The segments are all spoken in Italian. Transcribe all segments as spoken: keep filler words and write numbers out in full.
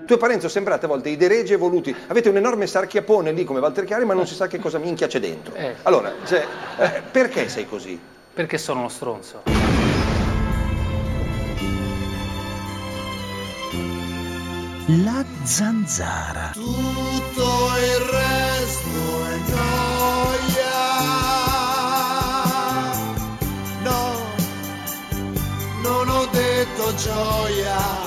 Tu e Parenzo sembrate a volte i deregi evoluti, avete un enorme sarchiapone lì come Walter Chiari, ma non si sa che cosa minchia c'è dentro. Eh. Allora, cioè, eh, perché sei così? Perché sono uno stronzo. La zanzara. Tutto il resto è noia. No, non ho detto gioia.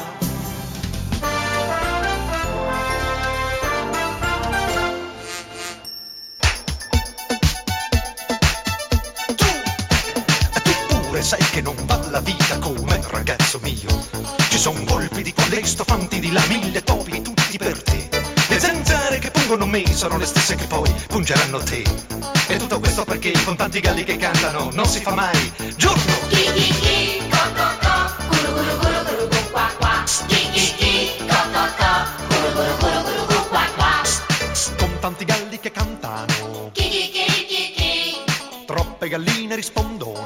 Sai che non va la vita come ragazzo mio. Ci son colpi di quelle stofanti di là, mille topi tutti per te. Le zanzare che pungono me sono le stesse che poi pungeranno te. E tutto questo perché con tanti galli che cantano non si fa mai giorno. Chi chi chi, co co co, guru guru guru guru gu qua qua. Chi chi chi, co co co, guru guru guru guru gu qua qua. Con tanti galli che cantano. Chi chi chi chi chi. Troppe galline rispondono.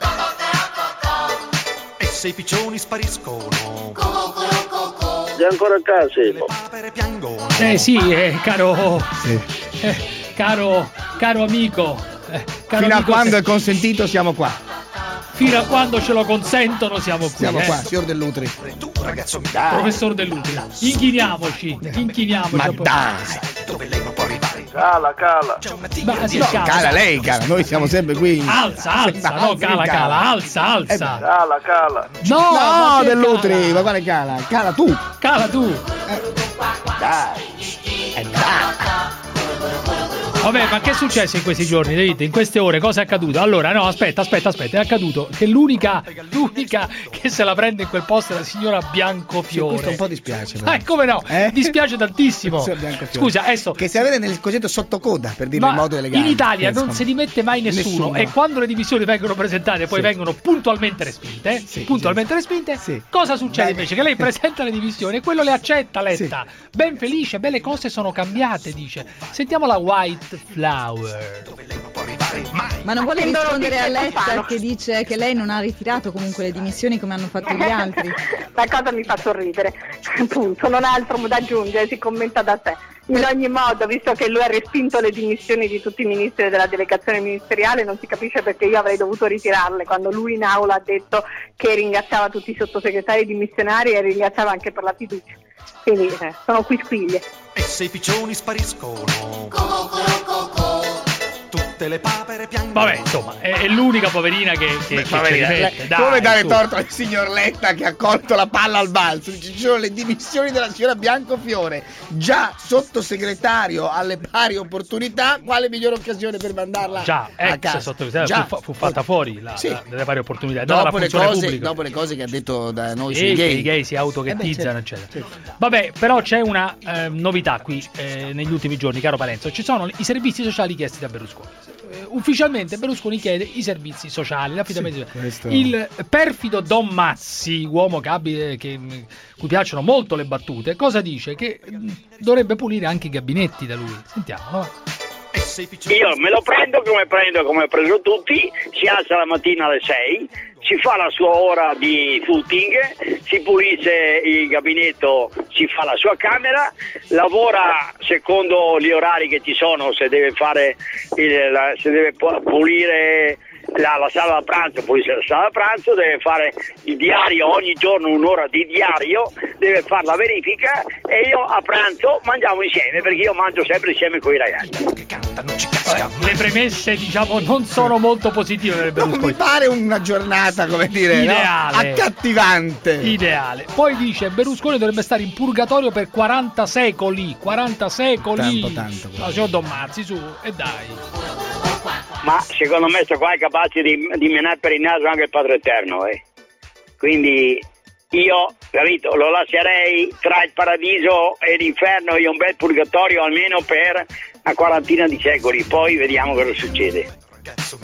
Se i piccioni spariscono. Sei ancora a casa? Le papere piangono. Eh sì, eh, caro, Sì. eh, caro, caro amico. Eh, caro Fino amico, a quando se- è consentito siamo qua. fino a quando ce lo consentono siamo qui. Siamo eh. qua, signor Dell'Utri. Tu ragazzo mio. Professor Dell'Utri, inchiniamoci, inchiniamoci. Ma a po'. dai. Dove lei non può arrivare. Cala, cala. C'è una tigre Ma sì, dietro. cala. Cala lei, cala, noi siamo sempre qui. Alza, alza, no, cala, cala, alza, alza. Cala, cala. No, No, ma che Dell'Utri, cala? ma quale cala? Cala tu. Cala tu. Dai. Eh, dai. Vabbè, ma che è successo in questi giorni, David? In queste ore cosa è accaduto? Allora, no, aspetta, aspetta, aspetta, è accaduto che l'unica, l'unica che se la prende in quel posto è la signora Biancofiore. Questo un po' dispiace. però. Ah, come no? Eh? Dispiace tantissimo. Signor Biancofiore. Scusa, adesso Che si avete nel cosiddetto sottocoda, per dirlo ma in modo elegante. in Italia Eh, non insomma. si dimette mai nessuno, Nessuno. e quando le dimissioni vengono presentate poi Sì. vengono puntualmente respinte, Sì, puntualmente sì. respinte, Sì. cosa succede Beh. invece? Che lei presenta le dimissioni e quello le accetta, Letta. Ben felice, beh, le cose sono cambiate, dice. Sentiamo la White Flower. Dove lei non può arrivare mai. Ma non vuole Attendo rispondere a notizie Letta Stefano. che dice che lei non ha ritirato comunque le dimissioni come hanno fatto gli altri. La cosa mi fa sorridere, appunto, non ha altro da aggiungere, si commenta da sé. In ogni modo, visto che lui ha respinto le dimissioni di tutti i ministri della delegazione ministeriale, non si capisce perché io avrei dovuto ritirarle, quando lui in aula ha detto che ringraziava tutti i sottosegretari dimissionari e ringraziava anche per la fiducia. Quindi eh, sono quisquiglie. E se i piccioni spariscono. Tutte le papere piangono. Vabbè, insomma, è, è l'unica poverina che, che, che Ma ci vedi, rimette, lei- dai, come dare su. torto al signor Letta che ha colto la palla al balzo? Ci sono le dimissioni della signora Biancofiore, già sottosegretario alle pari opportunità. Quale migliore occasione per mandarla Già, a ex casa? sottosegretario, Già. fu, fu fatta fuori la, Sì. la- delle varie opportunità, dalla Dopo le, funzione cose, pubblica. dopo le cose che ha detto da noi Sì, sui che gay. i gay si autoghettizzano, Eh beh, certo, eccetera. certo. Vabbè, però c'è una eh, novità qui eh, negli ultimi giorni, caro Parenzo. Ci sono i servizi sociali chiesti da Berlusconi. Eh, ufficialmente Berlusconi chiede i servizi sociali, l'affidamento. Sì, questo- Il perfido Don Mazzi, uomo che, abbi- che cui piacciono molto le battute, cosa dice? Che mh, dovrebbe pulire anche i gabinetti da lui. Sentiamo, no? E se i piccioni Io me lo prendo come prendo, come ho preso tutti, si alza la mattina alle sei, si fa la sua ora di footing, si pulisce il gabinetto, si fa la sua camera, lavora secondo gli orari che ci sono, se deve fare il, la, se deve pu- pulire la, la sala da pranzo, pulisce la sala da pranzo, deve fare il diario, ogni giorno un'ora di diario, deve fare la verifica e io a pranzo mangiamo insieme, perché io mangio sempre insieme con i ragazzi. che cantano ci casca. Le premesse, diciamo, non sono molto positive per Non mi Berlusconi. pare una giornata, come dire, no? Ideale. accattivante. Ideale. Poi dice Berlusconi dovrebbe stare in purgatorio per quaranta secoli. quaranta secoli. Tanto, tanto, No, signor Don Mazzi, su, e dai. Ma secondo me sto qua è capace di, di menare per il naso anche il Padre Eterno, eh. Quindi io, capito, lo lascerei tra il paradiso e l'inferno e un bel purgatorio almeno per una quarantina di secoli, poi vediamo cosa succede. Ragazzo mio.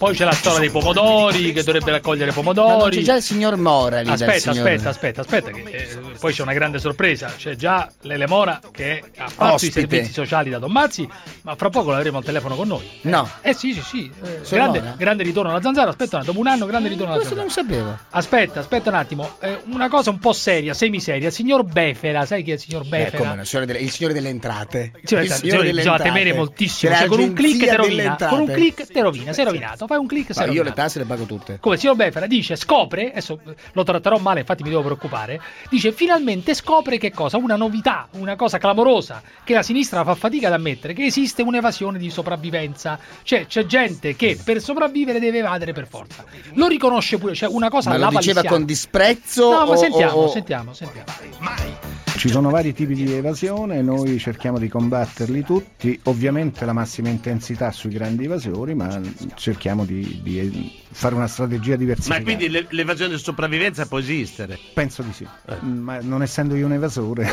Poi c'è la storia dei pomodori, che dovrebbe raccogliere pomodori. Ma non c'è già il signor Mora lì. Aspetta, signor... aspetta, aspetta, aspetta, che eh, poi c'è una grande sorpresa. C'è già Lele Mora che ha fatto Ospite. i servizi sociali da Don Mazzi, ma fra poco l'avremo al telefono con noi. No. Eh sì, sì, sì. Eh, Solo grande, Mora? grande ritorno alla Zanzara. Aspetta, dopo un anno, grande ritorno alla Questo Zanzara. non sapevo. Aspetta, aspetta un attimo. Eh, una cosa un po' seria, semiseria. Il signor Befera, sai chi è il signor Eh, Befera? come no, il signore delle, il signore delle entrate. Cioè, il cioè, signore delle bisogna entrate. temere moltissimo. Cioè, con un click te rovina. Con un click te rovina. Sei rovinato. Fai un click e sei No, io rovinato. le tasse le pago tutte. Come il signor Befera dice, scopre, adesso lo tratterò male, infatti mi devo preoccupare, dice finalmente scopre che cosa? Una novità, una cosa clamorosa, che la sinistra fa fatica ad ammettere, che esiste un'evasione di sopravvivenza. Cioè c'è gente che per sopravvivere deve evadere per forza. Lo riconosce pure, cioè una cosa Ma lo lapalissiana. diceva con disprezzo? No, ma o- sentiamo, o- sentiamo, sentiamo. Ci sono vari tipi di evasione, noi cerchiamo di combatterli tutti, ovviamente la massima intensità sui grandi evasori, ma cerchiamo di, di fare una strategia diversificata. Ma quindi l'e- l'evasione di sopravvivenza può esistere? Penso di sì, ma non essendo io un evasore.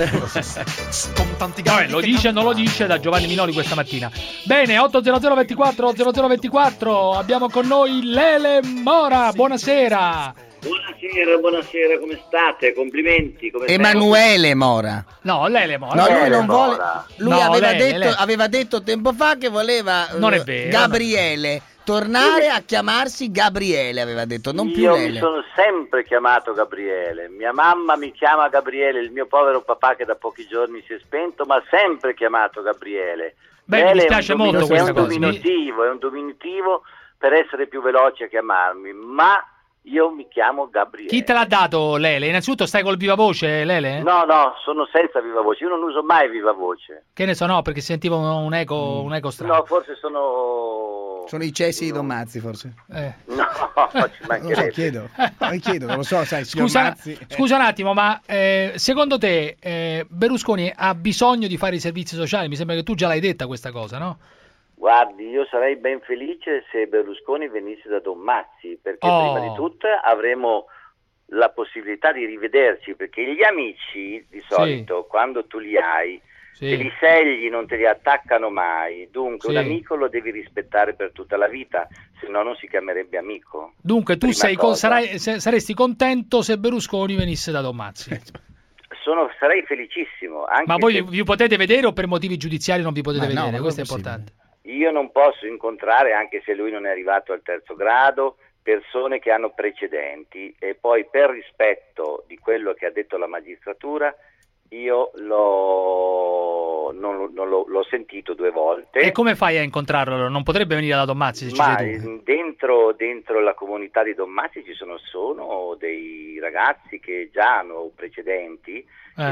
Vabbè, lo dice o non lo dice da Giovanni Minoli questa mattina. Bene, otto zero zero ventiquattro zero zero ventiquattro, abbiamo con noi Lele Mora, buonasera. Buonasera, buonasera, come state? Complimenti. Come Emanuele Mora. No, Lele Mora. No, lui Lele non vuole. Mora. Lui No, aveva, Lele, detto, Lele. aveva detto tempo fa che voleva Non è eh, vero, Gabriele tornare a chiamarsi Gabriele, aveva detto, non più Io Lele. mi sono sempre chiamato Gabriele, mia mamma mi chiama Gabriele, il mio povero papà che da pochi giorni si è spento, ma sempre chiamato Gabriele. Beh, mi Lele dispiace è un molto domino- questa è un cosa. diminutivo, è un diminutivo per essere più veloce a chiamarmi, ma io mi chiamo Gabriele. Chi te l'ha dato, Lele? Innanzitutto stai col viva voce, Lele? No, no, sono senza viva voce, io non uso mai viva voce. Che ne so, no, perché sentivo un, un eco, un eco strano. No, forse sono... Sono i cessi di Don Mazzi, forse. Eh. No, ci Non lo so, mancherebbe. chiedo. No, chiedo, non lo so, sai, il signor Scusa, Mazzi. scusa un attimo, ma eh, secondo te eh, Berlusconi ha bisogno di fare i servizi sociali? Mi sembra che tu già l'hai detta questa cosa, no? Guardi, io sarei ben felice se Berlusconi venisse da Don Mazzi, perché Oh. prima di tutto avremo la possibilità di rivederci, perché gli amici di solito, quando tu li hai, Sì. se li segli non te li attaccano mai, dunque Sì. un amico lo devi rispettare per tutta la vita, se no non si chiamerebbe amico. Dunque tu Prima sei con- cosa. sarai- se- saresti contento se Berlusconi venisse da Don Mazzi. Sono, sarei felicissimo, anche Ma voi se vi potete vedere o per motivi giudiziari non vi potete Ma no, vedere? ma Questo è come è importante. io non posso incontrare, anche se lui non è arrivato al terzo grado, persone che hanno precedenti, e poi per rispetto di quello che ha detto la magistratura io l'ho, non, non l'ho, l'ho sentito due volte. E come fai a incontrarlo? Non potrebbe venire da Don Mazzi se ci Ma sei tu? dentro, dentro la comunità di Don Mazzi ci sono, sono dei ragazzi che già hanno precedenti,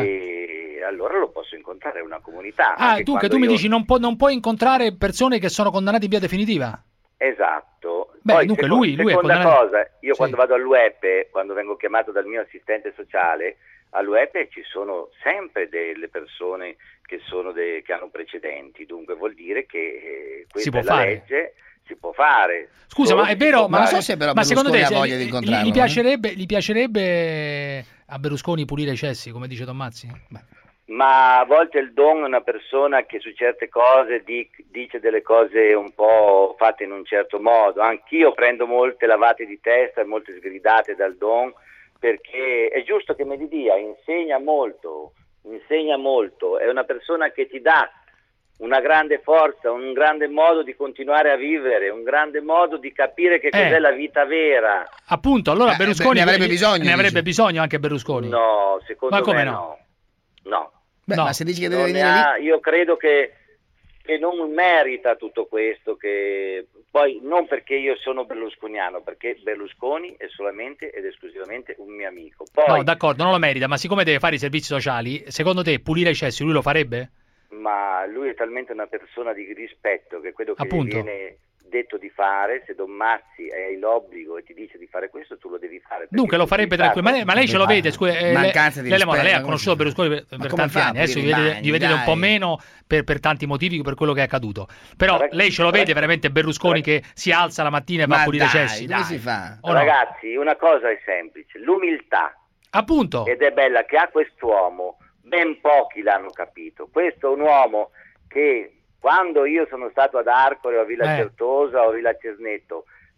e allora lo posso incontrare, è una comunità. Ah, Anche dunque quando tu mi io- dici non, può- non puoi incontrare persone che sono condannate in via definitiva? Esatto. Beh, Poi, dunque, seco- lui- lui è seconda condannato- cosa, io Sì. quando vado all'U E P E, quando vengo chiamato dal mio assistente sociale, all'U E P E ci sono sempre delle persone che, sono de- che hanno precedenti, dunque vuol dire che eh, questa può è la fare. legge, si può fare. Scusa, Solo ma è si vero, può ma, fare. non so se però ma secondo te Berlusconi ha se- voglia di gli- incontrarlo, gli, eh? piacerebbe, gli piacerebbe a Berlusconi pulire i cessi, come dice Don Mazzi? Ma a volte il Don è una persona che su certe cose di- dice delle cose un po' fatte in un certo modo. Anch'io prendo molte lavate di testa e molte sgridate dal Don, perché è giusto che me li dia, insegna molto, insegna molto, è una persona che ti dà una grande forza, un grande modo di continuare a vivere, un grande modo di capire che cos'è Eh. la vita vera. Appunto, allora Eh, Berlusconi ne avrebbe bisogno, ne avrebbe dici? bisogno anche Berlusconi. No, secondo Ma come me no? no. No. Beh, No. ma se dici che deve Non ne venire ha- lì... io credo che, che non merita tutto questo, che poi non perché io sono berlusconiano, perché Berlusconi è solamente ed esclusivamente un mio amico. Poi, No, d'accordo, non lo merita, ma siccome deve fare i servizi sociali, secondo te pulire i cessi lui lo farebbe? ma lui è talmente una persona di rispetto che quello che gli Appunto. viene detto di fare, se Don Mazzi hai l'obbligo e ti dice di fare questo, tu lo devi fare. perché Dunque lo tu farebbe sei stato- tranquillo. Ma lei, ma lei ce lo vede? Scusa, eh, Mancanza lei, di Lele Mora, lei ha rispetto, conosciuto come si- Berlusconi per, Ma per come tanti fa a anni, adesso vi pulire i vedete, bagni, vi vedete un po' dai? meno per, per tanti motivi, per quello che è accaduto. Però Ragazzi, lei ce lo vede ragazzi, veramente Berlusconi che si alza la mattina e va Ma a pulire i dai, cessi? come Dai. si fa? O no? Ragazzi, una cosa è semplice, l'umiltà. Appunto. Ed è bella che ha quest'uomo, ben pochi l'hanno capito. Questo è un uomo che quando io sono stato ad Arcore o a Villa Eh. Certosa o a Villa Cesnetto,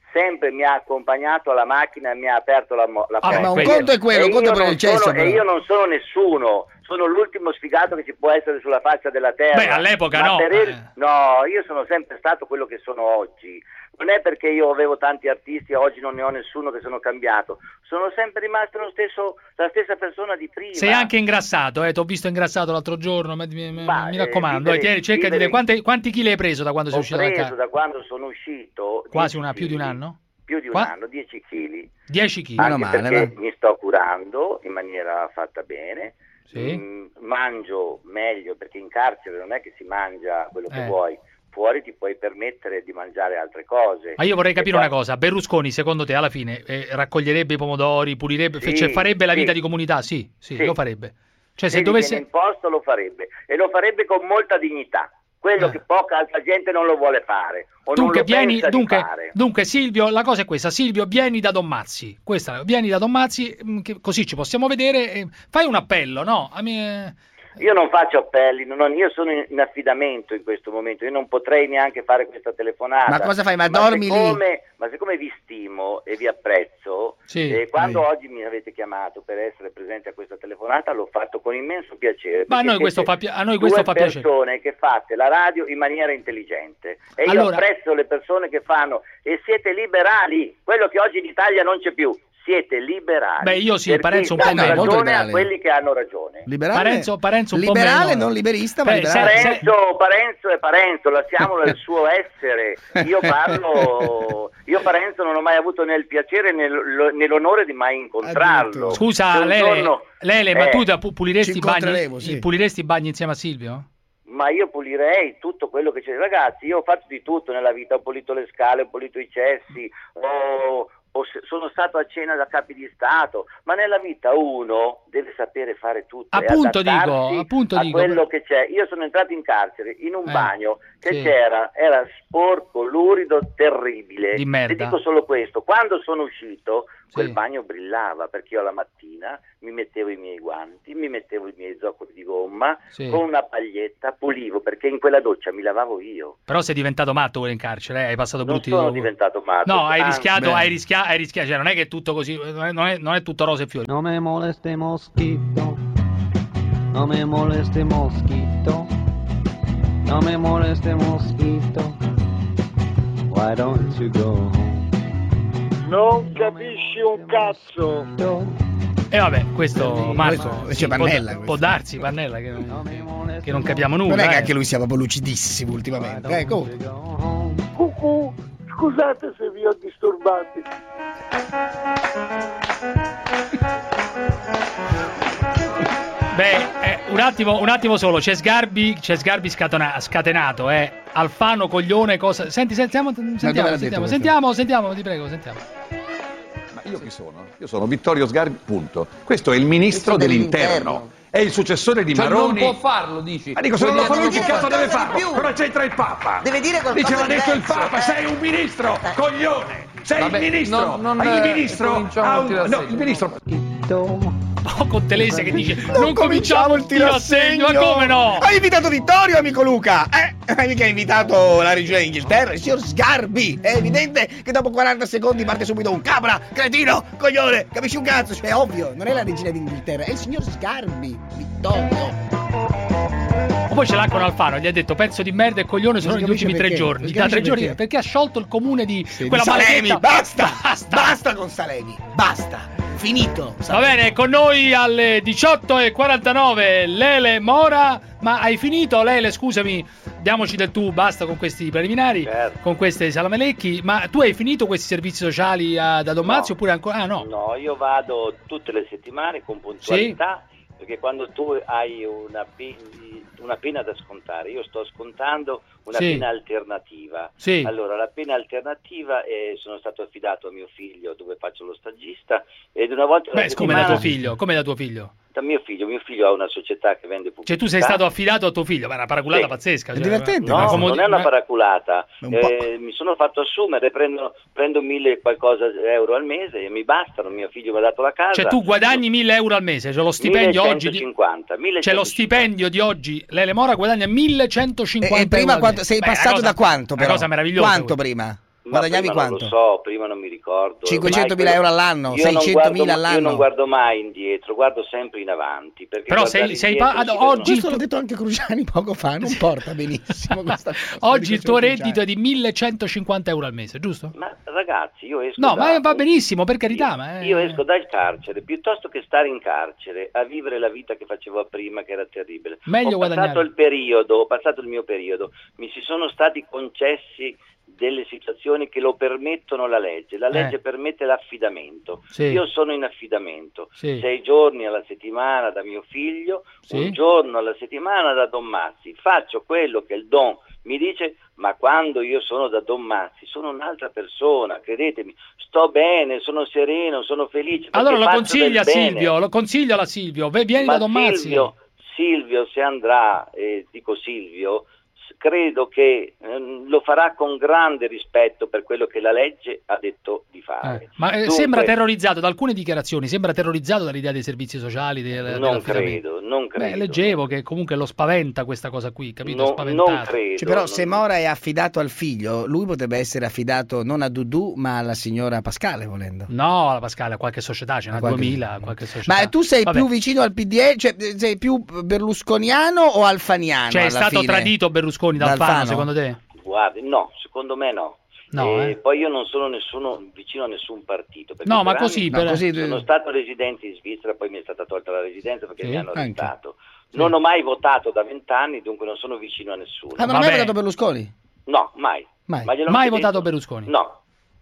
sempre mi ha accompagnato alla macchina e mi ha aperto la, mo- la Ah, porta. ma un conto è quello, un E conto io per non il cesso, sono- però. E io non sono nessuno, sono l'ultimo sfigato che ci può essere sulla faccia della terra. Beh, all'epoca Ma no. per il- Eh. No, io sono sempre stato quello che sono oggi. Non è perché io avevo tanti artisti e oggi non ne ho nessuno che sono cambiato. Sono sempre rimasto lo stesso, la stessa persona di prima. Sei anche ingrassato, eh? Ti ho visto ingrassato l'altro giorno, ma- mi, mi- Ma, mi eh, raccomando, vivere- eh, tieni, cerca di vivere- dire quanti, quanti chili hai preso da quando sei Ho uscito dalla preso casa? da quando sono uscito Quasi dieci una, più di un chili. anno? Più di un Qua- anno, dieci chili. dieci chili. Anche Meno male, perché va. mi sto curando in maniera fatta bene. Sì. Mm, mangio meglio perché in carcere non è che si mangia quello che Eh. vuoi. Fuori ti puoi permettere di mangiare altre cose. Ma io vorrei E capire qua- una cosa, Berlusconi secondo te alla fine eh, raccoglierebbe i pomodori, pulirebbe, Sì, cioè farebbe la sì. vita di comunità? Sì, sì, Sì. lo farebbe. Cioè se Se gli dovesse... viene imposto lo farebbe e lo farebbe con molta dignità. Quello Eh. che poca altra gente non lo vuole fare o Dunque, non lo vieni, pensa dunque, di fare. dunque Silvio, la cosa è questa, Silvio vieni da Don Mazzi, questa, vieni da Don Mazzi, mh, che così ci possiamo vedere, e fai un appello, no? A me... Io non faccio appelli, non ho- io sono in, in affidamento in questo momento, io non potrei neanche fare questa telefonata. Ma cosa fai? Ma dormi lì? siccome, Ma siccome vi stimo e vi apprezzo, Sì, e quando sì. oggi mi avete chiamato per essere presente a questa telefonata l'ho fatto con immenso piacere. Ma a perché noi questo siete fa pi- a noi questo due fa piacere. persone che fate la radio in maniera intelligente e io Allora- apprezzo le persone che fanno e siete liberali, quello che oggi in Italia non c'è più. Siete liberali. Beh, io sì, perché Parenzo un po' danno meno. Molto ragione a liberale. quelli che hanno ragione. Liberale, Parenzo- Parenzo un po' liberale meno. non liberista, ma Beh, liberale. se- Parenzo, Parenzo è Parenzo, lasciamolo nel suo essere. Io parlo, io Parenzo non ho mai avuto né il piacere né l- né l'onore di mai incontrarlo. Addirittura. Scusa, Se un Lele, giorno- Lele, ma Eh, tu da- pu- puliresti ci i bagni, incontreremo, sì. puliresti i bagni insieme a Silvio? Ma io pulirei tutto quello che c'è. Ragazzi, io ho fatto di tutto nella vita, ho pulito le scale, ho pulito i cessi, ho- ho- sono stato a cena da capi di Stato, ma nella vita uno deve sapere fare tutto e Appunto dico, adattarsi appunto a dico. quello che c'è. Io sono entrato in carcere in un Eh, bagno che sì. c'era, era sporco, lurido, terribile. Di merda. Ti dico solo questo, quando sono uscito quel Sì. bagno brillava perché io la mattina mi mettevo i miei guanti, mi mettevo i miei zoccoli di gomma, Sì. con una paglietta pulivo perché in quella doccia mi lavavo io. Però sei diventato matto quello in carcere, eh? Hai passato Non brutti... sono diventato matto. No, hai anzi, rischiato, beh. hai rischiato, hai rischiato, cioè non è che è tutto così, non è, non è- non è tutto rose e fiori. No me moleste mosquito, no me moleste mosquito, no me moleste mosquito, why don't you go home? Non capisci un cazzo. E vabbè, questo Marco, Questo- sì, c'è Pannella, può, questo. può darsi Pannella che, non- che non capiamo nulla. Non è che eh. anche lui sia proprio lucidissimo ultimamente. Eh, comunque. Cucù, scusate se vi ho disturbati. Beh, eh, un attimo, un attimo solo, c'è Sgarbi, c'è Sgarbi scatona- scatenato, eh. Alfano, coglione, cosa... Senti, sentiamo, dove sentiamo, l'ha detto sentiamo, questo? sentiamo, sentiamo, ti prego, sentiamo. Ma io chi sono? Io sono Vittorio Sgarbi, punto. Questo è il ministro dell'interno. È il successore di Cioè Maroni. non può farlo, dici. Ma dico, se non lo fa lui, che Deve cazzo dire deve qualcosa di farlo? più. Cosa c'entra il Papa? Deve dire qualcosa Dice, l'ha di detto il diverso, Papa, eh. sei un ministro, coglione! Sei Vabbè, il ministro! non- non, Ma il eh, ministro cominciamo ha il un... tirassegno. No, il ministro... Oh, con Telese che dice, Non, non cominciamo il tiro a segno, ma come no? Hai invitato Vittorio, amico Luca! Eh, hai mica invitato la regina d'Inghilterra, il signor Sgarbi! È evidente che dopo quaranta secondi parte subito un capra, cretino, coglione, capisci un cazzo? Cioè, è ovvio, non è la regina d'Inghilterra, è il signor Sgarbi, Vittorio. O poi ce l'ha con Alfano, gli ha detto pezzo di merda e coglione sono Non gli si capisce ultimi tre perché, giorni. non si Da tre capisce giorni perché. perché ha sciolto il comune di quella Di Salemi, maledetta. basta, Basta! basta con Salemi, basta, finito. Va bene, con noi alle diciotto e quarantanove Lele Mora. Ma hai finito, Lele? Scusami, diamoci del tu, basta con questi preliminari, Certo. con queste salamelecchi. Ma tu hai finito questi servizi sociali a- da Don No. Mazzi oppure ancora? Ah, no. No, io vado tutte le settimane con puntualità perché quando tu hai una, pe- una pena da scontare, io sto scontando una Sì. pena alternativa. Sì. Allora, la pena alternativa è, sono stato affidato a mio figlio dove faccio lo stagista ed una volta alla Beh, come settimana- da tuo figlio? Come da tuo figlio? Da mio figlio, mio figlio ha una società che vende pubblicità. Cioè tu sei stato affidato a tuo figlio, ma è una paraculata Sì. pazzesca. È cioè, divertente, una No, comodi- non è una una- paraculata. Un po'. Eh, mi sono fatto assumere, prendo, prendo mille e qualcosa euro al mese e mi bastano. Mio figlio mi ha dato la casa. Cioè tu guadagni mille euro al mese, cioè lo stipendio oggi... Di... millecentocinquanta, Cioè lo stipendio di oggi, Lele Mora guadagna E, millecentocinquanta e prima euro al quanto, mese. sei Beh, è una passato cosa- da quanto una però? cosa meravigliosa. Quanto questa. prima? Ma Guadagnavi prima quanto? Non lo so, prima non mi ricordo. cinquecentomila euro all'anno, Io non seicentomila guardo- all'anno. Io non guardo mai indietro, guardo sempre in avanti. Perché Però sei- guardare sei indietro pa- ad si vedono- oggi- Questo l'ha detto anche Cruciani poco fa, non porta benissimo questa cosa. Oggi il tuo Dice reddito è di millecentocinquanta euro al mese, giusto? Ma ragazzi, io esco No, da- ma va benissimo, per carità. Ma è- Io esco dal carcere, piuttosto che stare in carcere a vivere la vita che facevo prima, che era terribile. Meglio ho passato guadagnare. il periodo, ho passato il mio periodo, mi si sono stati concessi delle situazioni che lo permettono la legge. La legge Eh. permette l'affidamento. Sì. Io sono in affidamento, Sì. sei giorni alla settimana da mio figlio, Sì. un giorno alla settimana da Don Massi. Faccio quello che il Don mi dice, ma quando io sono da Don Massi sono un'altra persona, credetemi, sto bene, sono sereno, sono felice. Allora perché lo faccio del consiglia bene. Silvio, lo consiglio alla Silvio, Ve- vieni Ma da Don Mazzi. Silvio, Silvio se andrà, eh, dico Silvio, s- credo che ehm, lo farà con grande rispetto per quello che la legge ha detto di fare. Eh, ma eh, Dunque, sembra terrorizzato da alcune dichiarazioni, sembra terrorizzato dall'idea dei servizi sociali. Del, Non dell'affidamento. credo, non credo. Beh, leggevo che comunque lo spaventa questa cosa qui, capito? No, Spaventato. non credo. Cioè, però non- se Mora è affidato al figlio, lui potrebbe essere affidato non a Dudu ma alla signora Pascale, volendo. No, la Pascale, a qualche società, ce n'ha A qualche- duemila, qualche società. Ma tu sei Vabbè. più vicino al P D L, cioè sei più berlusconiano o alfaniano? Cioè è alla stato fine? tradito Berlusconi da D'Alfano? Alfano, secondo te? Guardi, no, secondo me no. No, E eh. poi io non sono nessuno vicino a nessun partito. perché No, per ma così, anni per- così- sono stato residente in Svizzera, poi mi è stata tolta la residenza perché Sì, mi hanno anche. arrestato. Non ho mai votato da vent'anni, dunque non sono vicino a nessuno. Ah, non hai mai Vabbè. votato Berlusconi? No, mai. Mai. Ma gliel'ho Mai anche votato detto. Berlusconi? No.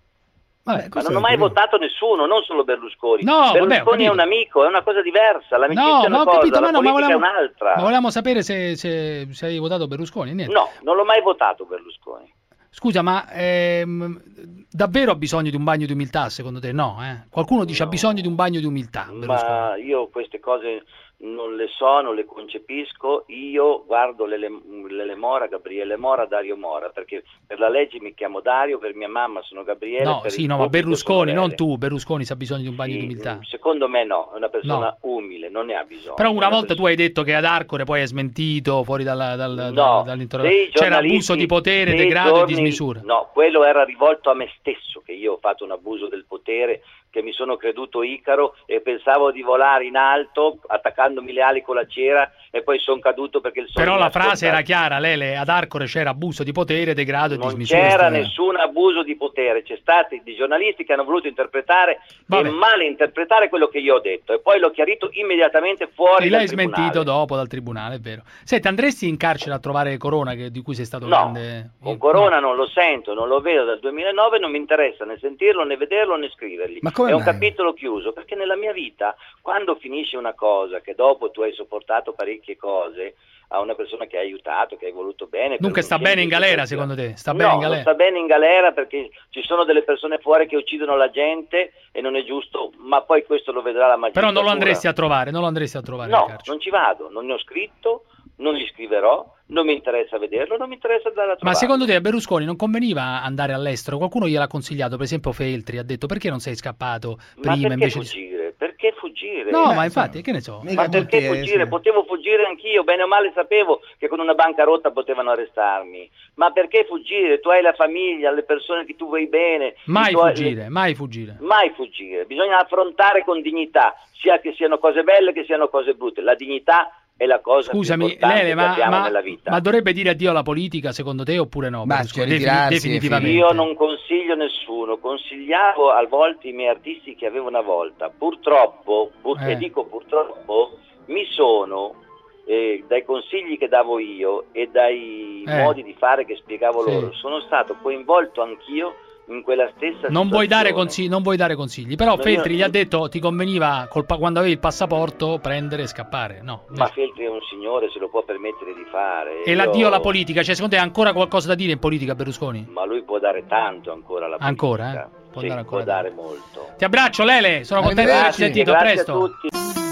Vabbè, Ma questo non ho è mai incredibile. votato nessuno, non solo Berlusconi. No, vabbè, ho Berlusconi è capito. un amico, è una cosa diversa. L'amicizia No, è una ma ho cosa, capito, la ma no, ma politica volevamo, è un'altra. ma volevamo sapere se, se, se hai votato Berlusconi, niente. No, non l'ho mai votato Berlusconi. Scusa, ma ehm, davvero ha bisogno di un bagno di umiltà, secondo te? No, eh? Qualcuno dice ha bisogno di un bagno di umiltà. Berlusconi. Ma io queste cose non le so, non le concepisco. Io guardo l'ele, l'ele Mora, Gabriele Mora, Dario Mora, perché per la legge mi chiamo Dario, per mia mamma sono Gabriele. No, per sì, il no, ma pubblico Berlusconi, sono non Lele. tu, Berlusconi sa bisogno di un bagno Sì, di umiltà. Secondo me no, è una persona No. umile, non ne ha bisogno. Però una È volta persona- tu hai detto che ad Arcore poi hai smentito fuori dalla, dal, No, dal- dall'interrogatorio. dei C'era giornalisti- abuso di potere, dei degrado giorni- e dismisura. No, quello era rivolto a me stesso, che io ho fatto un abuso del potere, che mi sono creduto Icaro e pensavo di volare in alto attaccandomi le ali con la cera e poi sono caduto perché il sole Però mi la ha frase scordato. era chiara, Lele, ad Arcore c'era abuso di potere, degrado e Non dismisura. c'era Questa- nessun abuso di potere, c'è stati dei giornalisti che hanno voluto interpretare Vabbè. e male interpretare quello che io ho detto e poi l'ho chiarito immediatamente fuori E dal l'hai tribunale. smentito dopo dal tribunale, è vero. Senti, andresti in carcere a trovare Corona, che- di cui sei stato No, grande... con Corona non lo sento, non lo vedo dal duemilanove, non mi interessa né sentirlo, né vederlo, né scrivergli. Ma come È un mai? capitolo chiuso, perché nella mia vita, quando finisce una cosa, che dopo tu hai sopportato parecchie cose, a una persona che hai aiutato, che hai voluto bene... per Dunque un sta bene in semplice galera, questione- secondo te? Sta no, bene in non galera? sta bene in galera perché ci sono delle persone fuori che uccidono la gente e non è giusto, ma poi questo lo vedrà la Però magistratura. non lo andresti a trovare, non lo andresti a trovare in No, carcere. non ci vado, non ne ho scritto, non gli scriverò, non mi interessa vederlo, non mi interessa andare a Ma trovarlo. secondo te a Berlusconi non conveniva andare all'estero? Qualcuno gliel'ha consigliato, per esempio Feltri ha detto perché non sei scappato Ma prima perché invece di... fuggire? Perché fuggire? No, Beh, ma infatti, che ne so. mica Ma perché tutti, eh, fuggire? sì. Potevo fuggire anch'io, bene o male sapevo che con una bancarotta potevano arrestarmi. Ma perché fuggire? Tu hai la famiglia, le persone che tu vuoi bene. Mai i tuoi- fuggire, mai fuggire. Mai fuggire. Bisogna affrontare con dignità, sia che siano cose belle che siano cose brutte. La dignità è la cosa Scusami, più importante Lele, che ma, abbiamo ma- nella vita. ma dovrebbe dire addio alla politica secondo te oppure no? Basta, Berlusconi? Defini- ritirarsi, definitivamente. Io non consiglio nessuno, consigliavo a volte i miei artisti che avevo una volta. Purtroppo, pur- Eh. e dico purtroppo, mi sono, eh, dai consigli che davo io e dai Eh. modi di fare che spiegavo Sì. loro, sono stato coinvolto anch'io in quella stessa Non vuoi, dare situazione. consigli, non vuoi dare consigli, però No, Feltri io- gli ha detto ti conveniva col pa- quando avevi il passaporto prendere e scappare, no? Ma Feltri è un signore, se lo può permettere di fare. E Io- l'addio alla politica, cioè secondo te ha ancora qualcosa da dire in politica Berlusconi? Ma lui può dare tanto ancora alla politica. Ancora, eh? Può Sì, dare ancora può dare molto. Ti abbraccio Lele, sono contento di averti Arrivederci. sentito, a Grazie presto. a tutti.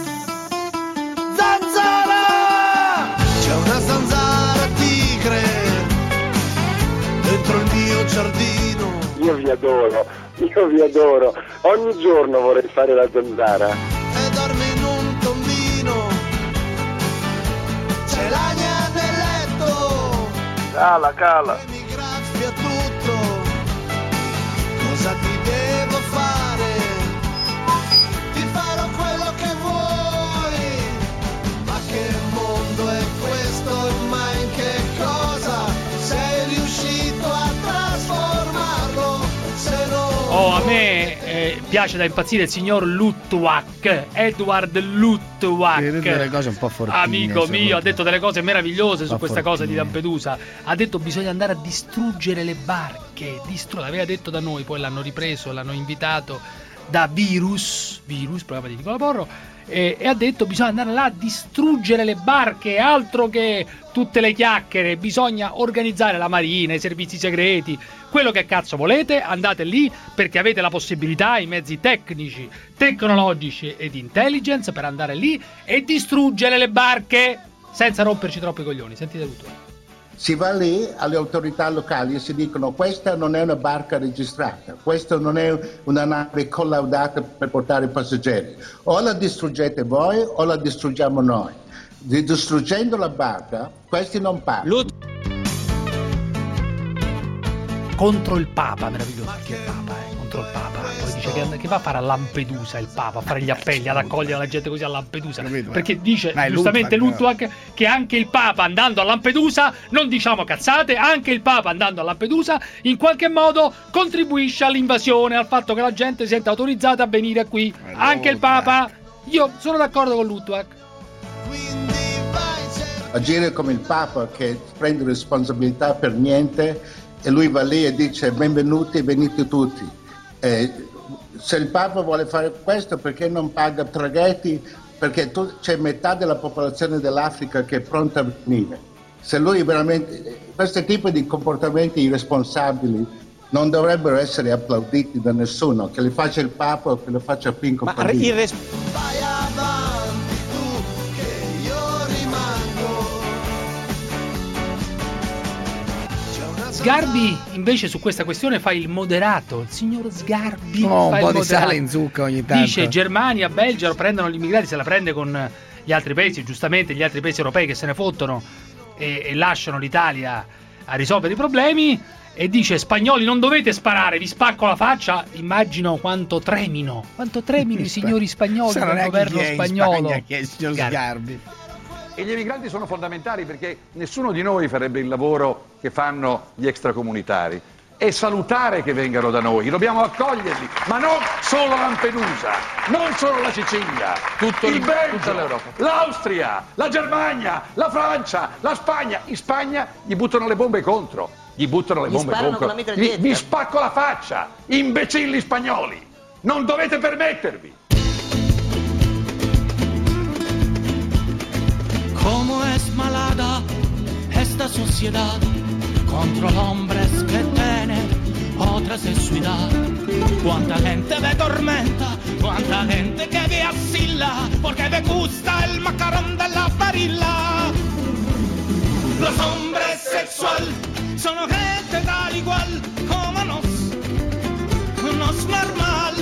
Zanzara! C'è una zanzara tigre dentro il mio giardino. Io vi adoro, io vi adoro. Ogni giorno vorrei fare la zanzara. E dorme in un tombino. C'è l'agna nel letto Cala, cala. e mi graffia tutto. piace da impazzire il signor Luttwak, Edward Luttwak. Hai detto delle cose un po' fortine, amico insomma. mio, ha detto delle cose meravigliose su questa cosa di fortine. Lampedusa. Ha detto bisogna andare a distruggere le barche, distru- l'aveva detto da noi, poi l'hanno ripreso, l'hanno invitato da Virus, Virus, programma di Nicola Porro, e, e ha detto bisogna andare là a distruggere le barche, altro che tutte le chiacchiere, bisogna organizzare la marina, i servizi segreti, quello che cazzo volete, andate lì perché avete la possibilità, i mezzi tecnici, tecnologici e di intelligence per andare lì e distruggere le barche senza romperci troppo i coglioni. Sentite tutto. Si va lì alle autorità locali e si dicono questa non è una barca registrata, questa non è una nave collaudata per portare passeggeri, o la distruggete voi o la distruggiamo noi. Distruggendo la barca, questi non parlano. Contro il Papa, meraviglioso anche il Papa, eh, contro il Papa. Poi dice che, che va a fare a Lampedusa il Papa, a fare gli appelli, ad accogliere la gente così a Lampedusa. Perché dice Ma è giustamente Luttwak, Luttwak che anche il Papa andando a Lampedusa, non diciamo cazzate, anche il Papa andando a Lampedusa in qualche modo contribuisce all'invasione, al fatto che la gente si senta autorizzata a venire qui. Anche il Papa, io sono d'accordo con Luttwak. Agire come il Papa che prende responsabilità per niente e lui va lì e dice benvenuti, venite tutti. Eh, se il Papa vuole fare questo, perché non paga traghetti? Perché tu, c'è metà della popolazione dell'Africa che è pronta a venire. Se lui veramente, questo tipo di comportamenti irresponsabili non dovrebbero essere applauditi da nessuno, che li faccia il Papa o che lo faccia Pinco Pallino. Sgarbi invece su questa questione fa il moderato, il signor Sgarbi Oh, fa un po' il di moderato. sale in zucca ogni tanto. Dice Germania, Belgio prendono gli immigrati, se la prende con gli altri paesi, giustamente gli altri paesi europei che se ne fottono e, e lasciano l'Italia a risolvere i problemi, e dice spagnoli non dovete sparare, vi spacco la faccia. Immagino quanto tremino, quanto tremino i signori spagnoli Sa, non del è governo chi è in spagnolo. Spagna, che è il signor Sgarbi. E gli emigranti sono fondamentali perché nessuno di noi farebbe il lavoro che fanno gli extracomunitari. È salutare che vengano da noi, dobbiamo accoglierli, ma non solo Lampedusa, non solo la Sicilia, tutto il Belgio, l'Austria, la Germania, la Francia, la Spagna. In Spagna gli buttano le bombe contro, gli buttano le Gli bombe sparano contro. con la Vi, mitraglietta. vi spacco la faccia, imbecilli spagnoli, non dovete permettervi. Cómo es malada esta sociedad contra hombres que tienen otra sexualidad. Cuánta gente me tormenta, cuánta gente que me asila, porque me gusta el macarón de la varilla. Los hombres sexual son gente tal igual como nos, nos normal.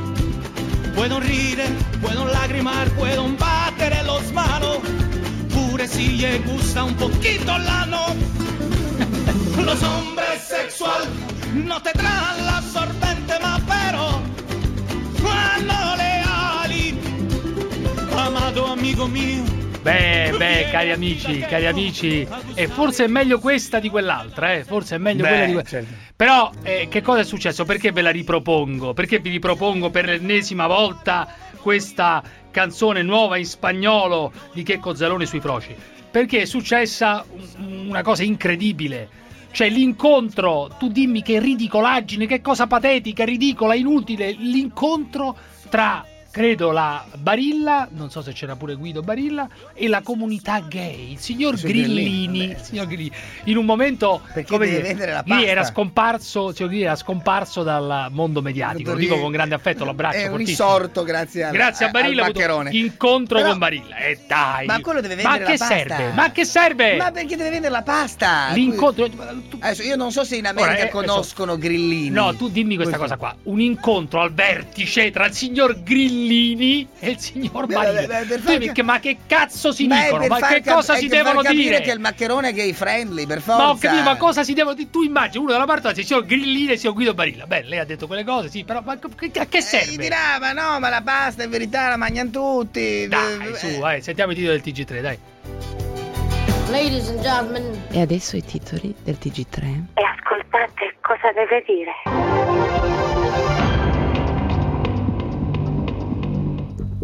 Puedo rir, puedo lagrimar, puedo bater los manos. Pure si le gusta un poquito la no. Los hombres sexual no te traen la sorbente, ma pero cuando leali, amado amigo mio. Beh, beh, cari amici, cari amici, e forse è meglio questa di quell'altra, eh? Forse è meglio Beh, quella di que- certo. Però, eh, che cosa è successo? Perché ve la ripropongo? Perché vi ripropongo per l'ennesima volta questa canzone nuova in spagnolo di Checco Zalone sui Froci? Perché è successa un- una cosa incredibile. Cioè l'incontro, tu dimmi che ridicolaggine, che cosa patetica, ridicola, inutile, l'incontro tra, credo, la Barilla, non so se c'era pure Guido Barilla, e la comunità gay, il signor Il signor Grillini, Grillini, il signor Grillini, in un momento come deve dire, vendere la lì pasta. era scomparso, il signor Grillini era scomparso dal mondo mediatico, lo dico con grande affetto, l'abbraccio È un fortissimo. risorto grazie a Grazie a Barilla, al ho avuto Maccherone. incontro Però- con Barilla. E dai. Ma quello deve vendere Ma la che pasta. serve? Ma che serve? Ma perché deve vendere la pasta? L'incontro. Adesso io non so se in America Ora, eh, conoscono Grillini. No, tu dimmi questa cosa qua. Un incontro al vertice tra il signor Grillini e il signor Beh, Barilla. beh, beh, per Tu far dimmi ca- che- ma che cazzo si Ma è dicono? per Ma far che cap- cosa è si per devono far capire dire? che il maccherone è gay friendly, per forza. Ma ho capito, ma cosa si devono dire? Tu immagini uno dalla parte c'è il signor Grillini e il signor Guido Barilla. Beh, lei ha detto quelle cose, sì, però ma che- a che Eh, gli serve? dirà, ma no, ma la pasta in verità la mangiano tutti. Dai, su, eh, sentiamo i titoli del T G tre, dai. Ladies and gentlemen. E adesso i titoli del T G tre. E ascoltate cosa deve dire.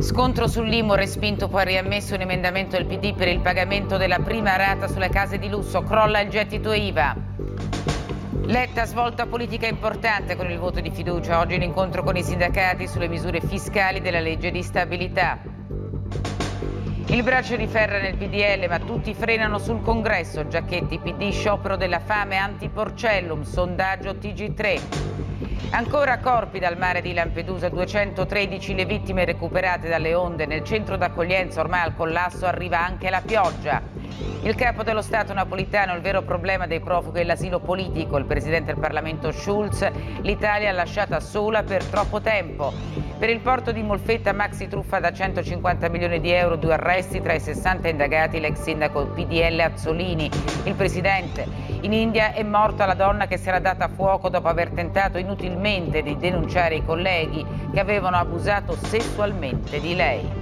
Scontro sull'I M U, respinto poi riammesso un emendamento del P D per il pagamento della prima rata sulle case di lusso, crolla il gettito I V A. Letta svolta politica importante con il voto di fiducia, oggi l'incontro con i sindacati sulle misure fiscali della legge di stabilità. Il braccio di ferro nel P D L, ma tutti frenano sul congresso, Giacchetti, P D, sciopero della fame anti-Porcellum, sondaggio T G tre. Ancora corpi dal mare di Lampedusa, duecentotredici le vittime recuperate dalle onde, nel centro d'accoglienza ormai al collasso arriva anche la pioggia. Il capo dello Stato napolitano, il vero problema dei profughi è l'asilo politico, il presidente del Parlamento Schulz, l'Italia lasciata sola per troppo tempo. Per il porto di Molfetta, maxi truffa da centocinquanta milioni di euro, due arresti tra i sessanta indagati, l'ex sindaco P D L Azzolini, il presidente. In India è morta la donna che si era data fuoco dopo aver tentato inutilmente di denunciare i colleghi che avevano abusato sessualmente di lei.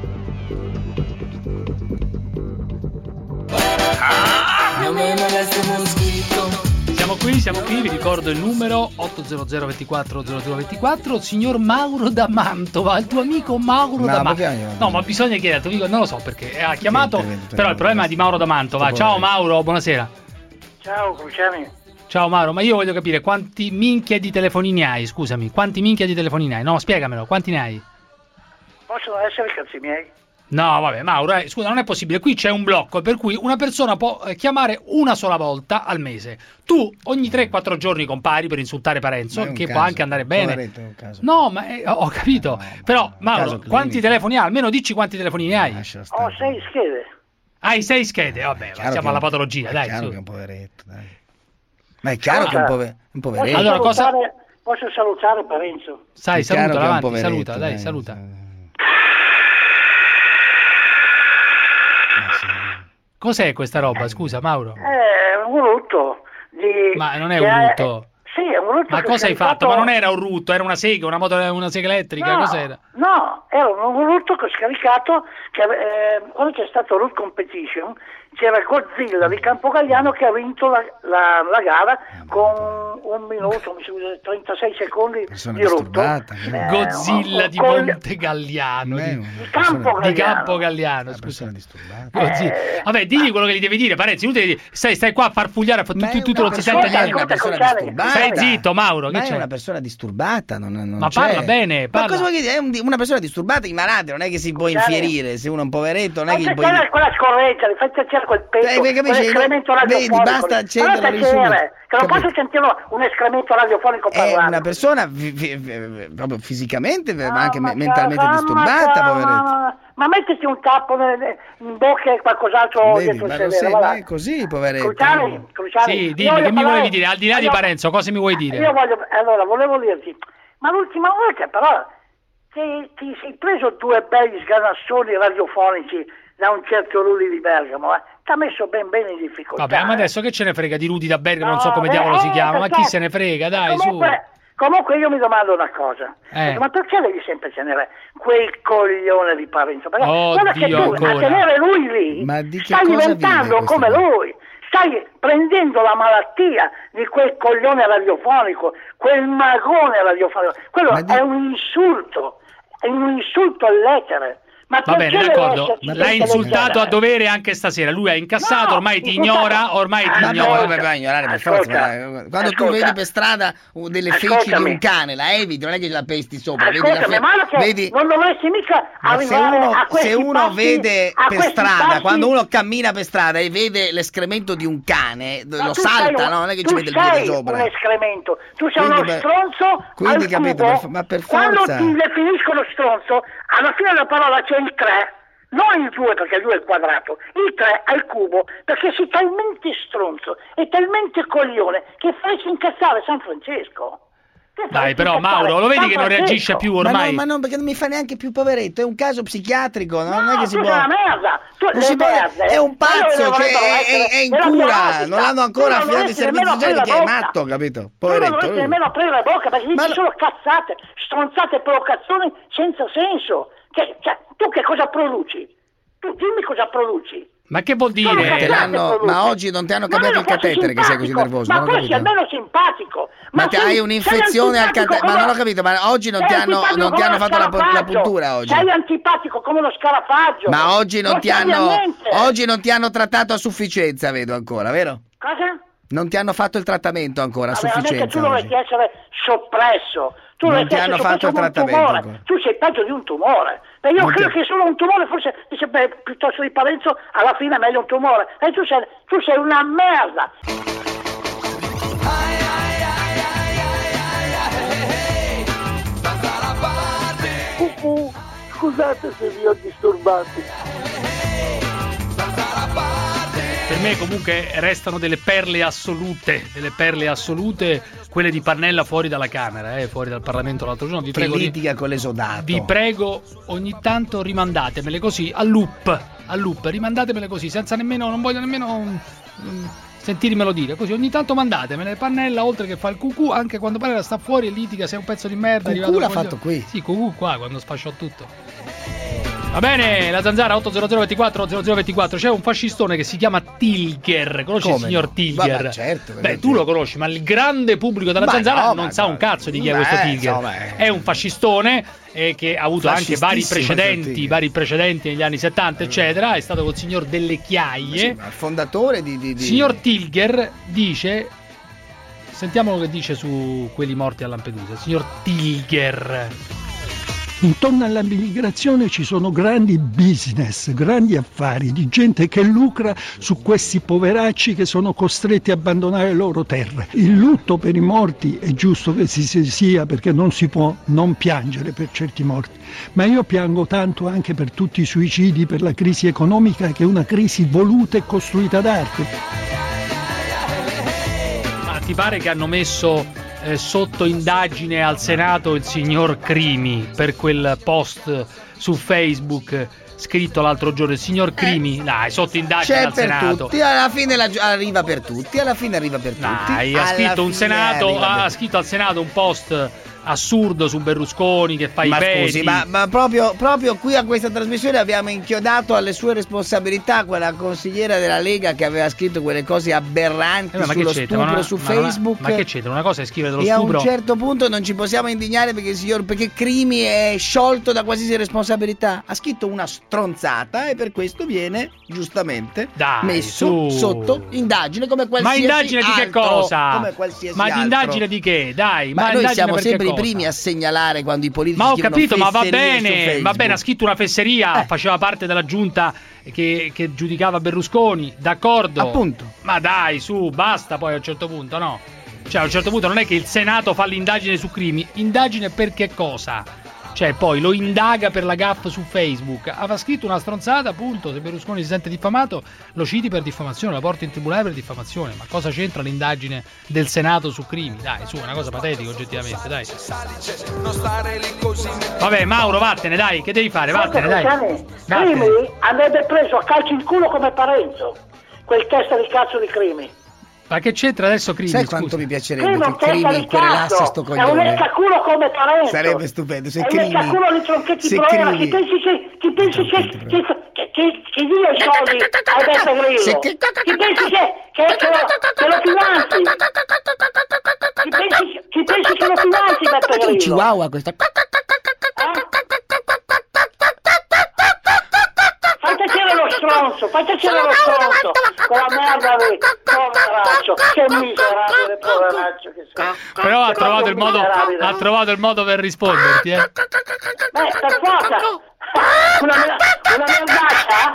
Siamo qui, siamo qui, vi ricordo il numero otto zero zero ventiquattro zero zero ventiquattro, signor Mauro da Mantova, il tuo amico Mauro No, da perché Mantova. io- No, ma bisogna chiedere al tuo amico, non lo so perché ha chiamato, Intervento, intervento, però il problema è di Mauro da Mantova. Ciao Mauro, buonasera. Ciao Cruciani. Ciao Mauro, ma io voglio capire quanti minchia di telefonini hai, scusami, quanti minchia di telefonini hai? No, spiegamelo, quanti ne hai? Possono essere i cazzi miei? No, vabbè, Mauro, eh, scusa, non è possibile. Qui c'è un blocco per cui una persona può eh, chiamare una sola volta al mese. Tu ogni tre quattro giorni compari per insultare Parenzo, Ma è un che caso, può anche andare bene. poveretto, è un caso. No, ma eh, ho capito. Però, Mauro, caso quanti clinico. telefoni hai? Almeno dici quanti telefoni hai. Ho sei schede. Hai sei schede, vabbè, Chiaro siamo che- alla patologia, è dai. chiaro su. che è un poveretto, dai. Ma è chiaro che è un, pove- un poveretto. Posso, Allora, cosa- salutare, posso salutare Parenzo? Sai, È chiaro saluta, che è un avanti, poveretto, saluta, dai, dai, saluta. Cos'è questa roba, scusa, Mauro? È un rutto di... Ma non è che un è- rutto. Sì, è un rutto Ma che cosa hai si è fatto? Ma non era un rutto, era una sega, una moto, una sega elettrica, No, cos'era? no, era un rutto che ho scaricato che, eh, quando c'è stato Root Competition c'era Godzilla di Campogalliano che ha vinto la, la- la gara con un minuto, mi scusa, trentasei secondi Persona di rutto. disturbata, Eh, Godzilla con- di con- Monte Galliano, di, Di Campo di Galliano. Campo Galliano, scusa. disturbata. Godzilla. Vabbè, digli quello che gli devi dire, Parenzi, inutile di- stai, stai qua a farfugliare, tu, tu, tu, tu non si sente persona- è niente. una persona disturbata. Stai zitto, Mauro, che Ma è c'è? una persona disturbata, non, non Ma c'è. parla bene, Ma parla. cosa vuoi dire? È un- una persona disturbata, ignorante, non è che si può Scusate. infierire, se uno è un poveretto, non è Ma che c'è gli puoi quella, dire. quella scorretta, li fai piacere quel peso, Eh, vedi, capisci? quell'escremento Vedi, radiofonico. basta lì. accendere Fai la piacere, risoluzione. che non Capito? posso sentire un escremento radiofonico È parlare. una persona fi- fi- fi- proprio fisicamente, ma anche ma me- mentalmente calma, disturbata, calma, poveretto. Ma, ma mettiti un tappo nel- in bocca e qualcos'altro Vedi, dietro ma il lo sedere, sai, va ma là. è così, poveretto. Cruciani, Cruciani, Sì, io dimmi, voglio che mi parlare- volevi dire? Al di là di io- Parenzo, cosa mi vuoi dire? Io voglio, allora, volevo dirti, ma l'ultima volta però ti, ti sei preso due belli sganassoni radiofonici da un certo Rudi di Bergamo, eh? Ti ha messo ben bene in difficoltà. Vabbè, ma eh. adesso che ce ne frega di Rudi da Bergamo, non so No, come beh, diavolo si eh, chiama, ma chi perché- se ne frega, dai, comunque, comunque io mi domando una cosa, Eh. ma perché devi sempre tenere quel coglione di Parenzo? Perché Oddio, guarda che tu ancora. a tenere lui lì Ma di che stai cosa diventando vive questo come qua? lui, stai prendendo la malattia di quel coglione radiofonico, quel magone radiofonico, quello Ma di- è un insulto, è un insulto all'etere. Ma Va bene, perché d'accordo. deve esserci L'hai questa insultato leggera? a dovere anche stasera. Lui ha incassato, No, ormai ti insultato- ignora, ormai ti Ah, Ma ignora. no, vabbè, vai a ignorare per Ascolta, forza. ma- Quando tu ascolta. vedi per strada uh, delle feci di Ascoltami. un cane, la eviti, non è che la pesti sopra. vedi Ascoltami, la fe- ma che vedi- non dovresti mica Ma se arrivare uno, a questi se uno passi- vede a per questi strada, passi- quando uno cammina per strada e vede l'escremento di un cane, Ma lo tu salta, sei un- no? Non è che tu ci mette il sei piede sopra. un escremento, tu sei Quindi uno per- stronzo quindi, al capito, cubo. per- ma per Quando forza. ti definiscono stronzo, alla fine della parola c'è il tre, non il due perché il due è il quadrato, il tre è il cubo, perché sei talmente stronzo e talmente coglione che faresti incazzare San Francesco. Che Dai, faresti però incazzare Mauro, lo vedi San che non Francesco? reagisce più Ma ormai? no, ma no, perché non mi fa neanche più poveretto, è un caso psichiatrico, non è No, che si tu può. sei una merda, tu Non le si può- merde, è un pazzo, quello cioè, dovrebbero è, essere è in della cura, plastica. non l'hanno ancora Tu non affidato ai dovresti servizi nemmeno sociali, che aprire è la bocca. matto, capito? Tu non Poveretto. dovresti lui. nemmeno aprire la bocca perché Ma dici no- solo cazzate, stronzate e provocazioni senza senso. Che, cioè, tu che cosa produci? Tu dimmi cosa produci. Ma che vuol Sono dire? Te l'hanno- ma oggi non ti hanno Ma cambiato il almeno fossi catetere che sei così simpatico, nervoso, Ma non ho fossi capito. almeno simpatico. Ma te sei- hai sei un'infezione al antipatico catetere, ma come- non ho capito, ma oggi non sei ti hanno, antipatico non ti come hanno uno fatto la, pu- la scarafaggio. puntura oggi. Sei antipatico come uno scarafaggio. Ma oggi non Non ti serve a hanno, niente. oggi non ti hanno trattato a sufficienza, vedo ancora, vero? Cosa? Non ti hanno fatto il trattamento ancora a Ma veramente sufficienza tu dovresti oggi. essere soppresso. Tu Non dovresti ti essere hanno fatto il soppresso come un trattamento tumore. ancora. Tu sei peggio di un tumore. E io Non credo ti- che solo un tumore, forse dice, beh, piuttosto di Parenzo, alla fine è meglio un tumore. E tu sei, tu sei una merda. Cucù, scusate se vi ho disturbati. Per me comunque restano delle perle assolute, delle perle assolute, quelle di Pannella fuori dalla Camera, eh, fuori dal Parlamento l'altro giorno. Vi Che prego, litiga con l'esodato. vi prego, ogni tanto rimandatemele così, a loop, a loop, rimandatemele così, senza nemmeno, non voglio nemmeno mm, sentirmelo dire, così ogni tanto mandatemele. Pannella, oltre che fa il cucù, anche quando Pannella sta fuori e litiga, sei un pezzo di merda. è Cucù arrivato l'ha il coglione. fatto qui. Sì, cucù qua, quando sfasciò tutto. Va bene, la zanzara otto zero zero ventiquattro zero zero ventiquattro. C'è un fascistone che si chiama Tilger. Conosci Come il signor no? Tilger? Vabbè, certo, Beh, perché- tu lo conosci, ma il grande pubblico della Ma zanzara no, non ma sa no. un cazzo di chi è Beh, questo Tilger. insomma, eh. È un fascistone eh, che ha avuto anche vari Fascistissimo, precedenti, Tilger. vari precedenti negli anni settanta, eccetera. È stato col signor Delle Chiaie. Sì, ma il fondatore di... di, di... Signor Tilger dice. Sentiamo che dice su quelli morti a Lampedusa. Signor Tilger. Intorno all'immigrazione ci sono grandi business, grandi affari di gente che lucra su questi poveracci che sono costretti a abbandonare le loro terre. Il lutto per i morti è giusto che si si sia, perché non si può non piangere per certi morti, ma io piango tanto anche per tutti i suicidi, per la crisi economica che è una crisi voluta e costruita d'arte. Ma ti pare che hanno messo eh, sotto indagine al Senato il signor Crimi per quel post su Facebook scritto l'altro giorno? Il signor Crimi, dai, sotto indagine C'è al per Senato. tutti, alla fine la- arriva per tutti, alla fine arriva per tutti. Dai, ha alla scritto un fine Senato, arriva per ha scritto al Senato un post assurdo su Berlusconi che fa Ma i peti. scusi, ma, ma proprio, proprio qui a questa trasmissione abbiamo inchiodato alle sue responsabilità quella consigliera della Lega che aveva scritto quelle cose aberranti Eh, ma che sullo c'entra? stupro Ma non- su ma non ha- Facebook. Ma che c'entra? Una cosa è scrivere dello E a stupro. un certo punto non ci possiamo indignare perché il signor perché Crimi è sciolto da qualsiasi responsabilità. Ha scritto una stronzata e per questo viene giustamente Dai, messo su. sotto indagine come Ma qualsiasi indagine di che altro, cosa? come qualsiasi Ma di altro. indagine di che? Dai, Ma, ma, noi indagine siamo per che sempre i cosa? primi a segnalare quando i politici Ma ho scrivono capito, ma va fesserie su bene, va Facebook. bene, ha scritto una fesseria, faceva parte della giunta che, che giudicava Berlusconi, d'accordo. Appunto. Ma dai, su, basta poi a un certo punto, no? Cioè a un certo punto non è che il Senato fa l'indagine su Crimi, indagine per che cosa? Cioè poi lo indaga per la gaffe su Facebook, aveva scritto una stronzata, appunto, se Berlusconi si sente diffamato lo citi per diffamazione, la porti in tribunale per diffamazione, ma cosa c'entra l'indagine del Senato su Crimi? Dai, su, è una cosa patetica oggettivamente, dai. Vabbè, Mauro, vattene, dai, che devi fare? Vattene, dai. Crimi Vattene. andrebbe preso a calci in culo come Parenzo, quel testa di cazzo di Crimi. Ma che c'entra adesso Crimi? Sai scusa? quanto mi piacerebbe Crimi è che un testa Crimi di inquerelasse cazzo, sto è un coglione? leccaculo come Parenzo. Sarebbe stupendo se È un Crimi leccaculo di tronchetti se problema, Crimi chi pensi che chi pensi che che, che, che, che dia i soldi a Beppe Grillo? Se Chi che- pensi che, che, che, lo, che lo finanzi? Chi pensi, chi pensi che lo finanzi Beppe un Grillo? chihuahua questa. Fai tacere lo stronzo, fai tacere lo stronzo, con la merda lì, poveraccio, che miserabile poveraccio che sei. Però ha Sei trovato, proprio il modo, miserabile. ha trovato il modo per risponderti, eh. Beh, per forza, una, mer- una merdaccia?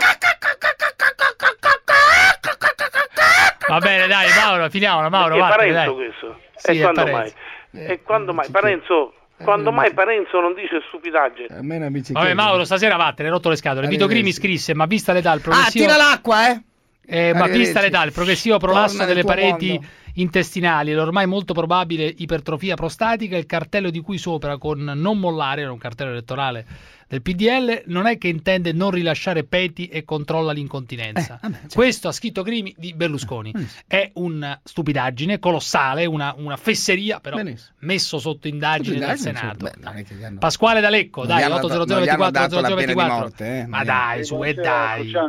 Va bene, dai, Mauro, finiamola, Mauro, Perché vattene, Parenzo dai. questo? Sì, e è quando Parenzo. mai? E quando mai? Parenzo, quando mai Parenzo non dice stupidaggine? A me una bicicletta. Vabbè, Mauro, stasera vattene, hai rotto le scatole. Vito Crimi scrisse, ma vista l'età, il Ah, progressivo... tira l'acqua, eh? Eh, ma Arrivederci. vista l'età, il progressivo prolasso Torna nel delle tuo pareti mondo. intestinali e l'ormai molto probabile ipertrofia prostatica, il cartello di cui sopra con non mollare, era un cartello elettorale del P D L, non è che intende non rilasciare peti e controlla l'incontinenza. Eh, vabbè, certo. Questo ha scritto Crimi di Berlusconi. È una stupidaggine colossale, una, una fesseria, però Benissimo. messo sotto indagine dal Indagine, Senato. certo. Beh, non è che gli hanno- Pasquale D'Alecco, Non dai, gli hanno otto zero zero non gli hanno ventiquattro dato la zero zero pena di ventiquattro. morte, eh, Ma non gli dai, su, e dai. Cruciani,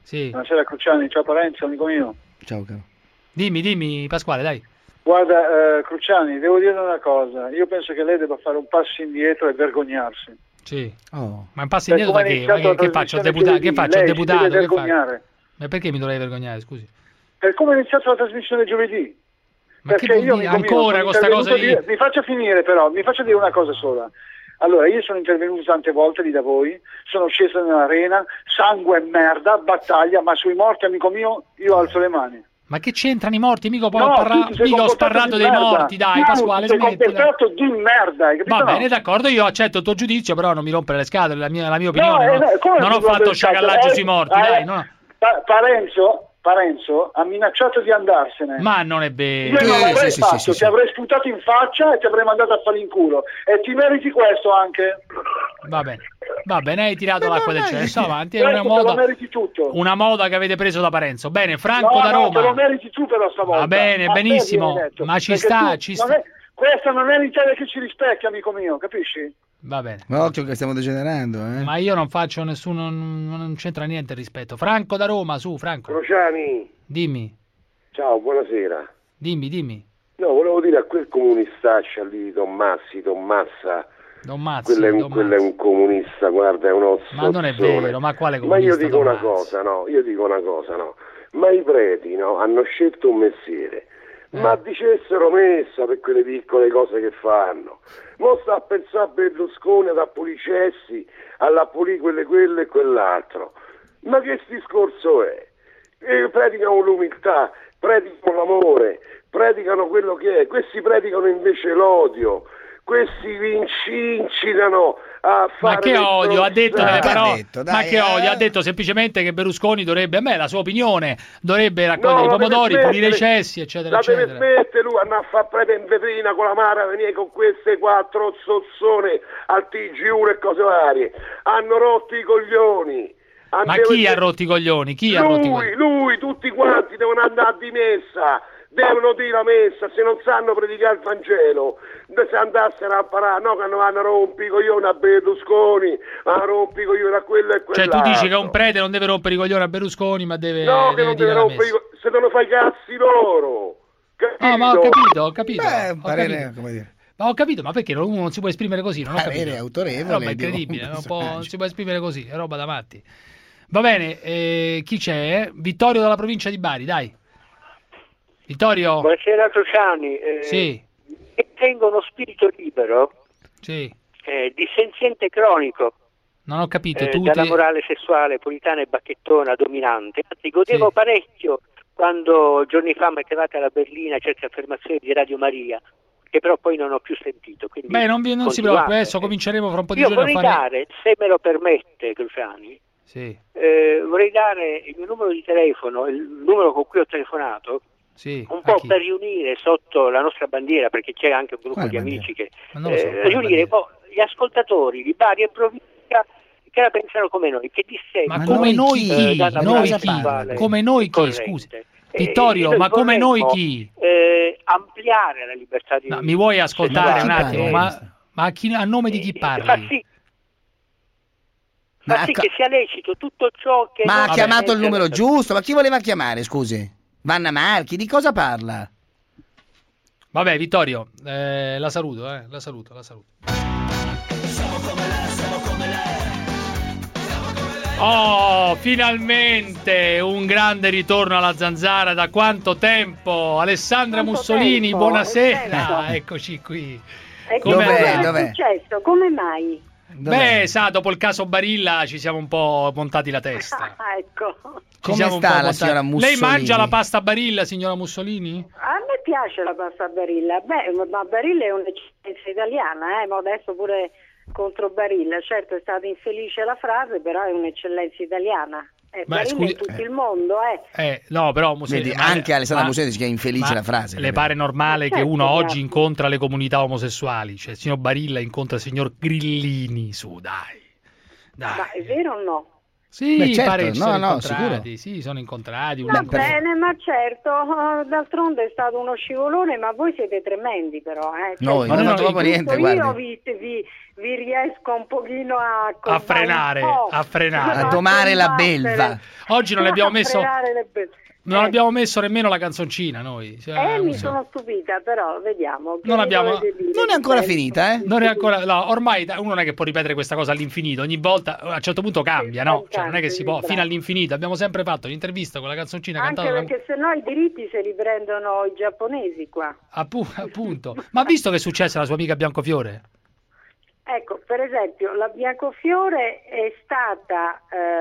Sì. Buonasera Cruciani, ciao Parenzo, amico mio. Ciao caro. Dimmi, dimmi Pasquale, dai. Guarda, eh, Cruciani, devo dire una cosa. Io penso che lei debba fare un passo indietro e vergognarsi. Sì. Oh. Ma un passo Per indietro come da è che? iniziato Ma la che, che faccio? trasmissione Deputato? Che giovedì, faccio? lei si Deputato? deve Che vergognare. Ma perché mi dovrei vergognare, scusi? Per come è iniziata la trasmissione giovedì. Ma Perché che vuol io, dire? amico mio, Ancora sono questa cosa intervenuto di- di- Mi faccia finire però, mi faccia dire una cosa sola. Allora, io sono intervenuto tante volte lì da voi, sono sceso nell'arena, sangue e merda, battaglia, ma sui morti, amico mio, io alzo le mani. Ma che c'entrano i morti? Mica, poi No, ho, parla- tu ti sei mica ho comportato sparrato di dei merda. morti, dai, Tu Pasquale, ti sei smettila. comportato di merda, hai capito? Va no? bene, d'accordo, io accetto il tuo giudizio, però non mi rompere le scatole, la mia, la mia opinione. No, eh, no? no, come non ti ho fatto guardo il sciacallaggio cazzo? sui Eh, morti, eh, dai, no? Pa- Parenzo, Parenzo ha minacciato di andarsene. Ma non è Io vero. non l'avrei sì, fatto, sì, sì, ti sì. avrei sputato in faccia e ti avrei mandato a fare in culo. E ti meriti questo anche. Va bene, va bene, hai tirato l'acqua del cielo, sto avanti, è Questo una te lo moda, meriti tutto. una moda che avete preso da Parenzo. Bene, Franco no, da no, te lo Roma. meriti tu però stavolta. Va bene, A te benissimo, viene detto. ma ci Perché sta, tu ci non sta. è- Questa non è l'Italia che ci rispecchia, amico mio, capisci? Va bene. Ma occhio che stiamo degenerando, eh. Ma io non faccio nessuno, non, non c'entra niente il rispetto. Franco da Roma, su, Franco. Crociani, Dimmi, ciao, buonasera. dimmi, dimmi. No, volevo dire a quel comunistaccia lì, Don Massi, Don Massa, Don Mazzi, quello è, un, Don quello è un comunista, guarda, è uno Ma non è zozzone. vero, ma quale Ma comunista? io dico Don una Mazzi? cosa, no, io dico una cosa, no. Ma i preti, no, hanno scelto un mestiere. Eh. Ma dicessero messa per quelle piccole cose che fanno. Mo sta a pensare a Berlusconi, ad appulicessi, all'appulì quelle, quelle e quell'altro. Ma che discorso è? E predicano l'umiltà, predicano l'amore, predicano quello che è. Questi predicano invece l'odio. Questi vi incitano a fare... Ma che le odio, ha detto stronzate. delle parole. ha detto, dai, Ma che eh. odio, ha detto semplicemente che Berlusconi dovrebbe, a me è la sua opinione, dovrebbe raccogliere No, i la pomodori, deve pulire i smettere. cessi, eccetera, La deve eccetera. smettere lui, andare a fare prete in vetrina con la Mara, venire con queste quattro zozzone al T G uno e cose varie. Hanno rotto i coglioni. Ma Andiamo chi a- ha rotto i coglioni? Chi ha rotto i Lui, coglioni? lui, tutti quanti devono andare a dimessa. Devono dire la messa, se non sanno predicare il Vangelo, se andassero a parare, no che non vanno a rompere i coglioni a Berlusconi, a rompere i coglioni a quello e Cioè quell'altro. tu dici che un prete non deve rompere i coglioni a Berlusconi, ma deve, No, che deve non dire deve la rompere i messa. coglioni, se devono fare i cazzi loro. Capito? Ah, ma ho capito, ho capito. Beh, ho un parere, capito. come dire, Ma ho capito, ma perché uno non si può esprimere così? Non ho parere capito. autorevole È roba di un incredibile, non, può- non personaggio. si può esprimere così, è roba da matti. Va bene, eh, chi c'è? Vittorio dalla provincia di Bari, dai. Vittorio? Buonasera Cruciani. Eh, Sì, Tengo uno spirito libero, sì. eh, dissenziente cronico, Non ho capito, eh, tu dalla te- morale sessuale puritana e bacchettona dominante. Anzi, godevo Sì. parecchio quando giorni fa mi è arrivata alla berlina certe affermazioni di Radio Maria, che però poi non ho più sentito. Quindi Beh, non, vi- non si continuate. preoccupi, adesso cominceremo fra un po' di Io giorni a vorrei fare... dare, se me lo permette Cruciani, Sì, eh, vorrei dare il mio numero di telefono, il numero con cui ho telefonato, sì. un a po' chi? per riunire sotto la nostra bandiera, perché c'è anche un gruppo Quale di bandiera? amici che Ma non lo so, eh, quale riunire bandiera? un po' gli ascoltatori di Bari e provincia che la pensano come noi, che Ma dissentono come noi chi? chi? eh, dalla Noi morale chi? sessuale Come noi chi, corrente. scusi? Eh, Vittorio, noi ma come noi vorremmo, chi? eh, ampliare la libertà di No, mi vuoi ascoltare un Chi attimo? parla? Ma, ma a, chi- a nome di chi far parli? sì, Ma far sì ecco- che sia lecito tutto ciò che... Ma non ha chiamato il è- numero giusto? Ma chi voleva chiamare, scusi? Vanna Marchi, di cosa parla? Vabbè, Vittorio, eh, la saluto, eh, la saluto, la saluto. Oh, finalmente un grande ritorno alla Zanzara, da quanto tempo? Alessandra Quanto Mussolini, tempo? buonasera. Certo. Eccoci qui. E Come che cosa Dov'è? è Dov'è? successo? Come mai? Dov'è? Beh, sa, dopo il caso Barilla ci siamo un po' montati la testa. Ah, ecco. Ci Come siamo un sta po' la montati- signora Mussolini? Lei mangia la pasta Barilla, signora Mussolini? A me piace la pasta Barilla. Beh, ma Barilla è un'eccellenza italiana, eh, ma adesso pure contro Barilla. Certo è stata infelice la frase, però è un'eccellenza italiana. Eh, Ma Barilla scusi- in tutto il mondo, eh. Eh, no, però Mussolini, Vedi, ma- anche Alessandra ma- Mussolini dice che è infelice ma la frase. Le capito? pare normale che Certo, uno oggi grazie. incontra le comunità omosessuali? Cioè, il signor Barilla incontra il signor Grillini, su, dai. Dai. Ma è vero o no? Sì, Beh, certo, pare che no, sono no, incontrati, sì, sono incontrati. Va un- bene, ma certo, d'altronde è stato uno scivolone, ma voi siete tremendi però, eh. Cioè, Noi, non io- ho proprio niente, io guardi. vi, vi, vi riesco un pochino a... A frenare, a frenare. A domare la belva. Oggi non le abbiamo A messo... frenare le belve. Non Eh. abbiamo messo nemmeno la canzoncina noi. Cioè, Eh, mi non so. sono stupita, però vediamo. che Non mi abbiamo- dovete dire? Non è ancora finita, eh? Non è ancora, no, ormai da- uno non è che può ripetere questa cosa all'infinito, ogni volta a un certo punto cambia, no? Cioè non è che si può fino all'infinito. Abbiamo sempre fatto l'intervista con la canzoncina Anche cantata da- perché se no i diritti se li prendono i giapponesi qua. Appu- appunto. Ma visto che è successo alla sua amica Biancofiore? Ecco, per esempio, la Biancofiore è stata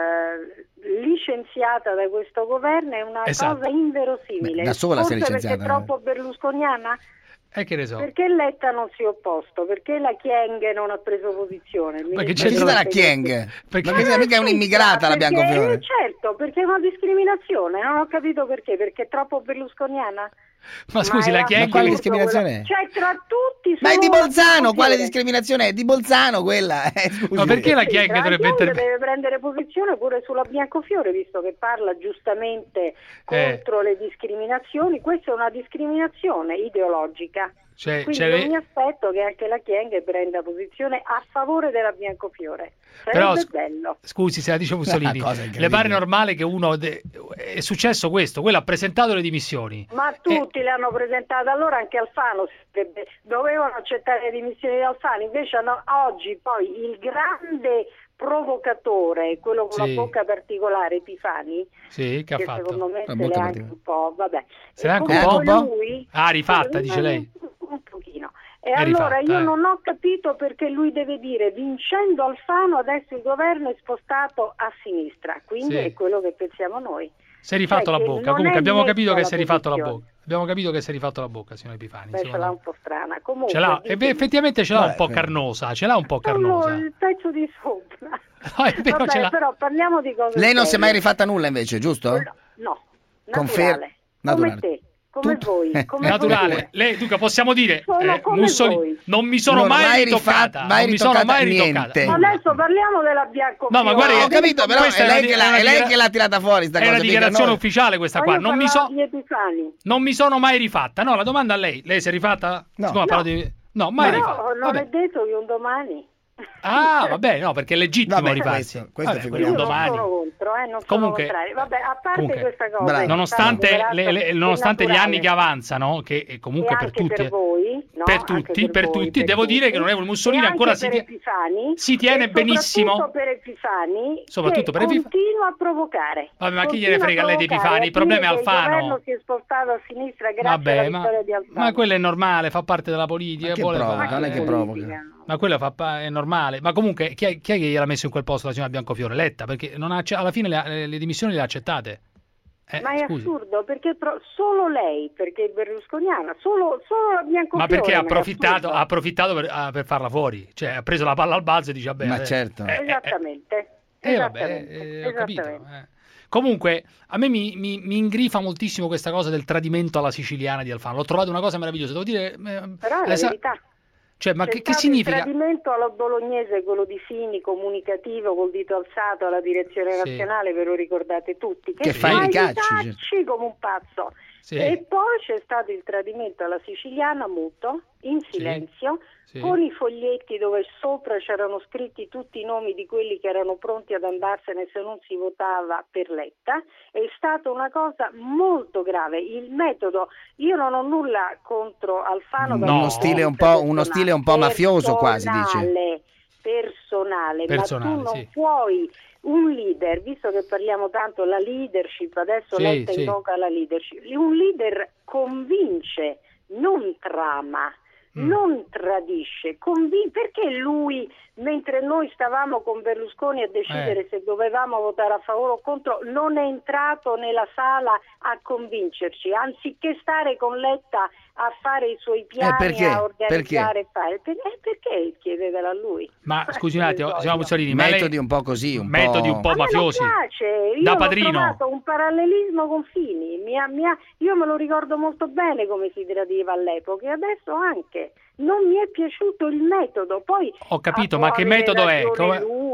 eh, licenziata da questo governo, è una Esatto. cosa inverosimile. Beh, da sola si è Forse licenziata, perché è troppo berlusconiana? E che ne so. Perché Letta non si è opposto? Perché la Chieng non ha preso posizione? Il Ma che ministro c'entra la delle- Chieng? Perché- Ma che mica è un'immigrata la Perché- Biancofiore? eh, certo, perché è una discriminazione, non ho capito perché, perché è troppo berlusconiana? Ma scusi, la è Chieng- Ma quale assurdo discriminazione quello- è? Cioè, tra tutti... Ma è solo di la Bolzano, Biancofiore. quale discriminazione è? Di Bolzano quella, eh, scusi. Ma perché la Chieng La dovrebbe Chieng intervenire? deve prendere posizione pure sulla Biancofiore, visto che parla giustamente Eh. contro le discriminazioni. Questa è una discriminazione ideologica. Cioè, Quindi c'è io le- mi aspetto che anche la Chieng prenda posizione a favore della Biancofiore. Sarebbe Però, sc- bello. Scusi, se la dice Mussolini, Una cosa incredibile. le pare normale che uno... de- È successo questo, quello ha presentato le dimissioni. Ma tutti le hanno presentate, allora anche Alfano si dovrebbe- dovevano accettare le dimissioni di Alfano, invece hanno- oggi poi il grande provocatore, quello con Sì. la bocca particolare, Epifani, Sì, che ha che fatto? secondo me La se bocca l'è anche particolare. un po', vabbè. Se l'è anche E un po'? comunque Un po'? lui- Ah, rifatta, dice lei. Un pochino. E È allora rifatta, io eh. non ho capito perché lui deve dire vincendo Alfano adesso il governo è spostato a sinistra, quindi Sì. è quello che pensiamo noi. Si è rifatto Cioè la che bocca. non Comunque è abbiamo netta capito che la si è rifatto la posizione. bocca. Abbiamo capito che si è rifatto la bocca, signor Epifani. Beh, ce secondo l'ha me. un po' strana. Comunque, Ce l'ha, e beh, effettivamente ce l'ha un Vabbè, po' eh. carnosa, ce l'ha un po' solo carnosa. il pezzo di sopra. No, è vero, Vabbè, ce l'ha. però parliamo di cose Lei non si è serie. mai rifatta nulla invece, giusto? No, no, Confer- naturale. naturale. Come te, come voi, Eh, come Naturale. voi. Lei, dunque, possiamo dire, Sono eh, come Mussolini, voi. non mi sono Non mai, mai ritoccata. rifatta- mai non mi sono ritoccata mai niente. ritoccata. Ma adesso parliamo della Biancofiore. No, ma guarda, Ho capito, però questa è è una lei, di- che l'ha, è una è lei dichiara- che l'ha tirata fuori sta È cosa. una mica dichiarazione noi. ufficiale questa Ma qua. io Non mi, so, parlavo di Epifani. non mi sono mai rifatta. No, la domanda a lei. Lei si è rifatta? No. Siccome ha parlato di... No, mai Però rifatta. non Vabbè. è detto che un domani. Ah, vabbè, no, perché è legittimo Vabbè, rifarsi. questo- questo Vabbè, figuriamo. quello Io non domani. sono contro, eh, non Comunque- sono contrario. Vabbè, a parte Comunque, questa cosa, bravo. che Nonostante, sta le- le- rivelando nonostante è gli anni naturale. che avanzano, che è comunque E per anche tutti, per voi, no? per Anche tutti, per voi, tutti, per devo dire tutti. che l'onorevole Mussolini E ancora anche si, per tie- Epifani, si tiene e benissimo. soprattutto per Epifani, Soprattutto che per Epifani. continua a provocare. Vabbè, ma chi gliene Continua frega a lei di provocare, Epifani? Il problema è a dire che Alfano. Il governo si è spostato a sinistra grazie Vabbè, alla ma, vittoria di Alfano. ma quello è normale, fa parte della politica. Ma che vuole provoca, fare- non è che provoca. Ma quello fa pa- è normale. Ma comunque, chi è, chi è che gliel'ha messo in quel posto la signora Biancofiore? Letta, perché non ha acce- alla fine le, le- le dimissioni le ha accettate. Eh, Ma è scusi. assurdo, perché pro- solo lei, perché è berlusconiana, solo, solo la Biancofiore. Ma perché ha ma è approfittato, assurdo. ha approfittato per, ah, per farla fuori? Cioè, ha preso la palla al balzo e dice, vabbè... Ma eh, certo. eh, eh, Esattamente. Eh, vabbè, Esattamente, eh, ho capito. esattamente. eh. Comunque, a me mi, mi, mi ingrifa moltissimo questa cosa del tradimento alla siciliana di Alfano. L'ho trovato una cosa meravigliosa, devo dire... eh, Però è la esa- verità. Cioè, ma C'è che, che stato significa? il tradimento allo bolognese, quello di Fini, comunicativo, col dito alzato alla direzione Sì. nazionale, ve lo ricordate tutti, Che fa i ricacci, ricacci come un pazzo. Sì. E poi c'è stato il tradimento alla siciliana muto, in silenzio, Sì. con i foglietti dove sopra c'erano scritti tutti i nomi di quelli che erano pronti ad andarsene se non si votava per Letta. È stata una cosa molto grave. Il metodo, io non ho nulla contro Alfano, No, uno stile un po', uno stile un po' mafioso quasi, dice. personale, personale, Personale, ma tu non sì. puoi un leader, visto che parliamo tanto della leadership, adesso Sì, Letta sì. invoca la leadership, un leader convince, non trama, Mm. non tradisce, convin- perché lui, mentre noi stavamo con Berlusconi a decidere Eh. se dovevamo votare a favore o contro, non è entrato nella sala a convincerci, anziché stare con Letta a fare i suoi piani, Eh, perché? a organizzare e fare. Per- eh, perché chiedetela a lui? Ma scusi un attimo, Che signora so io. Mussolini, ma lei- Metodi un po' così, un metodi po'... un po' A me mafiosi. non piace, io Da l'ho padrino. trovato un parallelismo con Fini, mi ha- mi ha- io me lo ricordo molto bene come si tradiva all'epoca e adesso anche. Non mi è piaciuto il metodo, poi Ho capito, può ma che avere metodo è? ragione Come- lui.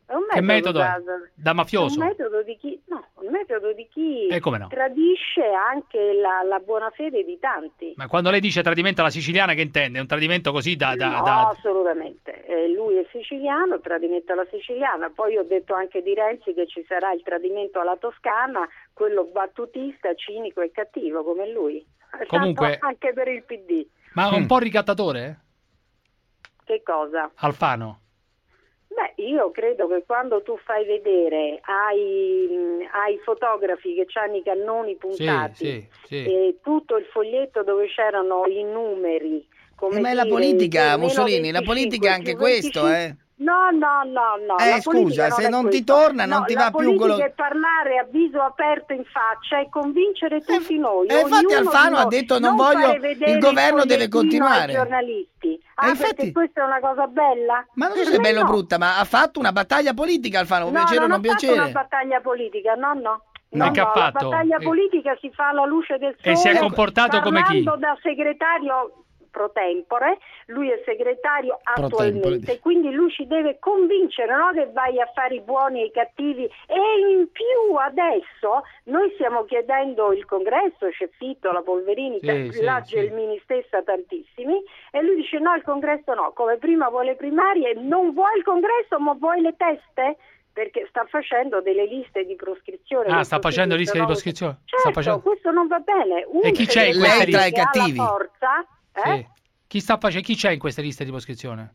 È un Che metodo, metodo è? guarda. Da mafioso? È un metodo di chi, no, un metodo di chi E come no? tradisce anche la, la buona fede di tanti. Ma quando lei dice tradimento alla siciliana, che intende? È un tradimento così da... da, No, da... assolutamente. Eh, lui è siciliano, il tradimento alla siciliana. Poi ho detto anche di Renzi che ci sarà il tradimento alla toscana, quello battutista, cinico e cattivo come lui. Comunque- Tanto anche per il P D. Ma un Mm. po' ricattatore? Che cosa? Alfano. Beh, io credo che quando tu fai vedere ai, mh, ai fotografi che hanno i cannoni puntati sì, sì. e tutto il foglietto dove c'erano i numeri, come Eh, ma è la dire, politica, meno Mussolini, la venticinque, politica è anche più questo, venticinque. No, no, no, no. Eh, la politica scusa, se è non ti questo. torna, non No, ti la va più quello- politica è parlare a viso aperto in faccia e convincere tutti noi. e infatti ognuno Alfano di ha noi. detto, non voglio- fare vedere il governo deve fogliettino continuare. ai giornalisti. Ah, infatti- perché questa è una cosa bella? Ma non so Per se è me bello o no. brutta, ma ha fatto una battaglia politica Alfano, può No, piacere o non non ho fatto piacere. una battaglia politica, no, no. No, No, che ha no, fatto? La battaglia Eh. politica si fa alla luce del sole. E si è comportato come chi? Parlando da segretario pro tempore, lui è segretario Pro attualmente, tempore. quindi lui ci deve convincere, no che vai a fare i buoni e i cattivi. E in più adesso noi stiamo chiedendo il congresso, c'è Fitto, la Polverini, Sì, sì, la sì. Gelmini stessa tantissimi, e lui dice no, il congresso no, come prima vuole le primarie, non vuoi il congresso ma vuoi le teste? Perché sta facendo delle liste di proscrizione. Ah, che sta facendo sostituiscono- liste di proscrizione? Certo, Sta facendo... questo non va bene. Un E chi c'è in segretario queste che liste? ha Cattivi. la forza, eh? Sì. Chi sta facendo? Chi c'è in queste liste di proscrizione?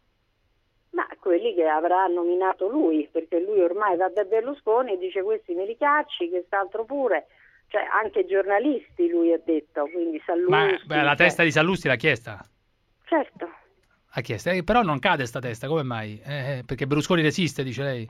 Ma quelli che avrà nominato lui, perché lui ormai va da Berlusconi e dice questi me li cacci, quest'altro pure. Cioè anche giornalisti lui ha detto, quindi Sallusti. Ma beh, la cioè- testa di Sallusti l'ha chiesta. Certo. Ha chiesto, eh, però non cade sta testa, come mai? Eh, eh, perché Berlusconi resiste, dice lei.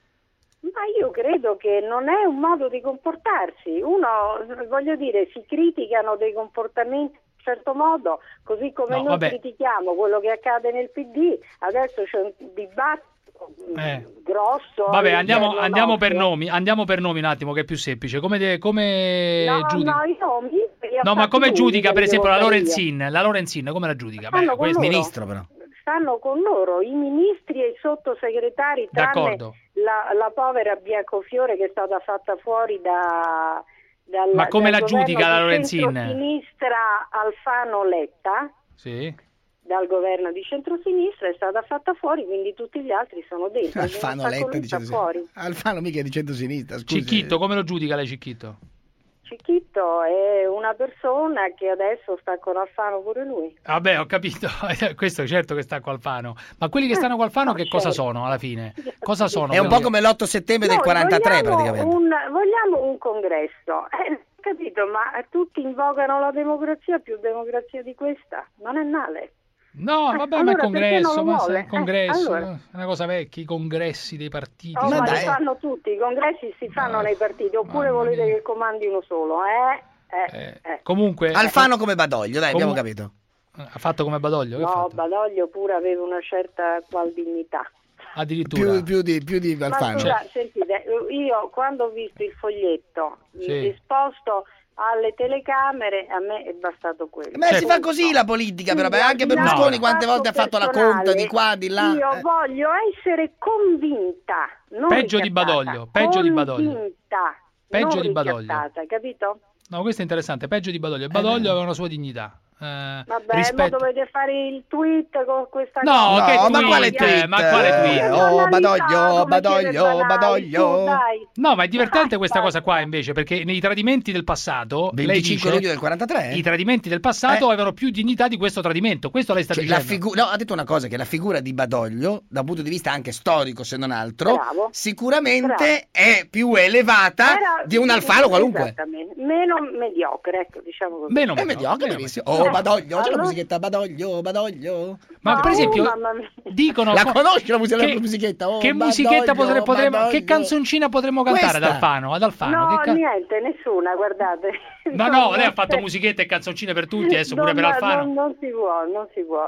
Ma io credo che non è un modo di comportarsi. Uno, voglio dire, si criticano dei comportamenti in un certo modo, così come No, noi vabbè. critichiamo quello che accade nel P D. Adesso c'è un dibattito Eh. grosso. Vabbè, andiamo, all'interno andiamo per nostro. nomi, andiamo per nomi un attimo, che è più semplice. Come, de- come No, giudica? no, i nomi li ha No, ma fatti come lui, giudica, per li esempio, la devo fare io. Lorenzin? La Lorenzin, come la giudica? Stanno con loro. però. Stanno con loro i ministri e i sottosegretari, tranne D'accordo. la, la povera Biancofiore che è stata fatta fuori da, dal, Ma come dal la governo giudica la di Lorenzin? centrosinistra Alfano Letta, Sì. dal governo di centrosinistra, è stata fatta fuori, quindi tutti gli altri sono dentro. Alfano Sta Letta con lui, di sta centro- fuori. Alfano mica è di centro-sinistra, scusi. Cicchitto, come lo giudica lei, Cicchitto? Cicchitto è una persona che adesso sta con Alfano pure lui. Vabbè, ho capito, questo certo che sta con Alfano. Ma quelli che stanno con Alfano che cosa sono alla fine? Cosa sono? È un po' quelli- come l'otto settembre del Noi quarantatré vogliamo praticamente. Un, vogliamo un congresso, eh, capito, ma tutti invocano la democrazia, più democrazia di questa, non è male. No, Eh, vabbè, allora ma il perché congresso, non lo ma vuole? sai, il congresso, Eh, allora. è una cosa vecchia, i congressi dei partiti. Oh, sono- ma li fanno tutti, i congressi si fanno nei partiti, oppure mamma volete mia. che comandi uno solo, eh? Eh, eh. Comunque... Alfano come Badoglio, dai, abbiamo Comu- capito. Ha fatto come Badoglio? Che ha No, fatto? Badoglio pure aveva una certa qual dignità. Addirittura. Più, più di, più di Ma Alfano. scusa, sentite, io quando ho visto il foglietto Sì. disposto alle telecamere, a me è bastato quello. Ma si fa così la politica, però beh, anche Berlusconi quante volte ha fatto la conta di qua, di là. Io eh. voglio essere convinta, non Peggio di ricattata. Badoglio, peggio di Badoglio. Convinta, Peggio non di Badoglio. ricattata, capito? No, questo è interessante, peggio di Badoglio. Badoglio aveva una sua dignità. Eh, Vabbè, ma rispetto... dovete fare il tweet con questa No, cosa. che No, ma tweet? quale tweet? Ma quale tweet? Oh, Badoglio, come Badoglio, chiede Banai, Badoglio. su, dai. No, ma è divertente questa cosa qua invece, perché nei tradimenti del passato, lei venticinque dice, luglio del quarantatré? i tradimenti del passato Eh. avevano più dignità di questo tradimento. Questo lei sta Cioè, la dicendo. figu- no, ha detto una cosa, che la figura di Badoglio, da un punto di vista anche storico se non altro, Bravo. sicuramente è più elevata Era- di un Alfano qualunque. Esattamente. Meno mediocre, ecco, diciamo così. Meno È mediocre, benissimo. Oh, Badoglio, c'è la Allora- musichetta Badoglio, Badoglio. Ma per Oh, esempio, mamma mia. dicono... La conosci la musica- la che, musichetta? Oh, che Badoglio, musichetta potre- potremmo... Che Badoglio. canzoncina potremmo cantare ad Questa. Alfano? Ad Alfano? No, che ca- niente, nessuna, guardate. No, no, lei ha fatto musichette e canzoncine per tutti, adesso pure Non- per Alfano. Non, non si può, non si può.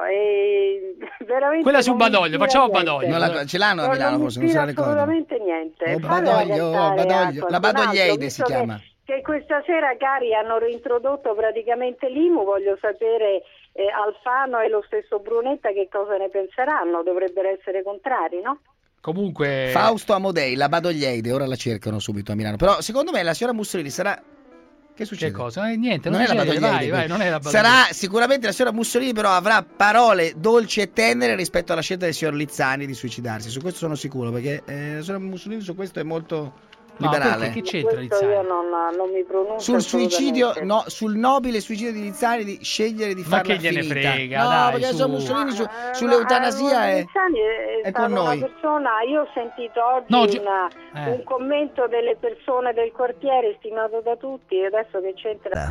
E veramente Quella su non mi Badoglio, ispira facciamo niente. Badoglio. Non la- ce l'hanno a Non- Milano non mi forse, non se la ispira ricordano. assolutamente niente. Oh, Fallela Badoglio, cantare Badoglio. a La qualcun Badoglieide altro, si visto che- chiama. Che questa sera, cari, hanno reintrodotto praticamente l'I M U, voglio sapere eh, Alfano e lo stesso Brunetta che cosa ne penseranno, dovrebbero essere contrari, no? Comunque... Fausto Amodei, la Badoglieide, ora la cercano subito a Milano. Però secondo me la signora Mussolini sarà... Che succede? Che cosa? Eh, niente, non, non è la succede, Badoglieide. vai, vai, non è la Badoglieide. Sarà sicuramente la signora Mussolini, però avrà parole dolci e tenere rispetto alla scelta del signor Lizzani di suicidarsi. Su questo sono sicuro, perché eh, la signora Mussolini su questo è molto... liberale. No, che c'entra Lizzani? Io non, non mi pronuncio sul suicidio, no, sul nobile suicidio di Lizzani di scegliere di Ma farla che gliene finita. frega, no, dai, perché su. sono Mussolini su, sull'eutanasia è, Lizzani è, è stata con noi. una persona, io ho sentito oggi No, gi- una, eh. un commento delle persone del quartiere stimato da tutti, e adesso che c'entra...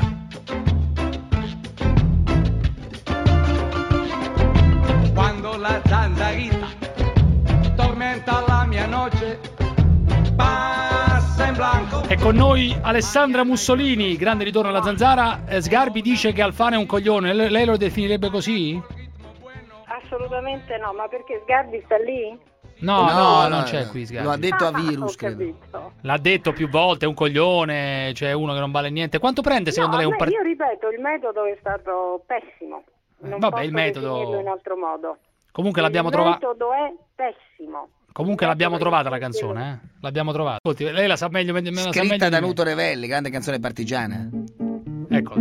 Quando la zanzarita tormenta la mia noce, passa in blanco. E con noi Alessandra Mussolini, grande ritorno alla zanzara. eh, Sgarbi dice che Alfano è un coglione, L- lei lo definirebbe così? Assolutamente no, ma perché Sgarbi sta lì? No, no, No, non no, c'è no. qui Sgarbi. Lo ha detto a Ah, Virus, ho credo. capito. L'ha detto più volte, è un coglione, cioè uno che non vale niente. Quanto prende secondo No, lei un a me- partito? io ripeto, il metodo è stato pessimo. Non vabbè, posso il metodo- definirlo in altro modo. Comunque l'abbiamo trovata. Il metodo è pessimo. Comunque l'abbiamo trovata la canzone, eh? L'abbiamo trovata. Ascolti, lei la sa meglio, me- me la sa meglio Scritta di da me. Nuto Revelli, grande canzone partigiana. Eccola.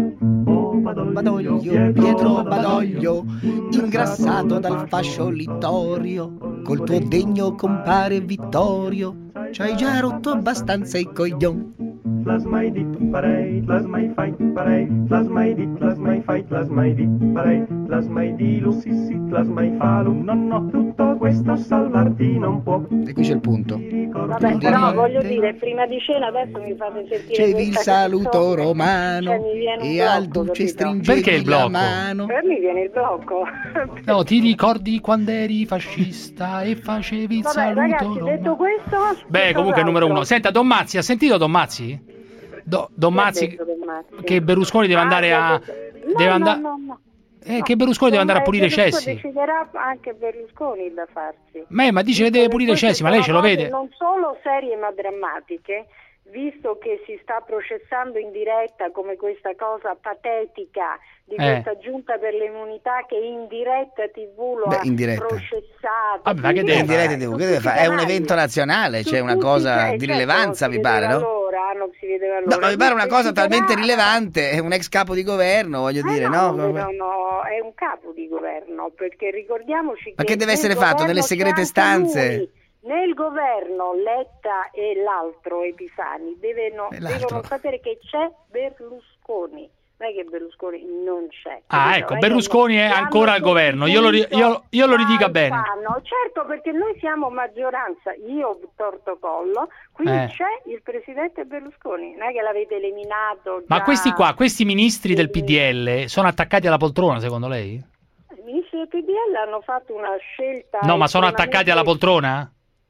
Badoglio, Pietro Badoglio, ingrassato dal fascio littorio, col tuo degno compare Vittorio, c'hai già rotto abbastanza i coglion. L'has mai dit, parei, l'has mai fai, parei, l'has mai dit, l'has mai fai, l'has mai dit, parei, l'has mai dilu, sì sì, l'has mai falu, no no, tutto questo salvarti non può. E qui c'è il punto. Vabbè, però voglio dire, prima di cena adesso mi fate sentire Cevi il questa saluto canzone, romano cioè, mi viene un e al blocco, duce capito? stringevi Perché il la blocco? mano. Per me viene il blocco. No, ti ricordi quando eri fascista e facevi il Vabbè, saluto ragazzi, romano? detto questo... Beh, comunque è numero uno. Senta, Don Mazzi, ha sentito Don Mazzi? Do- Don Che ha Mazzi detto Don Mazzi? che Berlusconi deve Ah, andare a... no, deve no, andare... no, no. Eh, che Berlusconi deve andare a pulire i Berlusconi cessi. deciderà anche Berlusconi da farsi. Ma, ma dice che deve pulire i cessi, ma lei ce lo Sono cose vede? non solo serie ma drammatiche, visto che si sta processando in diretta come questa cosa patetica di Eh. questa giunta per le immunità che in diretta tivù lo Beh, ha in diretta. processato. Vabbè, ma che In deve In diretta fare? devo- su che deve tutti i fare? È un canali. evento nazionale, Su cioè una tutti, cosa eh, di certo, rilevanza, non si mi pare, vedeva no? Allora, non si vedeva No, allora. ma mi pare una cosa talmente Deciderà- rilevante, è un ex capo di governo, voglio Eh dire, no, no? no, no, è un capo di governo, perché ricordiamoci Ma che che deve nel essere fatto? governo Nelle c'è segrete anche stanze? lui. Nel governo Letta e l'altro Epifani devono, E l'altro? devono sapere che c'è Berlusconi. Non è che Berlusconi non c'è. Ah, capito? ecco, Non è Berlusconi che è hanno ancora al governo. Io lo, ri- io, io lo ridica bene. Alfano. Certo, perché noi siamo maggioranza, io torto collo, qui Eh. c'è il presidente Berlusconi, non è che l'avete eliminato Ma già. questi qua, questi ministri del P D L sono attaccati alla poltrona, secondo lei? I ministri del P D L hanno fatto una scelta... No, ma sono estremamente- attaccati alla poltrona?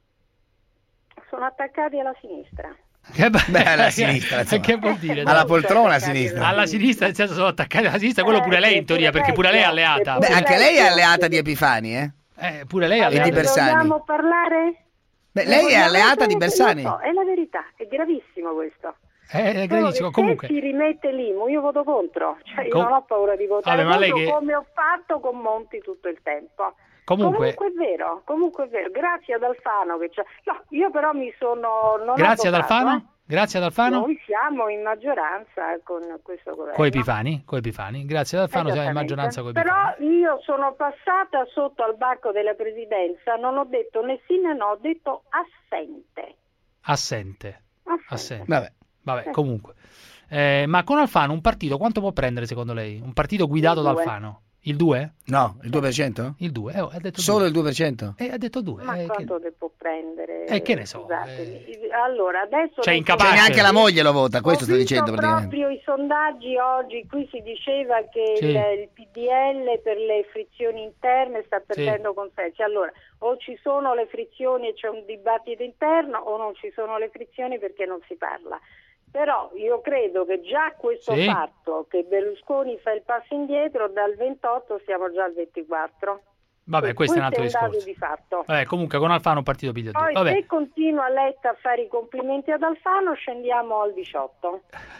Sono attaccati alla sinistra. Che be- Beh, alla sinistra, insomma. Che vuol dire? Alla No? poltrona a sinistra. Alla sinistra, nel senso sono attaccati alla sinistra, quello Eh, pure lei sì, in teoria, pure perché pure lei è peggio, alleata. Beh, Pure anche lei è peggio. alleata di Epifani, eh? Eh, pure lei è E di alleata. Bersani. Vogliamo parlare? Beh, lei è alleata di Lo Bersani. so, è la verità, è gravissimo questo. Eh, è Solo gravissimo. che Comunque, se si rimette l'I M U io voto contro, cioè io Com- non ho paura di votare Vabbè, ma lei contro che- come ho fatto con Monti tutto il tempo. Comunque- Comunque è vero, comunque è vero, grazie ad Alfano che c'è. No, io però mi sono non ho grazie ad votato, Alfano? eh. Grazie ad Alfano? Noi siamo in maggioranza con questo governo. Con Epifani? Con Epifani. Grazie ad Alfano siamo in Esattamente. maggioranza con Epifani. Però io sono passata sotto al banco della presidenza, non ho detto né sì né no, ho detto assente. Assente. Assente. Assente. Vabbè. Vabbè, comunque. Eh, ma con Alfano un partito quanto può prendere secondo lei? Un partito guidato Il da due. Alfano? Il due? No, il due per cento? Il due, eh, oh, ha detto Solo due. il due per cento? Eh, ha detto due. Ma eh, che- quanto ne può prendere? Eh, che ne so, Scusatemi. Allora, adesso... Cioè, adesso- incapace. Cioè neanche la moglie lo vota, questo Ho sto visto dicendo praticamente. proprio i sondaggi oggi, qui si diceva che Sì. il, il P D L per le frizioni interne sta perdendo consensi. Allora, o ci sono le frizioni e c'è un dibattito interno o non ci sono le frizioni perché non si parla. Però io credo che già questo Sì. fatto che Berlusconi fa il passo indietro, dal ventotto siamo già al ventiquattro. Vabbè, questo, questo è un altro è un discorso. Dato di fatto. Vabbè, comunque con Alfano un partito piglio due. Poi Vabbè. se continua Letta a fare i complimenti ad Alfano scendiamo al diciotto.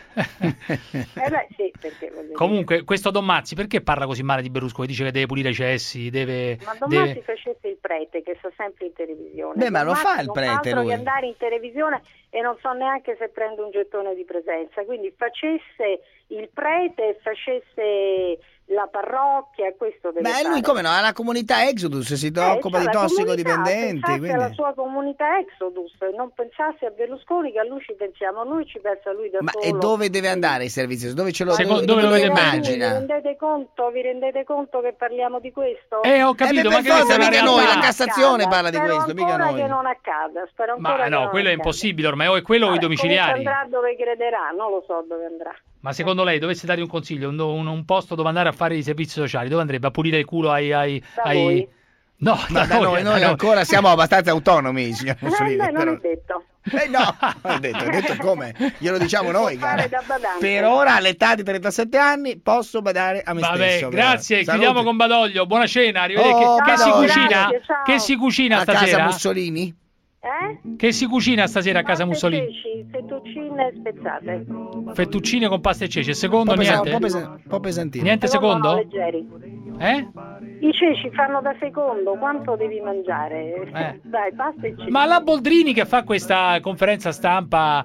eh beh sì, perché comunque questo Don Mazzi perché parla così male di Berlusconi? Dice che deve pulire i cessi, deve... Ma Don deve... Mazzi facesse il prete che sta sempre in televisione. Beh, ma Don lo Mazzi fa il non prete altro lui. Che andare in televisione e non so neanche se prende un gettone di presenza, quindi facesse il prete e facesse la parrocchia, questo deve Ma fare. lui come no? Ha la comunità Exodus, si Eh, occupa cioè di la tossicodipendenti. comunità, pensasse Quindi... alla sua comunità Exodus, non pensasse a Berlusconi, che a lui ci pensiamo noi, ci pensa lui da Ma solo. e dove deve andare il servizio? Dove ce lo Secondo- dove, dove dove lo lo vede Vi immagina? rendete conto? Vi rendete conto che parliamo di questo? Eh, ho capito, Eh, beh, ma per che forza, questa è una mica realtà. noi, la Cassazione Accada. parla di Spero questo, mica ancora noi. che non accada, spero ancora Ma che no, non quello è accada. impossibile ormai, o è quello o i Vabbè, domiciliari. comunque andrà dove crederà, non lo so dove andrà. Ma secondo lei dovesse dare un consiglio, un, un- un posto dove andare a fare i servizi sociali, dove andrebbe? A pulire il culo ai... ai, Da ai... voi. No, Ma da noi, da noi ancora siamo abbastanza autonomi, signor Eh, Mussolini. beh, non però- è detto. Eh no, non è detto, è detto come? Glielo diciamo noi, Può fare cara. da badante. Per ora, all'età di trentasette anni, posso badare a me Vabbè, stesso. grazie, Salute. chiudiamo con Badoglio, buona cena, arrivederci. Oh, che, che si Badoglio. cucina? Grazie, ciao. Che si cucina A casa stasera? Mussolini? Eh? Che si cucina stasera a casa Pasta e Mussolini? ceci, fettuccine spezzate. Fettuccine con pasta e ceci. Secondo Un po' pesa- niente? un po' pesa- un po' pesantino. Niente secondo? No, leggeri. Eh? I ceci fanno da secondo, quanto devi mangiare? Eh. Dai, pasta e ceci. Ma la Boldrini che fa questa conferenza stampa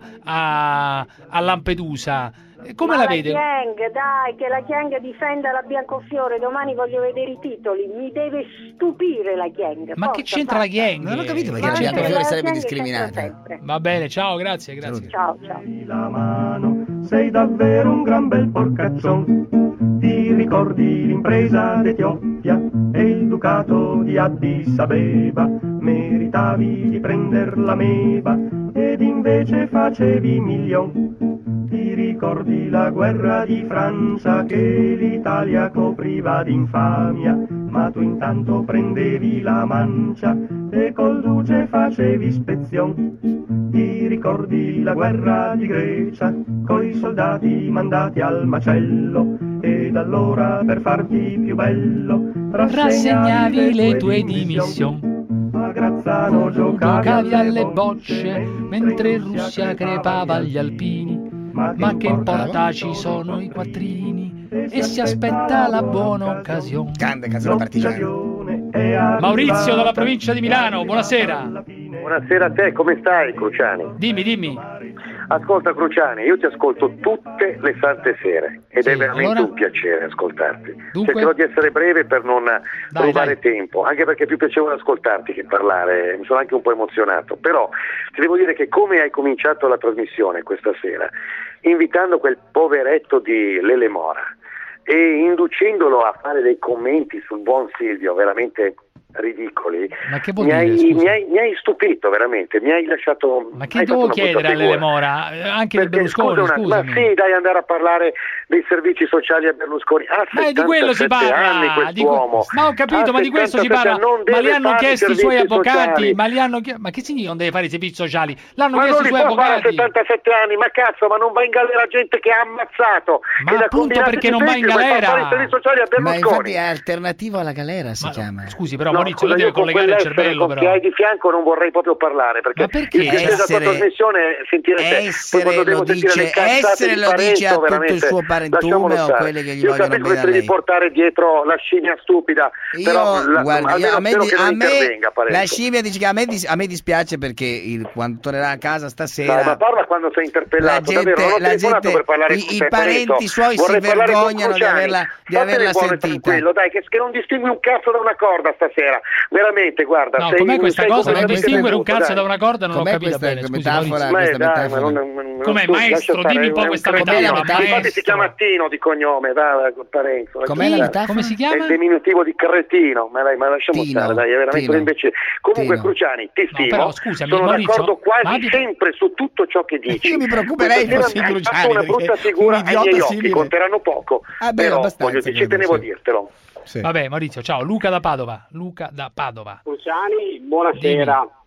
a, a Lampedusa, eh, come Ma la vede? Chiang, dai, che la Chiang difenda la Biancofiore, domani voglio vedere i titoli, mi deve stupire la Chiang. Ma che forza, c'entra la basta. Chiang? Non ho capito perché Ma la perché Biancofiore la sarebbe Chiang c'entra discriminata. sempre. Va bene, ciao, grazie, grazie. Ciao, ciao. La mano, sei davvero un gran bel porcaccion. Ti ricordi l'impresa d'Etiopia e il ducato di Addis Abeba? Meritavi di prender la meba ed invece facevi milion. Ti ricordi la guerra di Francia che l'Italia copriva d'infamia, ma tu intanto prendevi la mancia e col duce facevi ispezion. Ti ricordi la guerra di Grecia coi soldati mandati al macello ed allora per farti più bello Rassegnavi le tue dimissioni. a Grazzano giocavi, Giocavi alle bocce mentre Russia crepava agli alpini. Ma che importa, ci sono i quattrini e si aspetta la buona occasione. Grande canzone partigiana. Maurizio dalla provincia di Milano, buonasera. Buonasera a te, come stai Cruciani? Dimmi, dimmi. Ascolta Cruciani, io ti ascolto tutte le sante sere ed Sì, è veramente allora? un piacere ascoltarti. Dunque? Cercherò di essere breve per non Dai, rubare dai. tempo, anche perché è più piacevole ascoltarti che parlare, mi sono anche un po' emozionato, però ti devo dire che come hai cominciato la trasmissione questa sera, invitando quel poveretto di Lele Mora e inducendolo a fare dei commenti sul buon Silvio veramente ridicoli, Ma che vuol mi, dire, hai, scusa? mi, hai, mi hai stupito veramente, mi hai lasciato... Ma che hai devo fatto una brutta chiedere a Lele figura. Mora? Eh, Anche di Perché, Berlusconi, scusa una- scusami. Ma sì, dai, andare a parlare dei servizi sociali a Berlusconi. Ha Ma di quello si settantasette parla, anni di que- quest'uomo. ma ho capito, Ha ma di questo si settantasette parla. anni, non Ma deve li hanno fare chiesto i suoi servizi avvocati, sociali. ma li hanno chie- ma che significa non deve fare i servizi sociali? L'hanno Ma chiesto non i li suoi può fare a avvocati. settantasette anni, ma cazzo, ma non va in galera gente che ha ammazzato. Ma che da appunto combinati perché non va in difetti vuoi far galera. fare i servizi sociali a Ma Berlusconi. infatti è alternativo alla galera, si chiama. Scusi, però No, Maurizio, scusa, lei deve io con collegare il quell'essere cervello, con però. che hai di fianco non vorrei proprio parlare, perché, Ma perché? il piacere della tua Essere- trasmissione è sentire te. Poi Essere quando devo lo sentire le dice, cazzate essere di lo dice Parenzo, a tutto il veramente, suo parentume lasciamolo o stare. quelli che gli Io vogliono capisco bene che a te devi lei. portare dietro la scimmia stupida, però Io, la, guarda, io- almeno a me, spero di- che non a me intervenga Parenzo. la scimmia dice che a me, dis- a me dispiace perché il, quando tornerà a casa stasera Dai, ma parla quando sei interpellato, la gente- davvero, non ho la telefonato gente- per parlare i- con i te, parenti Parenzo. suoi si Vorrei parlare con vergognano di Cruciani. averla- di Fatene averla buono e sentita. tranquillo, dai, che, che non distingui un cazzo da una corda stasera, veramente, guarda. No, sei, com'è questa sei cosa? Non completamente distinguere un perduto, cazzo dai. da una corda non ho Com'è capito questa bene. Scusi, metafora? Maurizio. Ma questa dai, ma metafora. non, non- non- Com'è, tu, maestro? lascia stare, Dimmi un po' è questa cretino. metafora, Infatti si maestro. chiama Tino di cognome, dai, Parenzo. lascia Com'è la stare. metafora? Come si È chiama? il diminutivo di cretino, ma, dai, ma lasciamo Tino, stare, dai, è veramente Tino. un imbecille. Comunque, Tino. Cruciani, ti No, stimo, però, scusami, sono Maurizio, d'accordo quasi ma abbi- sempre su tutto ciò che dici. Io mi preoccuperei Questa fossi sera hai Cruciani, fatto una perché brutta figura un ai idiota miei occhi, simile. conteranno poco, Ah, beh, però abbastanza, voglio dire, ci credo, tenevo a sì. dirtelo. Sì. Vabbè, Maurizio, ciao. Luca da Padova. Luca da Padova. Cruciani, buonasera.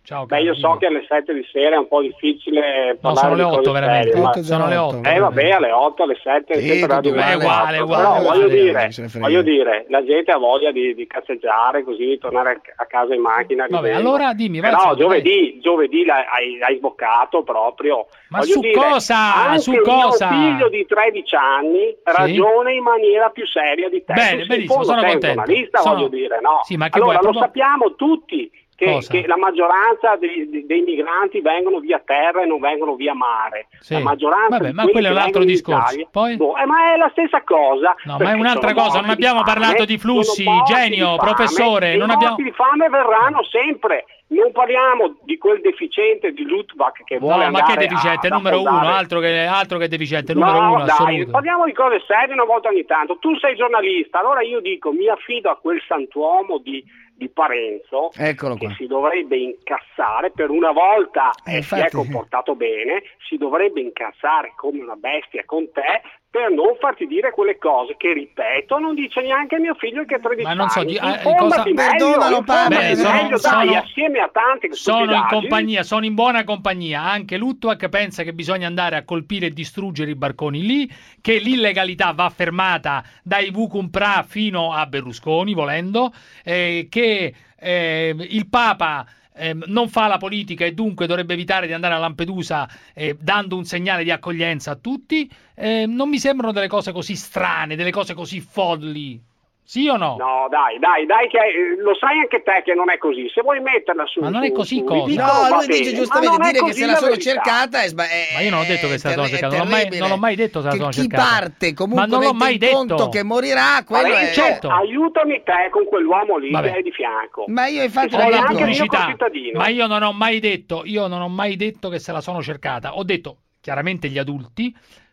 Ciao, Beh, io so Carlo. che alle sette di sera è un po' difficile No, parlare sono le di cose otto veramente. serie, ma- Otto, sono le otto. Eh vabbè, alle otto, alle sette è Sì, sempre Radio tutto Uguale, uguale, uguale, Però uguale, voglio uguale, dire, se ne frega. voglio dire, la gente ha voglia di, di cazzeggiare così, di tornare a, a casa in macchina. Vabbè, ridendo. allora dimmi, vai, Però sì, giovedì, giovedì l'hai, hai, hai sboccato proprio. Ma Voglio su dire, cosa? Anche Su cosa? mio figlio di tredici anni ragiona in maniera più seria di te. Bene, Tu sei- benissimo, in fondo sono sei un contento. giornalista, Sono- voglio dire, no? Sì, ma che allora vuoi, lo proprio- sappiamo tutti. Che, Cosa? che la maggioranza dei, dei- dei migranti vengono via terra e non vengono via mare. Sì. La maggioranza Vabbè, di ma quelli quello è che un altro vengono in discorso. Italia- Poi? boh, eh, ma è la stessa cosa. No, ma è perché un'altra sono cosa, non morti di abbiamo fame, parlato di flussi, sono morti genio, di fame, professore, e non i abbiamo- morti di fame verranno sempre. Non parliamo di quel deficiente di Lutbach che vuole No, ma andare che deficiente? a- Numero ad uno, affondare- altro che, altro che deficiente, numero no, uno dai, assoluto. parliamo di cose serie una volta ogni tanto. Tu sei giornalista, allora io dico, mi affido a quel santuomo di, di Parenzo, Eccolo che qua. si dovrebbe incassare, per una volta Eh, eh, si è infatti. comportato bene, si dovrebbe incassare come una bestia con te, per non farti dire quelle cose che, ripeto, non dice neanche mio figlio che ha tredici Ma non so, anni. di- eh, Informati cosa- meglio, Perdonalo, informati Paolo. Beh, sono- meglio, dai, sono- assieme a tante Sono in stupidaggini. compagnia, sono in buona compagnia. Anche Lutwak pensa che bisogna andare a colpire e distruggere i barconi lì, che l'illegalità va fermata dai Vucumpra fino a Berlusconi, volendo, eh, che eh, il Papa ehm, non fa la politica e dunque dovrebbe evitare di andare a Lampedusa eh, dando un segnale di accoglienza a tutti. Eh, non mi sembrano delle cose così strane, delle cose così folli. Sì o no? No, dai, dai, dai, che eh, lo sai anche te che non è così. Se vuoi metterla su. Ma non è su- così su cosa? ridicolo, No, va lui dice bene, giustamente ma non è dire che così se la la sono verità. cercata è, sba- è Ma io non ho detto che se la sono è cercata, non, ho mai- terribile. non l'ho mai detto se la Che sono chi cercata. parte comunque Ma non l'ho mette mai in detto. conto che morirà, quello Allora, è... certo. Aiutami te con quell'uomo lì Vabbè. che hai di fianco. Ma io infatti Che Ho sei la anche il mio pubblicità, concittadino. ma io non ho mai detto, io non ho mai detto che se la sono cercata. Ho detto chiaramente gli adulti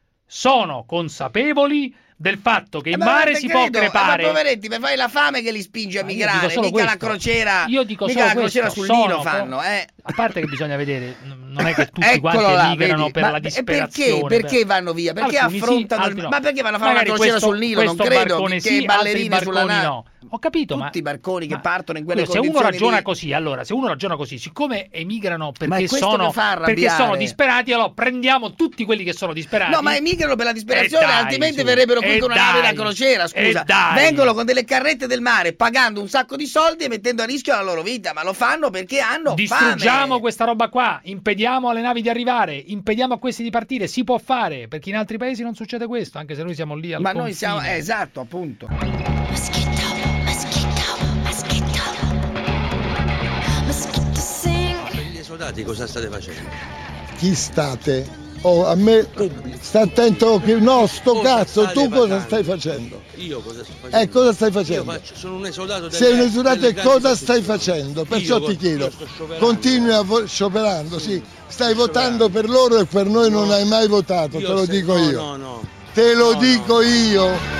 sono consapevoli del fatto che Eh, il ma mare te si può credo, eh, crepare. ma poveretti, ma fai la fame che li spinge a Ma io migrare, dico solo mica la questo. crociera, Io dico mica solo la crociera questo, sul Nilo sono- fanno, eh. A parte che bisogna vedere, n- non è che tutti Eccolo quanti là, emigrano vedi? per Ma la e disperazione. perché? Perché vanno via? Perché Alcuni sì, affrontano il- altri no. ma perché vanno a fare una Magari crociera questo- sul Nilo? Non questo credo, barcone che sì, ballerini altri sulla barconi nave. no. Ho capito, ma Tutti i barconi che partono in quelle se uno condizioni ragiona lì. così, allora, se uno ragiona così, siccome emigrano Ma è perché questo sono, che fa arrabbiare. perché sono disperati, allora prendiamo tutti quelli che sono disperati. No, ma emigrano per la disperazione, E dai, altrimenti su. verrebbero qui E con una nave dai. da crociera, scusa. E dai. Vengono con delle carrette del mare, pagando un sacco di soldi e mettendo a rischio la loro vita, ma lo fanno perché hanno Distruggiamo fame. questa roba qua, impediamo alle navi di arrivare, impediamo a questi di partire, si può fare, perché in altri paesi non succede questo, anche se noi siamo lì al Ma confine. noi siamo, eh, esatto, appunto. Per gli esodati cosa state facendo? Chi state? Oh, a me sta attento che no, sto Cosa cazzo, state tu cosa facendo? stai facendo? Io cosa sto facendo? Eh, cosa stai Io facendo? faccio- sono un esodato delle, Sei un esulato delle e grandi cosa stai istituzioni. facendo? Perciò Io ti co- chiedo, io sto scioperando. continui a vo- scioperando, sì, stai votando per loro e per noi non hai mai votato, Io te lo se- dico no, io. no, no. Te lo No, dico no. io.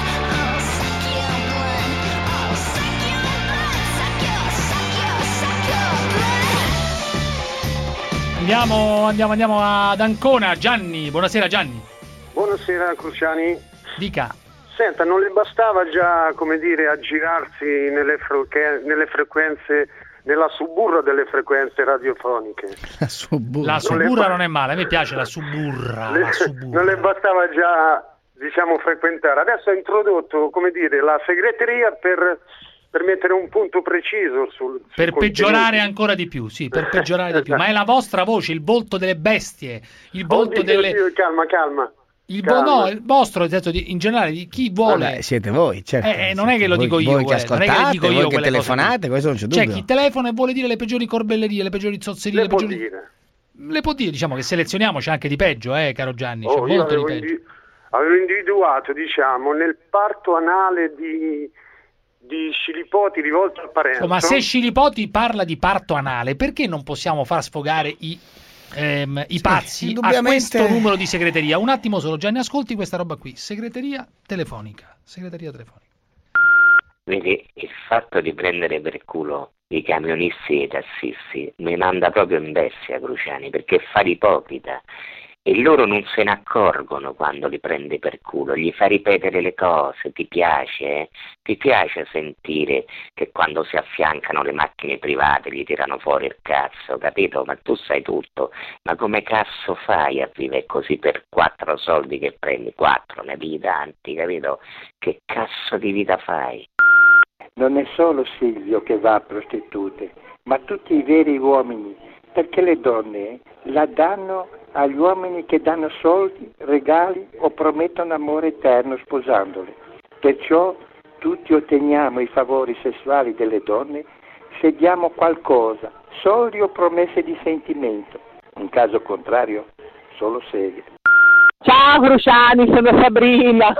Andiamo, andiamo, andiamo ad Ancona, Gianni, buonasera Gianni. Buonasera Cruciani. Dica. Senta, non le bastava già, come dire, aggirarsi nelle, frequen- nelle frequenze, nella suburra delle frequenze radiofoniche? La Non suburra le- non è male, a me piace la suburra. Le- La suburra. non le bastava già, diciamo, frequentare. Adesso ha introdotto, come dire, la segreteria per, per mettere un punto preciso sul, sul Per peggiorare contenuto. ancora di più, sì, per peggiorare di più. Ma è la vostra voce, il volto delle bestie, il volto Oddio, delle... oddio, calma, calma. Il vo- calma. no, il vostro, nel senso di, in generale, di chi vuole... Vabbè, siete voi, certo. Eh, eh, non è che lo Voi- dico io, voi che eh, non è che le ascoltate, dico io voi che quelle cose telefonate, lì. questo non c'è C'è dubbio. chi telefona e vuole dire le peggiori corbellerie, le peggiori zozzerie, Le le può peggiori... dire. Le può dire, diciamo che selezioniamo, c'è anche di peggio, eh, caro Gianni, c'è Oh, io molto di avevo, peggio. indi- avevo individuato, diciamo, nel parto anale di, di Scilipoti rivolto al Parenzo. Oh, ma se Scilipoti parla di parto anale, perché non possiamo far sfogare i, ehm, i pazzi a indubbiamente- questo numero di segreteria? Un attimo solo, Gianni, ascolti questa roba qui. Segreteria telefonica. Segreteria telefonica. Vedi, il fatto di prendere per culo i camionisti e i tassisti mi manda proprio in bestia, Cruciani, perché fa l'ipocrita. e loro non se ne accorgono quando li prendi per culo, gli fai ripetere le cose, ti piace? Eh? Ti piace sentire che quando si affiancano le macchine private gli tirano fuori il cazzo, capito? Ma tu sai tutto, ma come cazzo fai a vivere così per quattro soldi che prendi? Quattro, ne pigli tanti, capito? Che cazzo di vita fai? Non è solo Silvio che va a prostitute, ma tutti i veri uomini, perché le donne la danno agli uomini che danno soldi, regali o promettono amore eterno sposandole. Perciò tutti otteniamo i favori sessuali delle donne se diamo qualcosa, soldi o promesse di sentimento. In caso contrario, solo serie. Ciao Cruciani, sono Sabrina.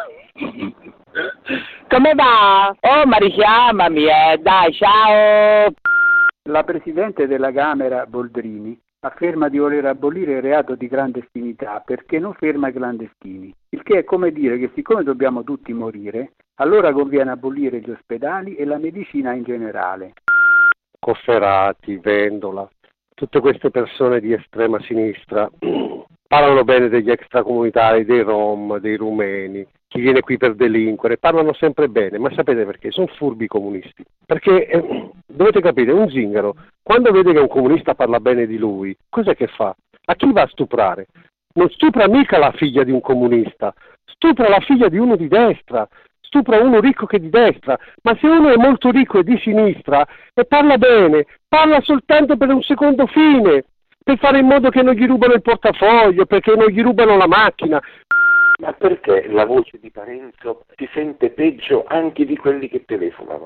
Come va? Oh, ma richiamami, eh, dai, ciao. La Presidente della Camera, Boldrini, afferma di voler abolire il reato di clandestinità perché non ferma i clandestini, il che è come dire che siccome dobbiamo tutti morire, allora conviene abolire gli ospedali e la medicina in generale. Cofferati, Vendola, tutte queste persone di estrema sinistra parlano bene degli extracomunitari, dei rom, dei rumeni, chi viene qui per delinquere, parlano sempre bene, ma sapete perché? Sono furbi comunisti. Perché eh, dovete capire, un zingaro, quando vede che un comunista parla bene di lui, cos'è che fa? A chi va a stuprare? Non stupra mica la figlia di un comunista, stupra la figlia di uno di destra, stupra uno ricco che di destra, ma se uno è molto ricco e di sinistra e parla bene, parla soltanto per un secondo fine, per fare in modo che non gli rubano il portafoglio, perché non gli rubano la macchina. Ma perché la voce di Parenzo si sente peggio anche di quelli che telefonano?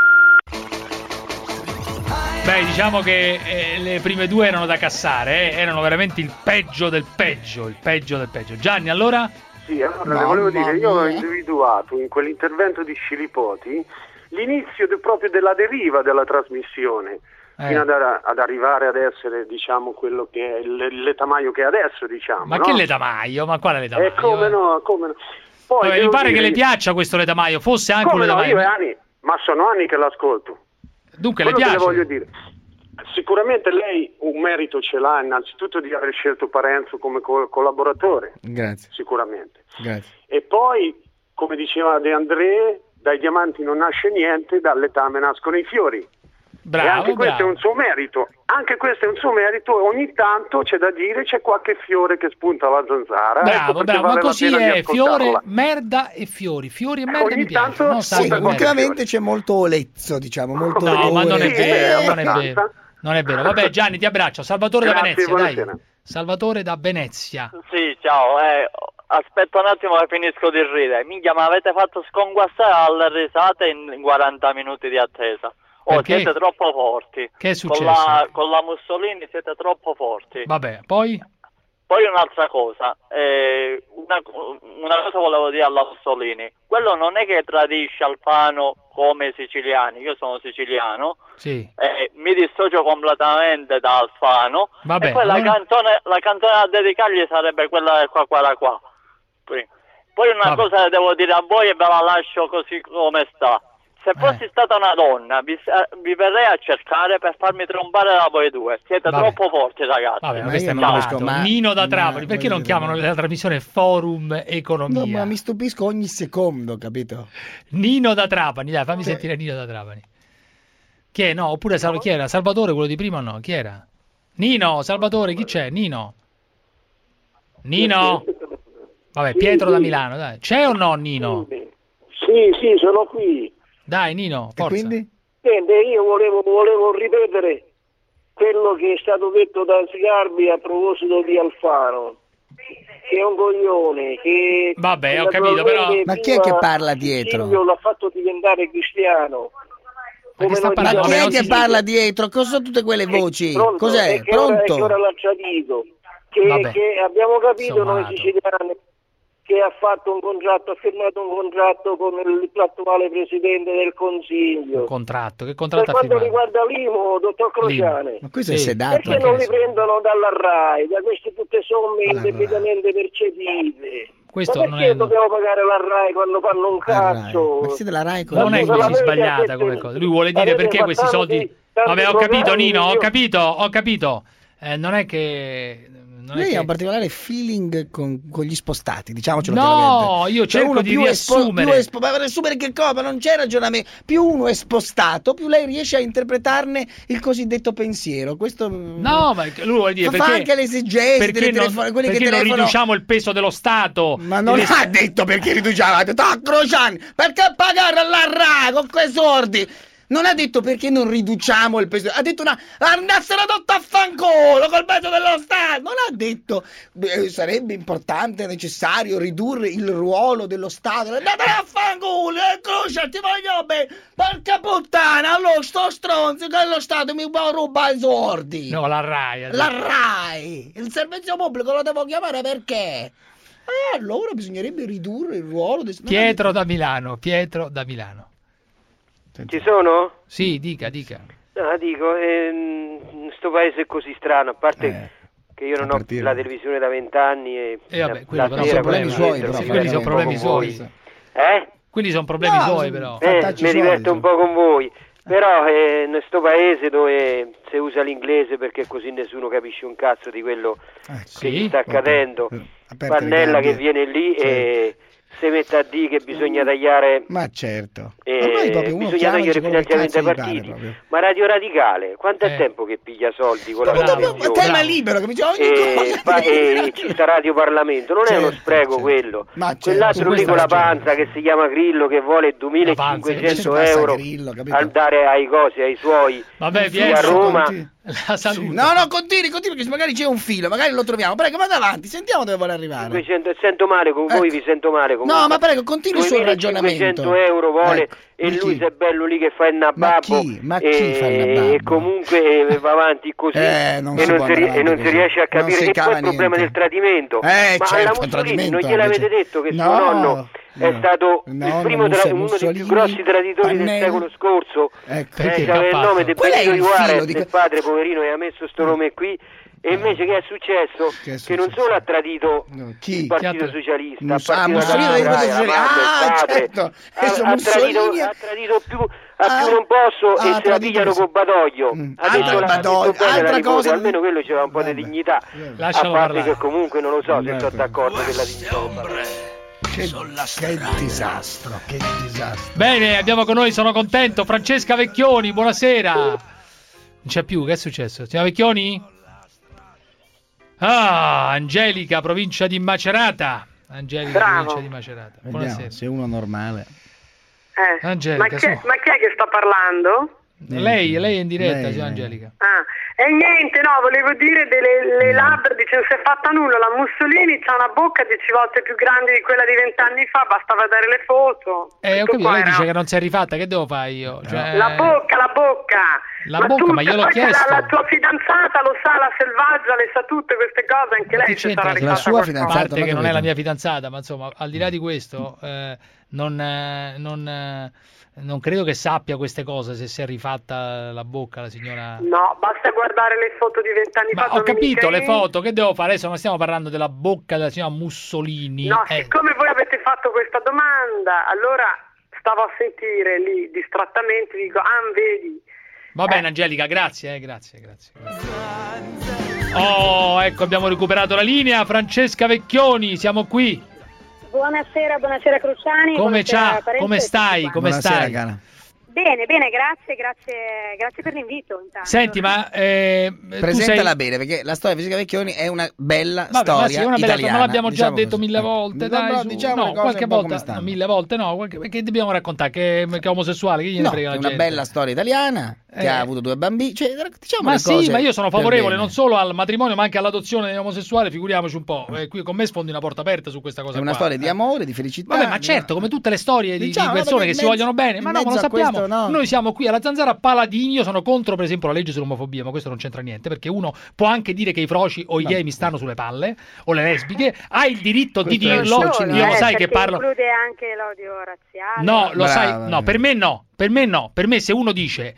Beh, diciamo che eh, le prime due erano da cassare, eh? Erano veramente il peggio del peggio, il peggio del peggio. Gianni, allora? Sì, allora Mamma le volevo dire, io ho mia. individuato in quell'intervento di Scilipoti l'inizio de- proprio della deriva della trasmissione. Eh. Fino ad, ad arrivare ad essere, diciamo, quello che è il letamaio che è adesso, diciamo. Ma no? che letamaio? Ma quale letamaio? E come no, come no. Poi Vabbè, mi devo pare dire- che le piaccia questo letamaio, fosse anche come un no, letamaio. io è anni, ma sono anni che l'ascolto. Dunque Quello le che piace? le voglio dire. Sicuramente lei un merito ce l'ha, innanzitutto di aver scelto Parenzo come co- collaboratore. Grazie. Sicuramente. Grazie. E poi, come diceva De André, dai diamanti non nasce niente, dall'etame nascono i fiori. Bravo, e anche questo bravo. è un suo merito, anche questo è un suo merito, e ogni tanto c'è da dire, c'è qualche fiore che spunta alla zanzara. Bravo, ecco perché bravo, vale ma la così pena di è, fiore, ascoltarla. merda e fiori, fiori e merda Ogni mi piace. tanto No, Sì, sangue e merda. ultimamente c'è molto olezzo, diciamo, molto No, ma non è odore. vero, Eh, non è vero. Non è vero. Vabbè, Gianni, ti abbraccio. Salvatore da Grazie, Venezia, dai. buonasera. Salvatore da Venezia. Sì, ciao, eh, aspetta un attimo che finisco di ridere. Minchia, ma avete fatto sconguassare alle risate in quaranta minuti di attesa. Oh, Perché? siete troppo forti. Che è successo? Con la, con la Mussolini siete troppo forti. Vabbè, poi? Poi un'altra cosa, eh, una, una cosa volevo dire alla Mussolini. Quello non è che tradisce Alfano come i siciliani, io sono siciliano, Sì. eh, mi dissocio completamente da Alfano. Vabbè, e poi la, allora- canzone, la canzone da dedicargli sarebbe quella del qua qua da qua. Poi poi una Vabbè. cosa devo dire a voi e ve la lascio così come sta. Se fossi Eh. stata una donna, vi, eh, vi verrei a cercare per farmi trombare da voi due. Siete Vabbè. troppo forti, ragazzi. Vabbè, ma Ma questo è io non malato. riesco, ma- Nino da ma- Trapani. Perché non voglio chiamano dire- la trasmissione Forum Economia? No, ma mi stupisco ogni secondo, capito? Nino da Trapani, dai, fammi Sì. sentire Nino da Trapani. Chi è? No, oppure Sal- chi era? Salvatore, quello di prima o no? Chi era? Nino, Salvatore, chi c'è? Nino? Nino? Vabbè, Pietro da Milano, dai. C'è o no Nino? Sì, sì, sono qui. Dai, Nino, forza. quindi? Sente, io volevo, volevo ripetere quello che è stato detto da Sgarbi a proposito di Alfano, che è un coglione, che... Vabbè, ho capito, però- Ma chi è che parla dietro? Silvio l'ha fatto diventare cristiano. Ma che sta noi parlando? Ma chi diciamo- è che parla dietro? Cosa sono tutte quelle voci? Pronto? Cos'è? È che ora, è che ora Pronto? l'ha già detto. Che, Vabbè. che abbiamo capito noi Sommato. siciliani che ha fatto un contratto, ha firmato un contratto con il- l'attuale Presidente del Consiglio. Un contratto, che Per contratto ha quanto firmato? riguarda l'Imo, dottor Crociane, Ma questo è Sì. sedato. perché non li prendono dalla RAI, da queste tutte somme Alla indebitamente percepite? Questo Ma non perché è- dobbiamo pagare la RAI quando fanno un La Rai. cazzo? Ma siete la Rai cosa? Non è Scusa, così l'avete sbagliata detto- come cosa. Lui vuole dire avete perché questi fatto soldi... tanti- tanti Vabbè, ho capito programmi, Nino, ho io- capito, ho capito. Eh, non è che non Lei è ha che... un particolare feeling con, con gli spostati, diciamocelo No, chiaramente. io Cioè, cerco uno di più espo- riassumere. più espo- ma per riassumere che cosa? Ma non c'è ragionamento. Più uno è spostato, più lei riesce a interpretarne il cosiddetto pensiero. Questo No, ma lui vuole dire fa perché, anche l'esegesi perché delle non, telefon- quelli perché che non telefonano. riduciamo il peso dello Stato. Ma non Le- ha detto perché riduciamo, ha detto ah, Crociani, perché pagare alla R A I con quei soldi? Non ha detto perché non riduciamo il peso, ha detto una andassero tutto a fanculo col peso dello Stato. Non ha detto beh, sarebbe importante, necessario ridurre il ruolo dello Stato. Andate a fanculo, eh, Crociani, ti voglio bene. Porca puttana, allora sto stronzo che lo Stato mi può rubare i soldi. No, la RAI. ha La detto. RAI, il servizio pubblico lo devo chiamare perché? Eh, allora bisognerebbe ridurre il ruolo del Pietro da Milano, Pietro da Milano. Ci sono? Sì, dica, dica. No, dico, ehm, sto paese è così strano, a parte Eh, che io non a ho partire- la televisione da vent'anni e E vabbè, la- quelli la però sera sono quando problemi mi suoi, metto, però, mi quelli diverto sono un po' problemi con voi. suoi. Eh? Quelli sono problemi No, suoi, però. Eh, Fattacci mi suoi, diverto un insomma. po' con voi, però eh, in questo paese dove si usa l'inglese perché così nessuno capisce un cazzo di quello Eh, che sì, gli sta accadendo, aperte le Pannella gabbie. che viene lì e si mette a dire che bisogna tagliare Ma certo. eh, Ormai proprio uno bisogna chiama e togliere dice quello che finanziamenti ai cazzo gli pare partiti. proprio. Ma Radio Radicale, quanto è Eh. tempo che piglia soldi con la Bravo, televisione? tema bravo. libero, che mi dice ogni E, cosa. pa- e ci sta Radio Parlamento, non è uno Certo, spreco certo. quello. Ma certo, Quell'altro su lì questo con la ha ragione. panza che si chiama Grillo che vuole duemilacinquecento La panza, euro Grillo, capito? a dare ai cosi, ai suoi Vabbè, qui vieni a Roma. Conti- La saluto. No, no, continui, continui, perché magari c'è un filo, magari lo troviamo. Prego, vada avanti, sentiamo dove vuole arrivare. cinquecento, sento male con voi, Ecco. vi sento male comunque. No, ma prego, continui il suo ragionamento. duemilacinquecento euro vuole Ecco, e ma lui chi? se è bello lì che fa il Ma nababbo chi? Ma chi e, fa il nababbo? e comunque eh, va avanti così Eh, non e, si non può si, ri- andare e non avanti si così. riesce a Non capire. si E poi cava il problema niente. del tradimento. Eh, ma certo, alla il Mussolini tradimento non gliel'avete invece. detto che No, suo nonno è no. stato Il il nonno primo tra- Musse- uno dei Mussolini, più grossi traditori del Pannella. secolo scorso. Ecco. Perché Eh, che ha c'aveva il fatto? nome del Qual è Benito il Juarez, filo di del que- padre poverino che ha messo sto nome qui. E invece che è successo? Che è Che non successo? solo ha tradito No, il chi? Partito Chi ha- Socialista, Mus- ha ah, partito Mussolini dalla del Rai, Partito la mamma, Socialista. il Ah, padre. certo. Ha, Adesso ha tradito, Mussolini- ha tradito più, a Ah, più non posso ha e se la tradito pigliano così. con Badoglio. Mm. Ha detto Altra la ha detto Badoglio, bene la altra nipote, cosa- almeno quello c'era un po' di Vabbè. dignità. Lascialo a parte parlare. che comunque non lo so se Vabbè, sono però. d'accordo della dignità. Che, che disastro, che disastro. Bene, abbiamo con noi, sono contento, Francesca Vecchioni, buonasera. Non c'è più, che è successo? Signora Vecchioni? Ah, Angelica, provincia di Macerata. Angelica, Bravo. provincia di Macerata. Vediamo Buonasera. se è uno normale. Eh, Angelica, ma, chi, su. ma chi è che sta parlando? Lei, lei è in diretta, Lei, signora lei. Angelica. Ah, e niente, no, volevo dire delle le labbra, dice non si è fatta nulla, la Mussolini c'ha una bocca dieci volte più grande di quella di vent'anni fa, basta vedere le foto. Eh, ho Tutto capito, qua lei era- dice che non si è rifatta, che devo fare io? Cioè... La bocca, la bocca! La bocca, ma tu- gliel'ho poi c'è chiesto. La, la tua fidanzata lo sa, la selvaggia, le sa tutte queste cose, anche Ma lei che si sarà c'entra? rifatta La sua qualcosa. A fidanzata, parte ma che non è capito? la mia fidanzata, ma insomma, al di là di questo, eh, non, eh, non, eh, non credo che sappia queste cose, se si è rifatta la bocca la signora. No, basta guardare le foto di vent'anni fa. Ma ho capito Domenica le in- foto, che devo fare? Adesso non stiamo parlando della bocca della signora Mussolini. No, eh. siccome voi avete fatto questa domanda, allora stavo a sentire lì distrattamente, dico, ah, vedi. Va bene, Angelica, grazie, eh, grazie, grazie, grazie. Oh, ecco, abbiamo recuperato la linea. Francesca Vecchioni, siamo qui. Buonasera, buonasera Cruciani. Come, buonasera, c'ha? Parenzo Come e tutti stai? quanti. Come Buonasera, stai? cara. Bene, bene, grazie, grazie, grazie per l'invito. Intanto. Senti, ma eh, tu Presentala sei... bene, perché la storia di Fisica Vecchioni è una bella Vabbè, storia ma sì, una bella italiana. non l'abbiamo già diciamo detto così. mille Eh. volte, No, dai, no, su. diciamo No, le cose qualche un po' come volta, stanno. no, mille volte no, qualche- perché dobbiamo raccontare che, che è omosessuale, che gliene No, frega è la una gente? bella storia italiana che Eh. ha avuto due bambini, cioè, diciamo Ma le sì, cose ma io sono per favorevole bene. non solo al matrimonio ma anche all'adozione degli omosessuali, figuriamoci un po'. Eh, qui con me sfondi una porta aperta su questa cosa È una qua. storia di Eh. amore, di felicità. Vabbè, ma di- certo, come tutte le storie di, di Diciamo, no, persone perché che si in vogliono mezzo- bene, ma in no, ma lo mezzo a sappiamo. questo, no. Noi siamo qui alla Zanzara paladini, io sono contro per esempio la legge sull'omofobia, ma questo non c'entra niente, perché uno può anche dire che i froci o i gay mi stanno sulle palle, o le lesbiche, ha il diritto di Questo è il dirlo, suo io cinema. lo Eh, sai che perché parlo... include anche l'odio razziale. No, lo Brava, sai, brava. no, per me no, per me no, per me se uno dice eh, gli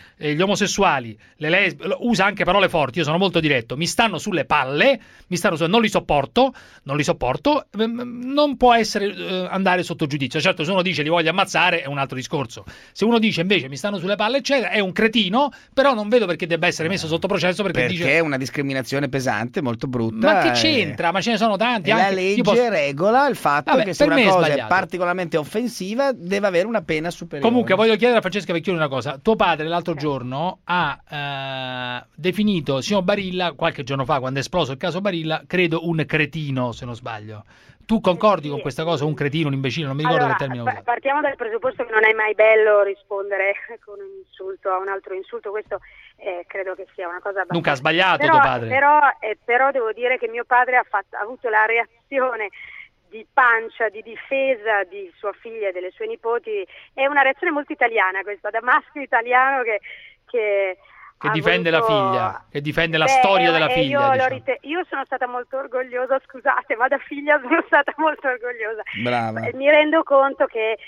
omosessuali, le lesbiche, usa anche parole forti, io sono molto diretto, mi stanno sulle palle, mi stanno su, non li sopporto, non li sopporto, non può essere eh, andare sotto giudizio. Certo, se uno dice li voglio ammazzare è un altro discorso. Se uno dice invece mi stanno sulle palle eccetera, è un cretino, però non vedo perché debba essere messo sotto processo perché, perché dice... è una discriminazione pesante, molto brutta. Ma che c'entra? Ma ce ne sono tanti. E anche... la legge posso... regola il fatto Vabbè, che se per una me è cosa è sbagliato. particolarmente offensiva deve avere una pena superiore. Comunque voglio chiedere a Francesca Vecchioni una cosa. Tuo padre l'altro giorno ha eh, definito il signor Barilla, qualche giorno fa, quando è esploso il caso Barilla, credo un cretino, se non sbaglio. Tu concordi con questa cosa? Un cretino, un imbecille, non mi ricordo Allora, che termine pa- usato. partiamo dal presupposto che non è mai bello rispondere con un insulto a un altro insulto, questo eh, credo che sia una cosa abbastanza... Dunque ha sbagliato però, tuo padre. Però, eh, però devo dire che mio padre ha, fatto, ha avuto la reazione di pancia, di difesa di sua figlia e delle sue nipoti, è una reazione molto italiana questa, da maschio italiano che... che Che ha difende voluto... la figlia, che difende la Beh, storia eh, della eh, figlia. Io, diciamo. rite- io sono stata molto orgogliosa, scusate, ma da figlia sono stata molto orgogliosa. Brava. Eh, Mi rendo conto che,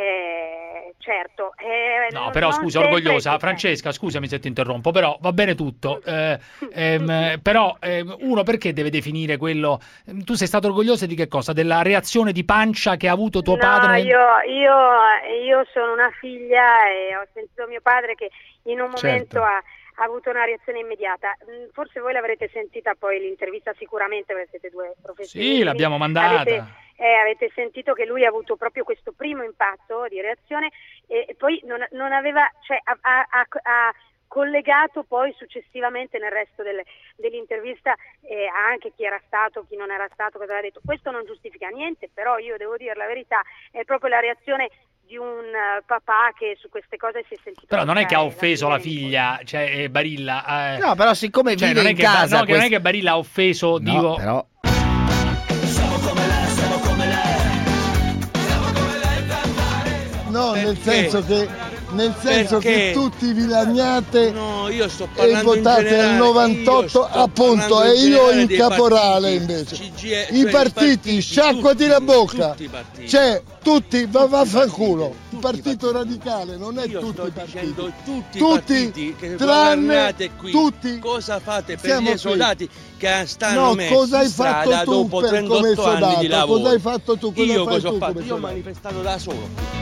eh, certo... Eh, No, non- però non scusa, sempre orgogliosa, si- Francesca, scusami se ti interrompo, però va bene tutto. Eh, ehm, però ehm, uno perché deve definire quello... Tu sei stato orgogliosa di che cosa? Della reazione di pancia che ha avuto tuo no, padre? nel- io, io, io sono una figlia e ho sentito mio padre che in un momento Certo. ha... ha avuto una reazione immediata. Mm, Forse voi l'avrete sentita poi l'intervista sicuramente perché siete due professionisti. Sì, l'abbiamo mandata. Avete, eh, avete sentito che lui ha avuto proprio questo primo impatto di reazione e, e poi non, non aveva, cioè ha, ha- ha- ha collegato poi successivamente nel resto del- dell'intervista eh, anche chi era stato, chi non era stato, cosa aveva detto. Questo non giustifica niente, però io devo dire la verità, è proprio la reazione di un uh, papà che su queste cose si è sentito. Però non è che ha toccare offeso la figlia di figlia, cioè eh, Barilla. eh, No, però siccome cioè, vive non è in che, Ba- casa... no, che non è quest- che Barilla ha offeso, No, dico... però... No, nel Perché? senso che nel senso Perché? che tutti vi lagnate No, io sto e parlando in votate generale, al io novantotto sto appunto parlando e in io generale in dei caporale partiti, invece. C G I, I cioè i partiti, partiti, sciacquati tutti, la bocca. tutti i partiti. Cioè, tutti, va vaffanculo. Il partito radicale non è Io tutti sto i partiti. dicendo tutti, Tutti, i partiti che tranne governate qui. tutti. Cosa fate per Siamo gli qui. soldati che stanno No, messi cosa hai in strada fatto tu dopo per come trentotto anni soldato? di lavoro? Cosa hai fatto tu? Cosa Io fai cosa ho tu fatto? come Io ho soldato? manifestato da solo.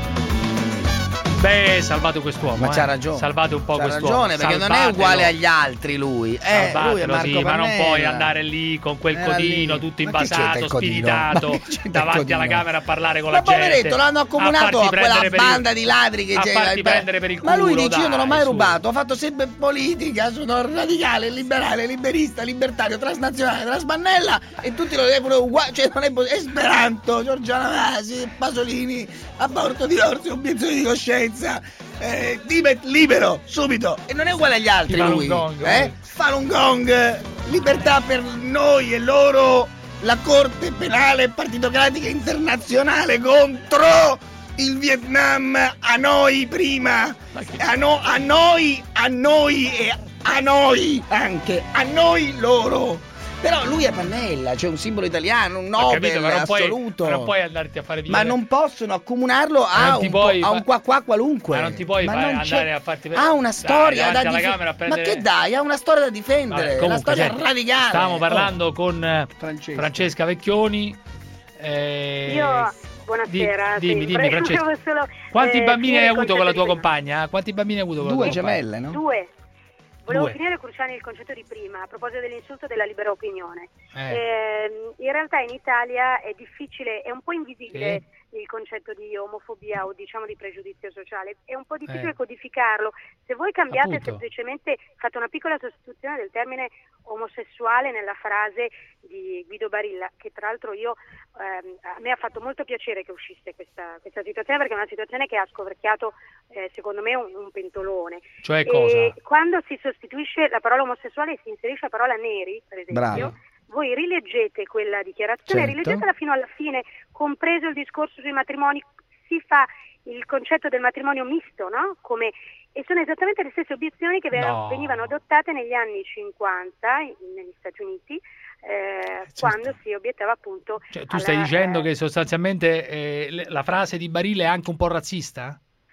Beh, salvate quest'uomo. Ma eh. c'ha ragione. Salvate un po' C'ha quest'uomo. ragione, perché non è Salvatelo. uguale agli altri lui. Eh, lui è Salvatelo, Marco sì, ma non Pannella. puoi andare lì con quel Era codino lì. tutto Ma che c'entra invasato, il codino? spiritato, Ma che c'entra il davanti codino? alla camera a parlare con Ma la gente. poveretto, l'hanno accomunato farti a quella prendere per il- banda di ladri che a c'era. farti prendere per il Ma lui culo, dice: Io non ho dai, mai su. rubato, ho fatto sempre politica, sono radicale, liberale, liberista, libertario, transnazionale, trasmannella e tutti lo devono uguale, cioè non è possibile. Esperanto, Giorgiana Masi, Pasolini, aborto, divorzio, obiezione di coscienza. Eh, Tibet libero, subito. E non è uguale agli altri Falun lui. Gong, eh? Falun Gong, libertà per noi e loro, la Corte Penale Partitocratica Internazionale contro il Vietnam, a noi prima, a, no- a noi, a noi e a noi anche, a noi loro. Però lui è Pannella, cioè un simbolo italiano, un Ho Nobel capito, ma non puoi, assoluto. ma non puoi andarti a fare via. Ma non possono accomunarlo Ma a non ti un, puoi po- a un fa- qua qua qualunque. Ma non ti puoi Ma fare- non c'è- andare a farti Ha una Dai, storia davanti da alla dif- camera a Ma prendere- che dai, ha una storia da difendere. Vabbè, la comunque, storia senti, radicale. Stavamo Oh. parlando con eh, Francesca. Francesca Vecchioni. eh, Io, buonasera. di- dimmi, sì, dimmi, Francesca. volevo solo, Quanti eh, bambini finire hai il avuto con la tua concetto di compagna? Quanti bambini hai avuto con la Due tua compagna? gemelle, no? prima. Due. Volevo Due. finire, Cruciani, il concetto di prima, a proposito dell'insulto della libera opinione. Eh. Ehm, in realtà in Italia è difficile, è un po' invisibile il concetto di omofobia o diciamo di pregiudizio sociale, è un po' difficile Eh. codificarlo. Se voi cambiate Appunto. semplicemente, fate una piccola sostituzione del termine omosessuale nella frase di Guido Barilla, che tra l'altro io ehm, a me ha fatto molto piacere che uscisse questa, questa situazione, perché è una situazione che ha scoperchiato eh, secondo me un, un pentolone. Cioè E cosa? quando si sostituisce la parola omosessuale e si inserisce la parola neri, per esempio, Bravo. voi rileggete quella dichiarazione, Certo. rileggetela fino alla fine, compreso il discorso sui matrimoni, si fa il concetto del matrimonio misto, no? Come, e sono esattamente le stesse obiezioni che ve- No. venivano adottate negli anni cinquanta in- negli Stati Uniti, eh, certo. quando si obiettava appunto... Cioè, tu alla- stai dicendo eh, che sostanzialmente eh, le- la frase di Barilla è anche un po' razzista?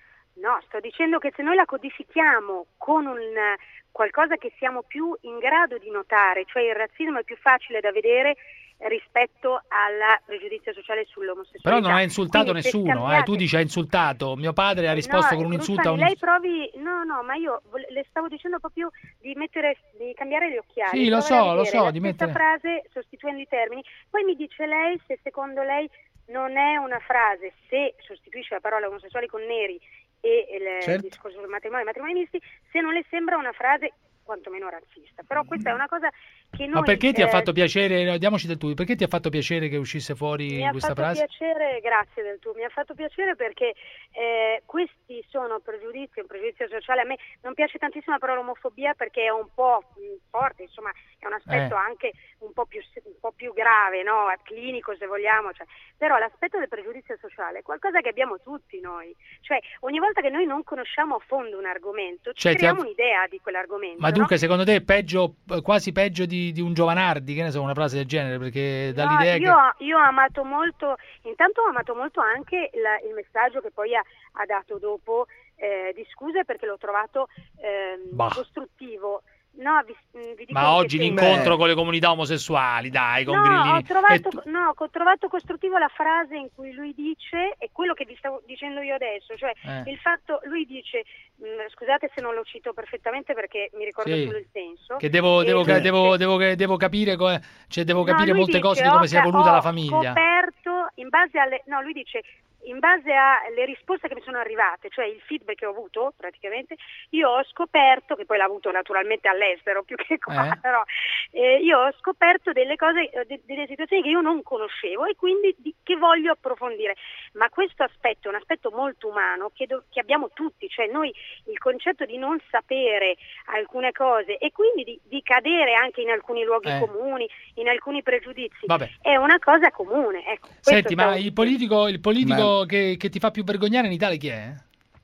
No, sto dicendo che se noi la codifichiamo con un qualcosa che siamo più in grado di notare, cioè il razzismo è più facile da vedere rispetto al pregiudizio sociale sull'omosessualità. Però non ha insultato Quindi, se nessuno, scambiate... eh. Tu dici ha insultato, mio padre ha risposto no, con un insulto a Cruciani, un... lei provi, no no, ma io vole- le stavo dicendo proprio di mettere, di cambiare gli occhiali. Sì, lo provare so, a lo vedere so, la di stessa mettere... frase sostituendo i termini, poi mi dice lei se secondo lei non è una frase, se sostituisce la parola omosessuali con neri e il certo. discorso sul matrimonio e matrimoni misti, se non le sembra una frase quantomeno razzista. Però questa è una cosa che noi... Ma perché ti eh, ha fatto piacere, diamoci del tu, perché ti ha fatto piacere che uscisse fuori mi ha questa fatto frase? piacere, grazie del tu, mi ha fatto piacere perché eh, questi sono pregiudizi, un pregiudizio sociale. A me non piace tantissimo la parola omofobia perché è un po' mh, forte, insomma è un aspetto Eh. anche un po' più un po' più grave, no? Clinico se vogliamo, cioè. Però l'aspetto del pregiudizio sociale è qualcosa che abbiamo tutti noi, cioè ogni volta che noi non conosciamo a fondo un argomento ci Cioè, ti creiamo ha- un'idea di quell'argomento. Ma dunque no? secondo te è peggio, quasi peggio di, di un Giovanardi, che ne so, una frase del genere, perché No, dall'idea io, che... io ho amato molto, intanto ho amato molto anche la- il messaggio che poi ha, ha dato dopo eh, di scuse perché l'ho trovato ehm, Bah. costruttivo. No, vi, vi dico Ma in che oggi senso. l'incontro con le comunità omosessuali, dai, con No, Grillini. ho trovato, E tu- no, ho trovato costruttivo la frase in cui lui dice, e quello che vi stavo dicendo io adesso, cioè Eh. il fatto, lui dice, mh, scusate se non lo cito perfettamente perché mi ricordo Sì. solo il senso. Che devo, e devo, lui devo, dice- devo, devo capire, co- cioè devo No, capire lui molte dice, cose di come ho sia ca- evoluta ho la famiglia. scoperto in base alle no lui dice in base alle risposte che mi sono arrivate, cioè il feedback che ho avuto praticamente, io ho scoperto, che poi l'ha avuto naturalmente all'estero più che qua, Eh. però eh, io ho scoperto delle cose, eh, de- delle situazioni che io non conoscevo e quindi di- che voglio approfondire. Ma questo aspetto è un aspetto molto umano che, do- che abbiamo tutti, cioè noi il concetto di non sapere alcune cose e quindi di, di cadere anche in alcuni luoghi Eh. comuni, in alcuni pregiudizi, Vabbè. è una cosa comune. Ecco, questo Senti, ma stavo il dicendo. politico, il politico che, che ti fa più vergognare in Italia chi è?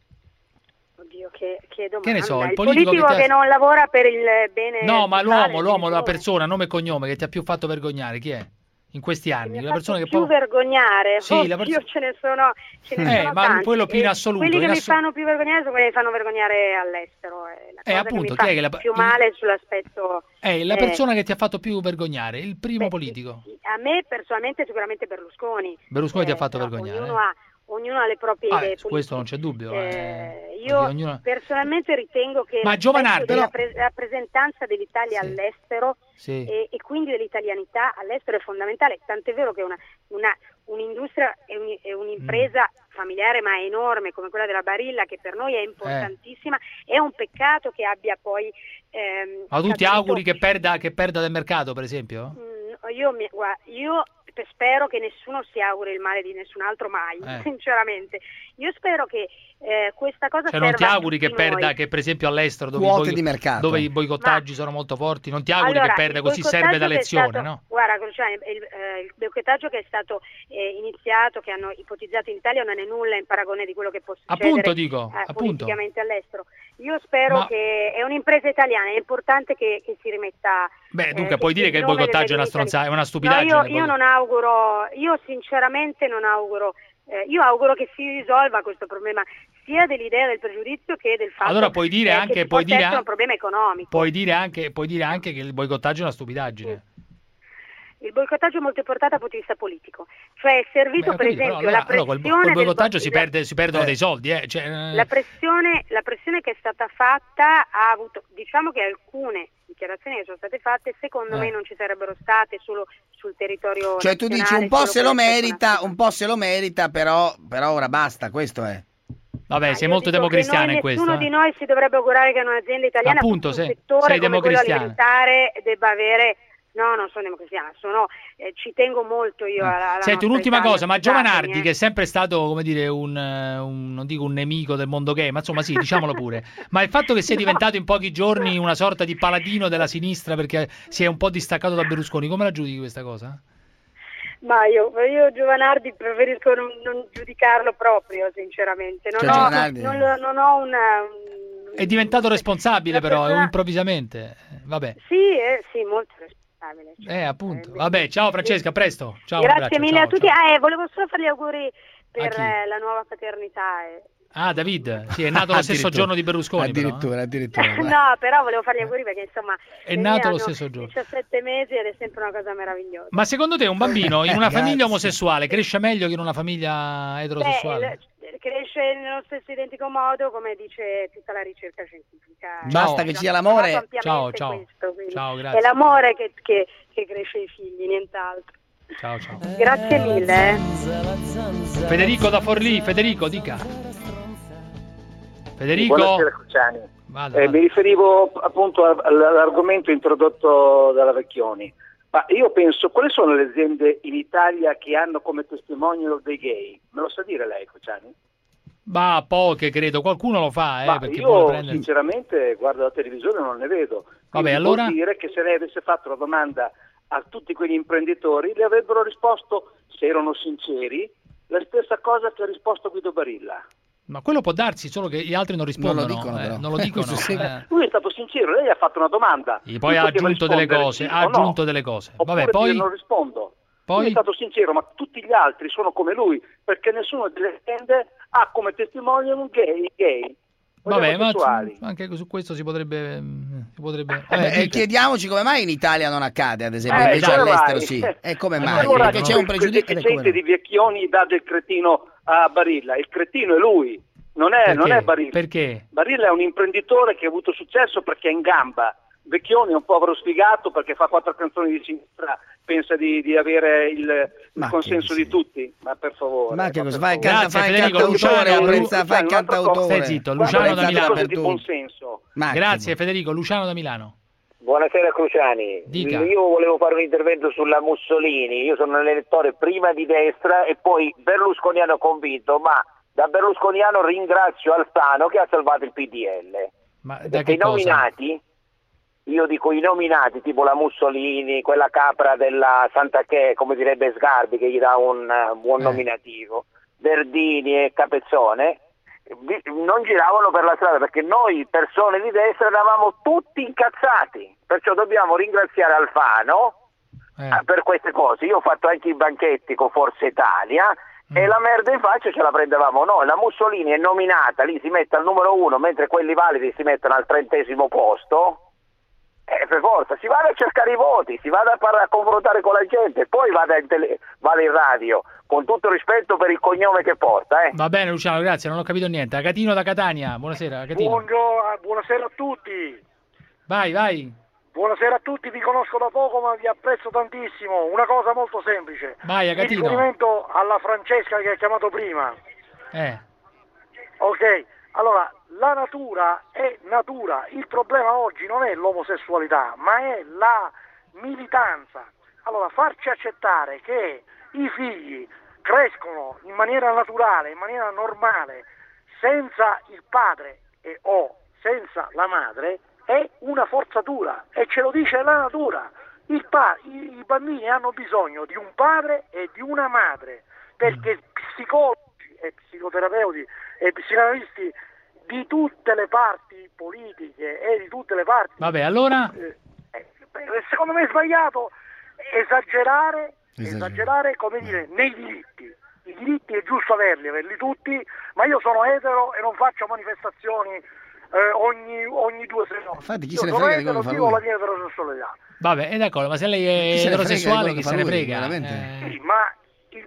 Oddio, che, che domanda. Che ne so, il il politico politico, che ti ha- che non lavora per il bene No, ma sociale, l'uomo, l'uomo, la nessuno. persona, nome e cognome che ti ha più fatto vergognare, chi è? In questi anni, Mi la ha persona fatto che più poi... vergognare. Sì, Oddio, la perso- ce ne sono, ce ne Eh, sono ma tanti. quello più in E assoluto, quelli che in mi assoluto. fanno più vergognare sono quelli che mi fanno vergognare all'estero. È la Eh, cosa appunto, che mi chi è fa che la- più il- male sull'aspetto. Eh, la eh, persona che ti ha fatto più vergognare, il primo beh, politico. A me personalmente sicuramente Berlusconi. Berlusconi ti ha Eh, fatto però vergognare. Ognuno ha, ognuno ha le proprie Ah, idee su questo non politiche. c'è dubbio. Eh, eh, io perché ognuno- personalmente ritengo che Ma l'aspetto Giovanardi, della però- pre- rappresentanza dell'Italia Sì. all'estero Sì. e, e quindi dell'italianità all'estero è fondamentale, tant'è vero che una, una- un'industria e, un- e un'impresa Mm. familiare ma enorme come quella della Barilla, che per noi è importantissima, è un peccato che abbia poi ehm, Ma tu ti caduto- auguri che perda, che perda del mercato, per esempio? Mm, io, mi- guarda, io pe- spero che nessuno si auguri il male di nessun altro mai, Eh. sinceramente. Io spero che eh, questa cosa Cioè non ti serva a auguri che tutti noi. perda, che per esempio all'estero dove, Quote i, boi- di mercato. dove i boicottaggi sono molto forti, non ti auguri Allora, che perda il così serve da boicottaggio che è lezione, stato- no? Guarda, Cruciani, il, eh, il boicottaggio che è stato eh, iniziato, che hanno ipotizzato in Italia, non è nulla in paragone di quello che può succedere Appunto, dico, eh, appunto. politicamente all'estero. Io spero Ma- che è un'impresa italiana, è importante che, che si rimetta. Beh, dunque eh, puoi si dire che il rinnova boicottaggio è una nel Made in stronzata, è una Italy. stupidaggine. No, io, io poi- non auguro, io sinceramente non auguro. Eh, io auguro che si risolva questo problema sia dell'idea del pregiudizio che del fatto Allora puoi dire eh, anche- che ci puoi possa dire essere an- un problema economico. Puoi dire anche, puoi dire anche che il boicottaggio è una stupidaggine. Il boicottaggio è molto portato dal punto di vista politico, cioè è servito Beh, ho per capito, esempio però allora, la allora pressione col, col del boicottaggio bo- si, la- perde, si perdono dei soldi, eh. Cioè, eh, La pressione, la pressione che è stata fatta ha avuto, diciamo che alcune dichiarazioni che sono state fatte secondo Eh. me non ci sarebbero state solo sul territorio Cioè tu dici nazionale, un po' solo se lo con l'effetto merita, nazionale. un po' se lo merita, però, però ora basta, questo è. Vabbè, sei Io molto dico che democristiana noi- in questo. Nessuno eh. di noi si dovrebbe augurare che un'azienda italiana, Appunto, un sei- settore sei come quello democristiana. alimentare, debba avere. No, non sono democristiana, sono, eh, ci tengo molto io alla, alla Senti, nostra un'ultima Italia, cosa, ma scusatemi, Giovanardi, eh. che è sempre stato, come dire, un, eh, un- non dico un nemico del mondo gay, ma insomma sì, diciamolo pure, ma il fatto che sia diventato in pochi giorni una sorta di paladino della sinistra perché si è un po' distaccato da Berlusconi, come la giudichi questa cosa? Ma io, io Giovanardi preferisco non, non giudicarlo proprio, sinceramente. Non Cioè, ho, Giovanardi- non, non ho una... un- È diventato responsabile una però, persona- improvvisamente, vabbè. Sì, eh, sì, molto responsabile. cioè. Eh, appunto. Vabbè, ciao Francesca, a presto. Ciao, un Grazie abbraccio, mille ciao, a tutti. ciao. Ah, eh, volevo solo fare gli auguri per chi? eh, la nuova paternità. eh. Ah, David, sì, è nato lo stesso giorno di Berlusconi. Addirittura, però, addirittura. No, però volevo fargli auguri perché insomma È le nato mie lo hanno stesso giorno. diciassette mesi ed è sempre una cosa meravigliosa. Ma secondo te un bambino in una Grazie. famiglia omosessuale cresce meglio che in una famiglia eterosessuale? Beh, cresce nello stesso identico modo, come dice tutta la ricerca scientifica. Basta che ci sia l'amore. Ciao, ciao. Questo, quindi Ciao, grazie. è l'amore che, che, che cresce i figli, nient'altro. Ciao, ciao. Grazie mille. eh. Federico da Forlì, Federico, dica. Federico? Buonasera Cruciani. Vada, Eh, vada. mi riferivo appunto a- all'argomento introdotto dalla Vecchioni. Ma io penso, quali sono le aziende in Italia che hanno come testimonial dei gay? Me lo sa dire lei, Cruciani? Ma poche, credo. Qualcuno lo fa, eh, Ma perché vuole io prendere... sinceramente guardo la televisione e non ne vedo. Vabbè, Quindi allora? vuol dire che se lei avesse fatto la domanda a tutti quegli imprenditori, le avrebbero risposto, se erano sinceri, la stessa cosa che ha risposto Guido Barilla. Ma quello può darsi, solo che gli altri non rispondono. dicono, eh, però. non lo dicono. Questo sì. eh. Lui è stato sincero, lei ha fatto una domanda. E poi Lui ha poteva aggiunto delle rispondere cose, sì ha o no. aggiunto delle cose. Oppure Vabbè, poi... dire non rispondo. Poi? Lui è stato sincero, ma tutti gli altri sono come lui, perché nessuno delle aziende ha come testimonial un gay, gay. Vabbè, ma omosessuali. anche su questo si potrebbe... mm, Si potrebbe... Eh, eh, e dica. chiediamoci come mai in Italia non accade, ad esempio, Eh, invece come all'estero mai? sì. E come mai? Allora, Perché c'è un pregiudizio. Il deficiente di Vecchioni dà del cretino a Barilla, il cretino è lui, non è, non Perché? è Barilla. Perché? Barilla è un imprenditore che ha avuto successo perché è in gamba. Vecchioni è un povero sfigato perché fa quattro canzoni di sinistra, pensa di, di avere il, il Ma consenso che di tutti, ma per favore. Ma che per cosa fai? favore. Canta, Grazie, fai il Federico. cantautore, Luciano, apprezza, Lu- fai il Luciano, cantautore. Stai zitto, Guarda, Luciano da pensa Milano. a cose di tu. buon senso. Ma che Grazie vuoi? Federico, Luciano da Milano. Buonasera Cruciani, Dica. io volevo fare un intervento sulla Mussolini, io sono un elettore prima di destra e poi berlusconiano convinto, ma da berlusconiano ringrazio Alfano che ha salvato il P D L. Ma da Perché che i cosa? nominati, io dico i nominati, tipo la Mussolini, quella capra della Santa Che, come direbbe Sgarbi, che gli dà un uh, buon Eh. nominativo, Verdini e Capezzone, vi- non giravano per la strada perché noi persone di destra eravamo tutti incazzati, perciò dobbiamo ringraziare Alfano Eh. eh, per queste cose. Io ho fatto anche i banchetti con Forza Italia e la merda in faccia ce la prendevamo noi. La Mussolini è nominata, lì si mette al numero uno mentre quelli validi si mettono al trentesimo posto. Eh, per forza, si vada a cercare i voti, si vada a, parlare, a confrontare con la gente, poi vada in, tele, vada in radio, con tutto rispetto per il cognome che porta. Eh. Va bene Luciano, grazie, non ho capito niente. Agatino da Catania, buonasera Agatino. Buongiorno, buonasera a tutti. Vai, vai. Buonasera a tutti, vi conosco da poco ma vi apprezzo tantissimo. Una cosa molto semplice. Vai, In Agatino. riferimento alla Francesca che ha chiamato prima. Eh. Ok, allora la natura è natura. Il problema oggi non è l'omosessualità, ma è la militanza. Allora farci accettare che i figli crescono in maniera naturale, in maniera normale, senza il padre e o senza la madre, è una forzatura e ce lo dice la natura. Il pa- i, I bambini hanno bisogno di un padre e di una madre, perché psicologi e psicoterapeuti e psicanalisti di tutte le parti politiche e di tutte le parti... Vabbè, allora? Eh, eh, secondo me è sbagliato esagerare, esagerare come dire, nei diritti. I diritti è giusto averli, averli tutti, ma io sono etero e non faccio manifestazioni eh, ogni, ogni due settimane. Infatti chi io se ne sono frega di etero, quello che fa vivo lui? la mia eterosessualità. Vabbè, è d'accordo, ma se lei è Chi se ne frega di eterosessuale, quello chi che se fa ne lui, frega? veramente? Eh, Sì, ma il,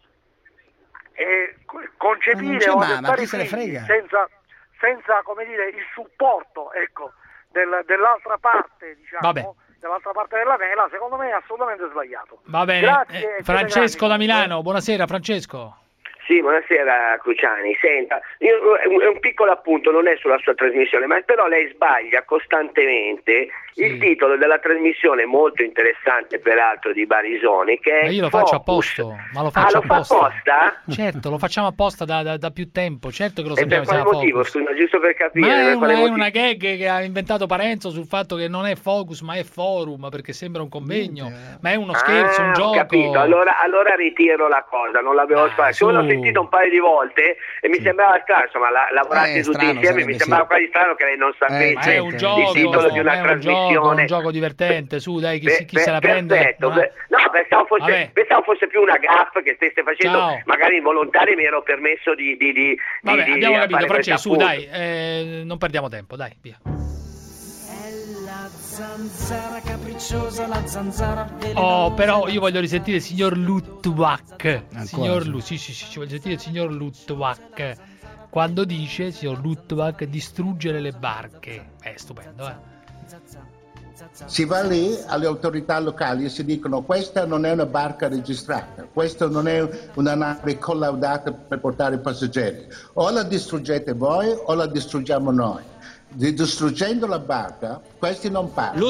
eh, co- concepire Ma non c'è o ma- ma adottare chi se ne figli frega? senza, senza come dire, il supporto ecco, del- dell'altra parte, diciamo, Vabbè. dell'altra parte della mela, secondo me è assolutamente sbagliato. Va bene. Grazie, Eh, siete Francesco da grandi. Milano, buonasera Francesco. Sì, buonasera Cruciani. Senta, io, è un- è un piccolo appunto, non è sulla sua trasmissione, ma però lei sbaglia costantemente il titolo della trasmissione, molto interessante peraltro, di Barisoni, che è Ma io lo faccio Focus. apposta, ma lo faccio Ah, lo fa apposta. apposta? Certo, lo facciamo apposta da, da- da più tempo, certo che lo E per sappiamo quale siamo motivo? Focus. Scusa, giusto per capire. Ma è per una, quale è motivo? una gag che ha inventato Parenzo sul fatto che non è Focus ma è Forum, perché sembra un convegno, ma è uno scherzo, Ah, un ho gioco. capito, allora, allora ritiro la cosa, non l'avevo sbagliato. su. Solo se sentito un paio di volte e mi sembrava strano, insomma, la, lavorate Eh, tutti strano, insieme, mi sarebbe, sembrava sì. quasi strano che lei non sapesse Ma è un gioco, il titolo di una è un trasmissione. gioco, un gioco divertente, su, dai, chi, Beh, chi se la beh, prende. perfetto, non ha- beh, no, pensavo fosse, Vabbè. pensavo fosse più una gaffa che stesse facendo, Ciao. magari involontaria, mi ero permesso di, di, di, Vabbè, di, abbiamo di capito, fare questo Francesco, su, appunto. dai, eh, non perdiamo tempo, dai, via. La zanzara capricciosa, la zanzara velenosa. Oh, però io voglio risentire il signor Lutwak. Signor sì. Lu, sì, sì, sì, ci voglio sentire il signor Lutwak. Quando dice, signor Lutwak, distruggere le barche. È stupendo, eh. Si va lì alle autorità locali e si dicono questa non è una barca registrata, questa non è una nave collaudata per portare passeggeri. O la distruggete voi o la distruggiamo noi. Di- Distruggendo la barca, questi non parlano.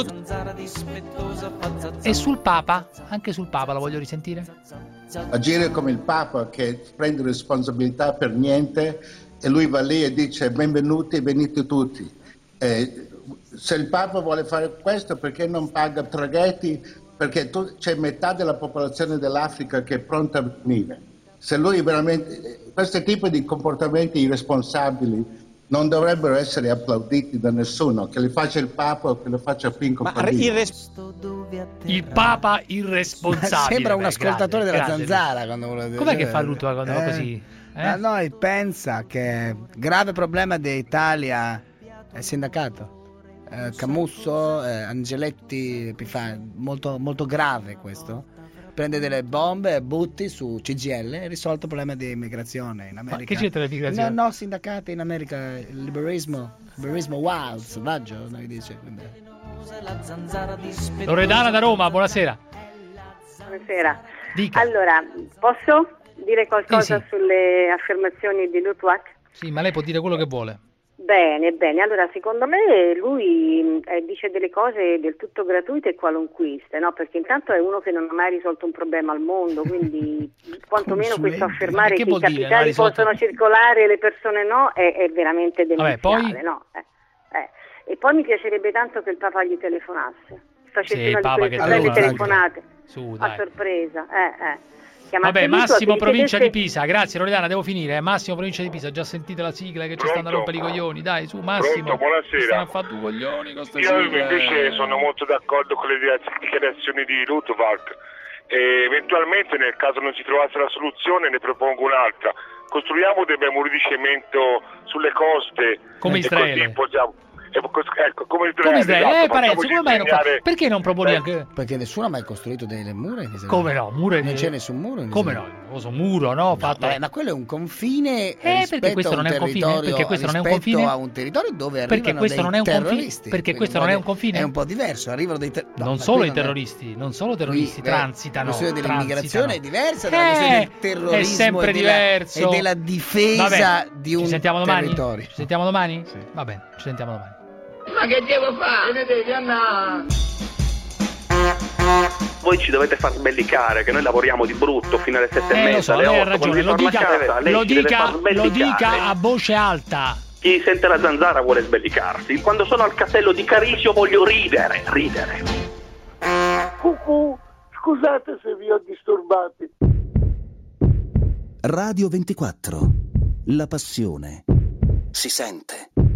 E sul Papa? Anche sul Papa la voglio risentire? Agire come il Papa che prende responsabilità per niente e lui va lì e dice benvenuti, venite tutti. Eh, se il Papa vuole fare questo, perché non paga traghetti? Perché tu- c'è metà della popolazione dell'Africa che è pronta a venire. Se lui veramente, questo tipo di comportamenti irresponsabili non dovrebbero essere applauditi da nessuno, che li faccia il Papa o che lo faccia Pinco Pallino. Il Papa irresponsabile. Sembra un beh, ascoltatore grande, della grande. zanzara quando vuole dire. Com'è che fa Lutwak quando va Eh, così? Eh? Ma noi pensa che grave problema d'Italia è il sindacato. Eh, Camusso, eh, Angeletti, Epifani, molto, molto grave questo. Prende delle bombe e butti su C G I L e risolto il problema di immigrazione in America. che c'entra l'immigrazione? No, no, sindacati in America, il liberismo, liberismo wild, selvaggio, noi dice. Loredana da Roma, buonasera. Buonasera. Dica. Allora, posso dire qualcosa Sì, sì. sulle affermazioni di Lutwak? Sì, ma lei può dire quello che vuole. Bene, bene. Allora, secondo me lui eh, dice delle cose del tutto gratuite e qualunquiste, no? Perché intanto è uno che non ha mai risolto un problema al mondo, quindi quantomeno questo affermare Ma che che i vuol dire, non ha capitali risolto- possono circolare e le persone no è, è veramente Vabbè, demenziale, poi? no? Eh, eh. E poi mi piacerebbe tanto che il Papa gli telefonasse, facesse Sì, il una di Papa quelle che belle telefona. telefonate Su, a dai. sorpresa. Eh, eh. Chiamasse Vabbè, Lutwak Massimo e provincia di chiedesse- Pisa, grazie Loredana, devo finire. eh. Massimo provincia di Pisa, già sentite la sigla che ci stanno a rompere i coglioni. Dai, su Massimo. Pronto, buonasera. Ci stanno a fare due coglioni con ste Io sigle. invece sono molto d'accordo con le dichiarazioni di Lutwak e eventualmente nel caso non si trovasse la soluzione ne propongo un'altra. Costruiamo dei bei muri di cemento sulle coste Come e Israele. così possiamo, ecco, ecco, come Israele, Come Israele? esatto, Eh, Parenzo, facciamoci come mai non fa- insegnare- Perché non proponi anche... Perché nessuno ha mai costruito delle mura in Israele. Come no? Muro Non c'è nessun muro in Come Israele. no? Cosa muro, no? Fatto... Vabbè, ma quello è un confine Eh, perché rispetto questo a non un è un confine? territorio, Perché questo non è un rispetto confine? a un territorio dove Perché arrivano questo dei non è un confine? terroristi. Perché Quindi questo non è un vuol dire- confine? È un po' diverso, arrivano dei ter- no, non ma solo qui i non è- terroristi, non solo terroristi Qui, beh, transitano. La questione dell'immigrazione è transitano. diversa dalla questione Eh, del terrorismo è sempre e della, diverso. e della difesa Vabbè, di un ci sentiamo domani? territorio. Ci sentiamo domani? Va bene, ci sentiamo domani. Ma che devo fare? Ne devi andare. Voi ci dovete far sbellicare che noi lavoriamo di brutto fino alle sette e Eh, lo mezza, so, alle lei ha otto, quando ragione, vi lo torna a dica, casa, lei lo ci deve dica, far lo sbellicare. dica a voce alta. Chi sente la zanzara vuole sbellicarsi. Quando sono al castello di Carisio voglio ridere, ridere. Cucù, scusate se vi ho disturbati. Radio ventiquattro. La passione si sente.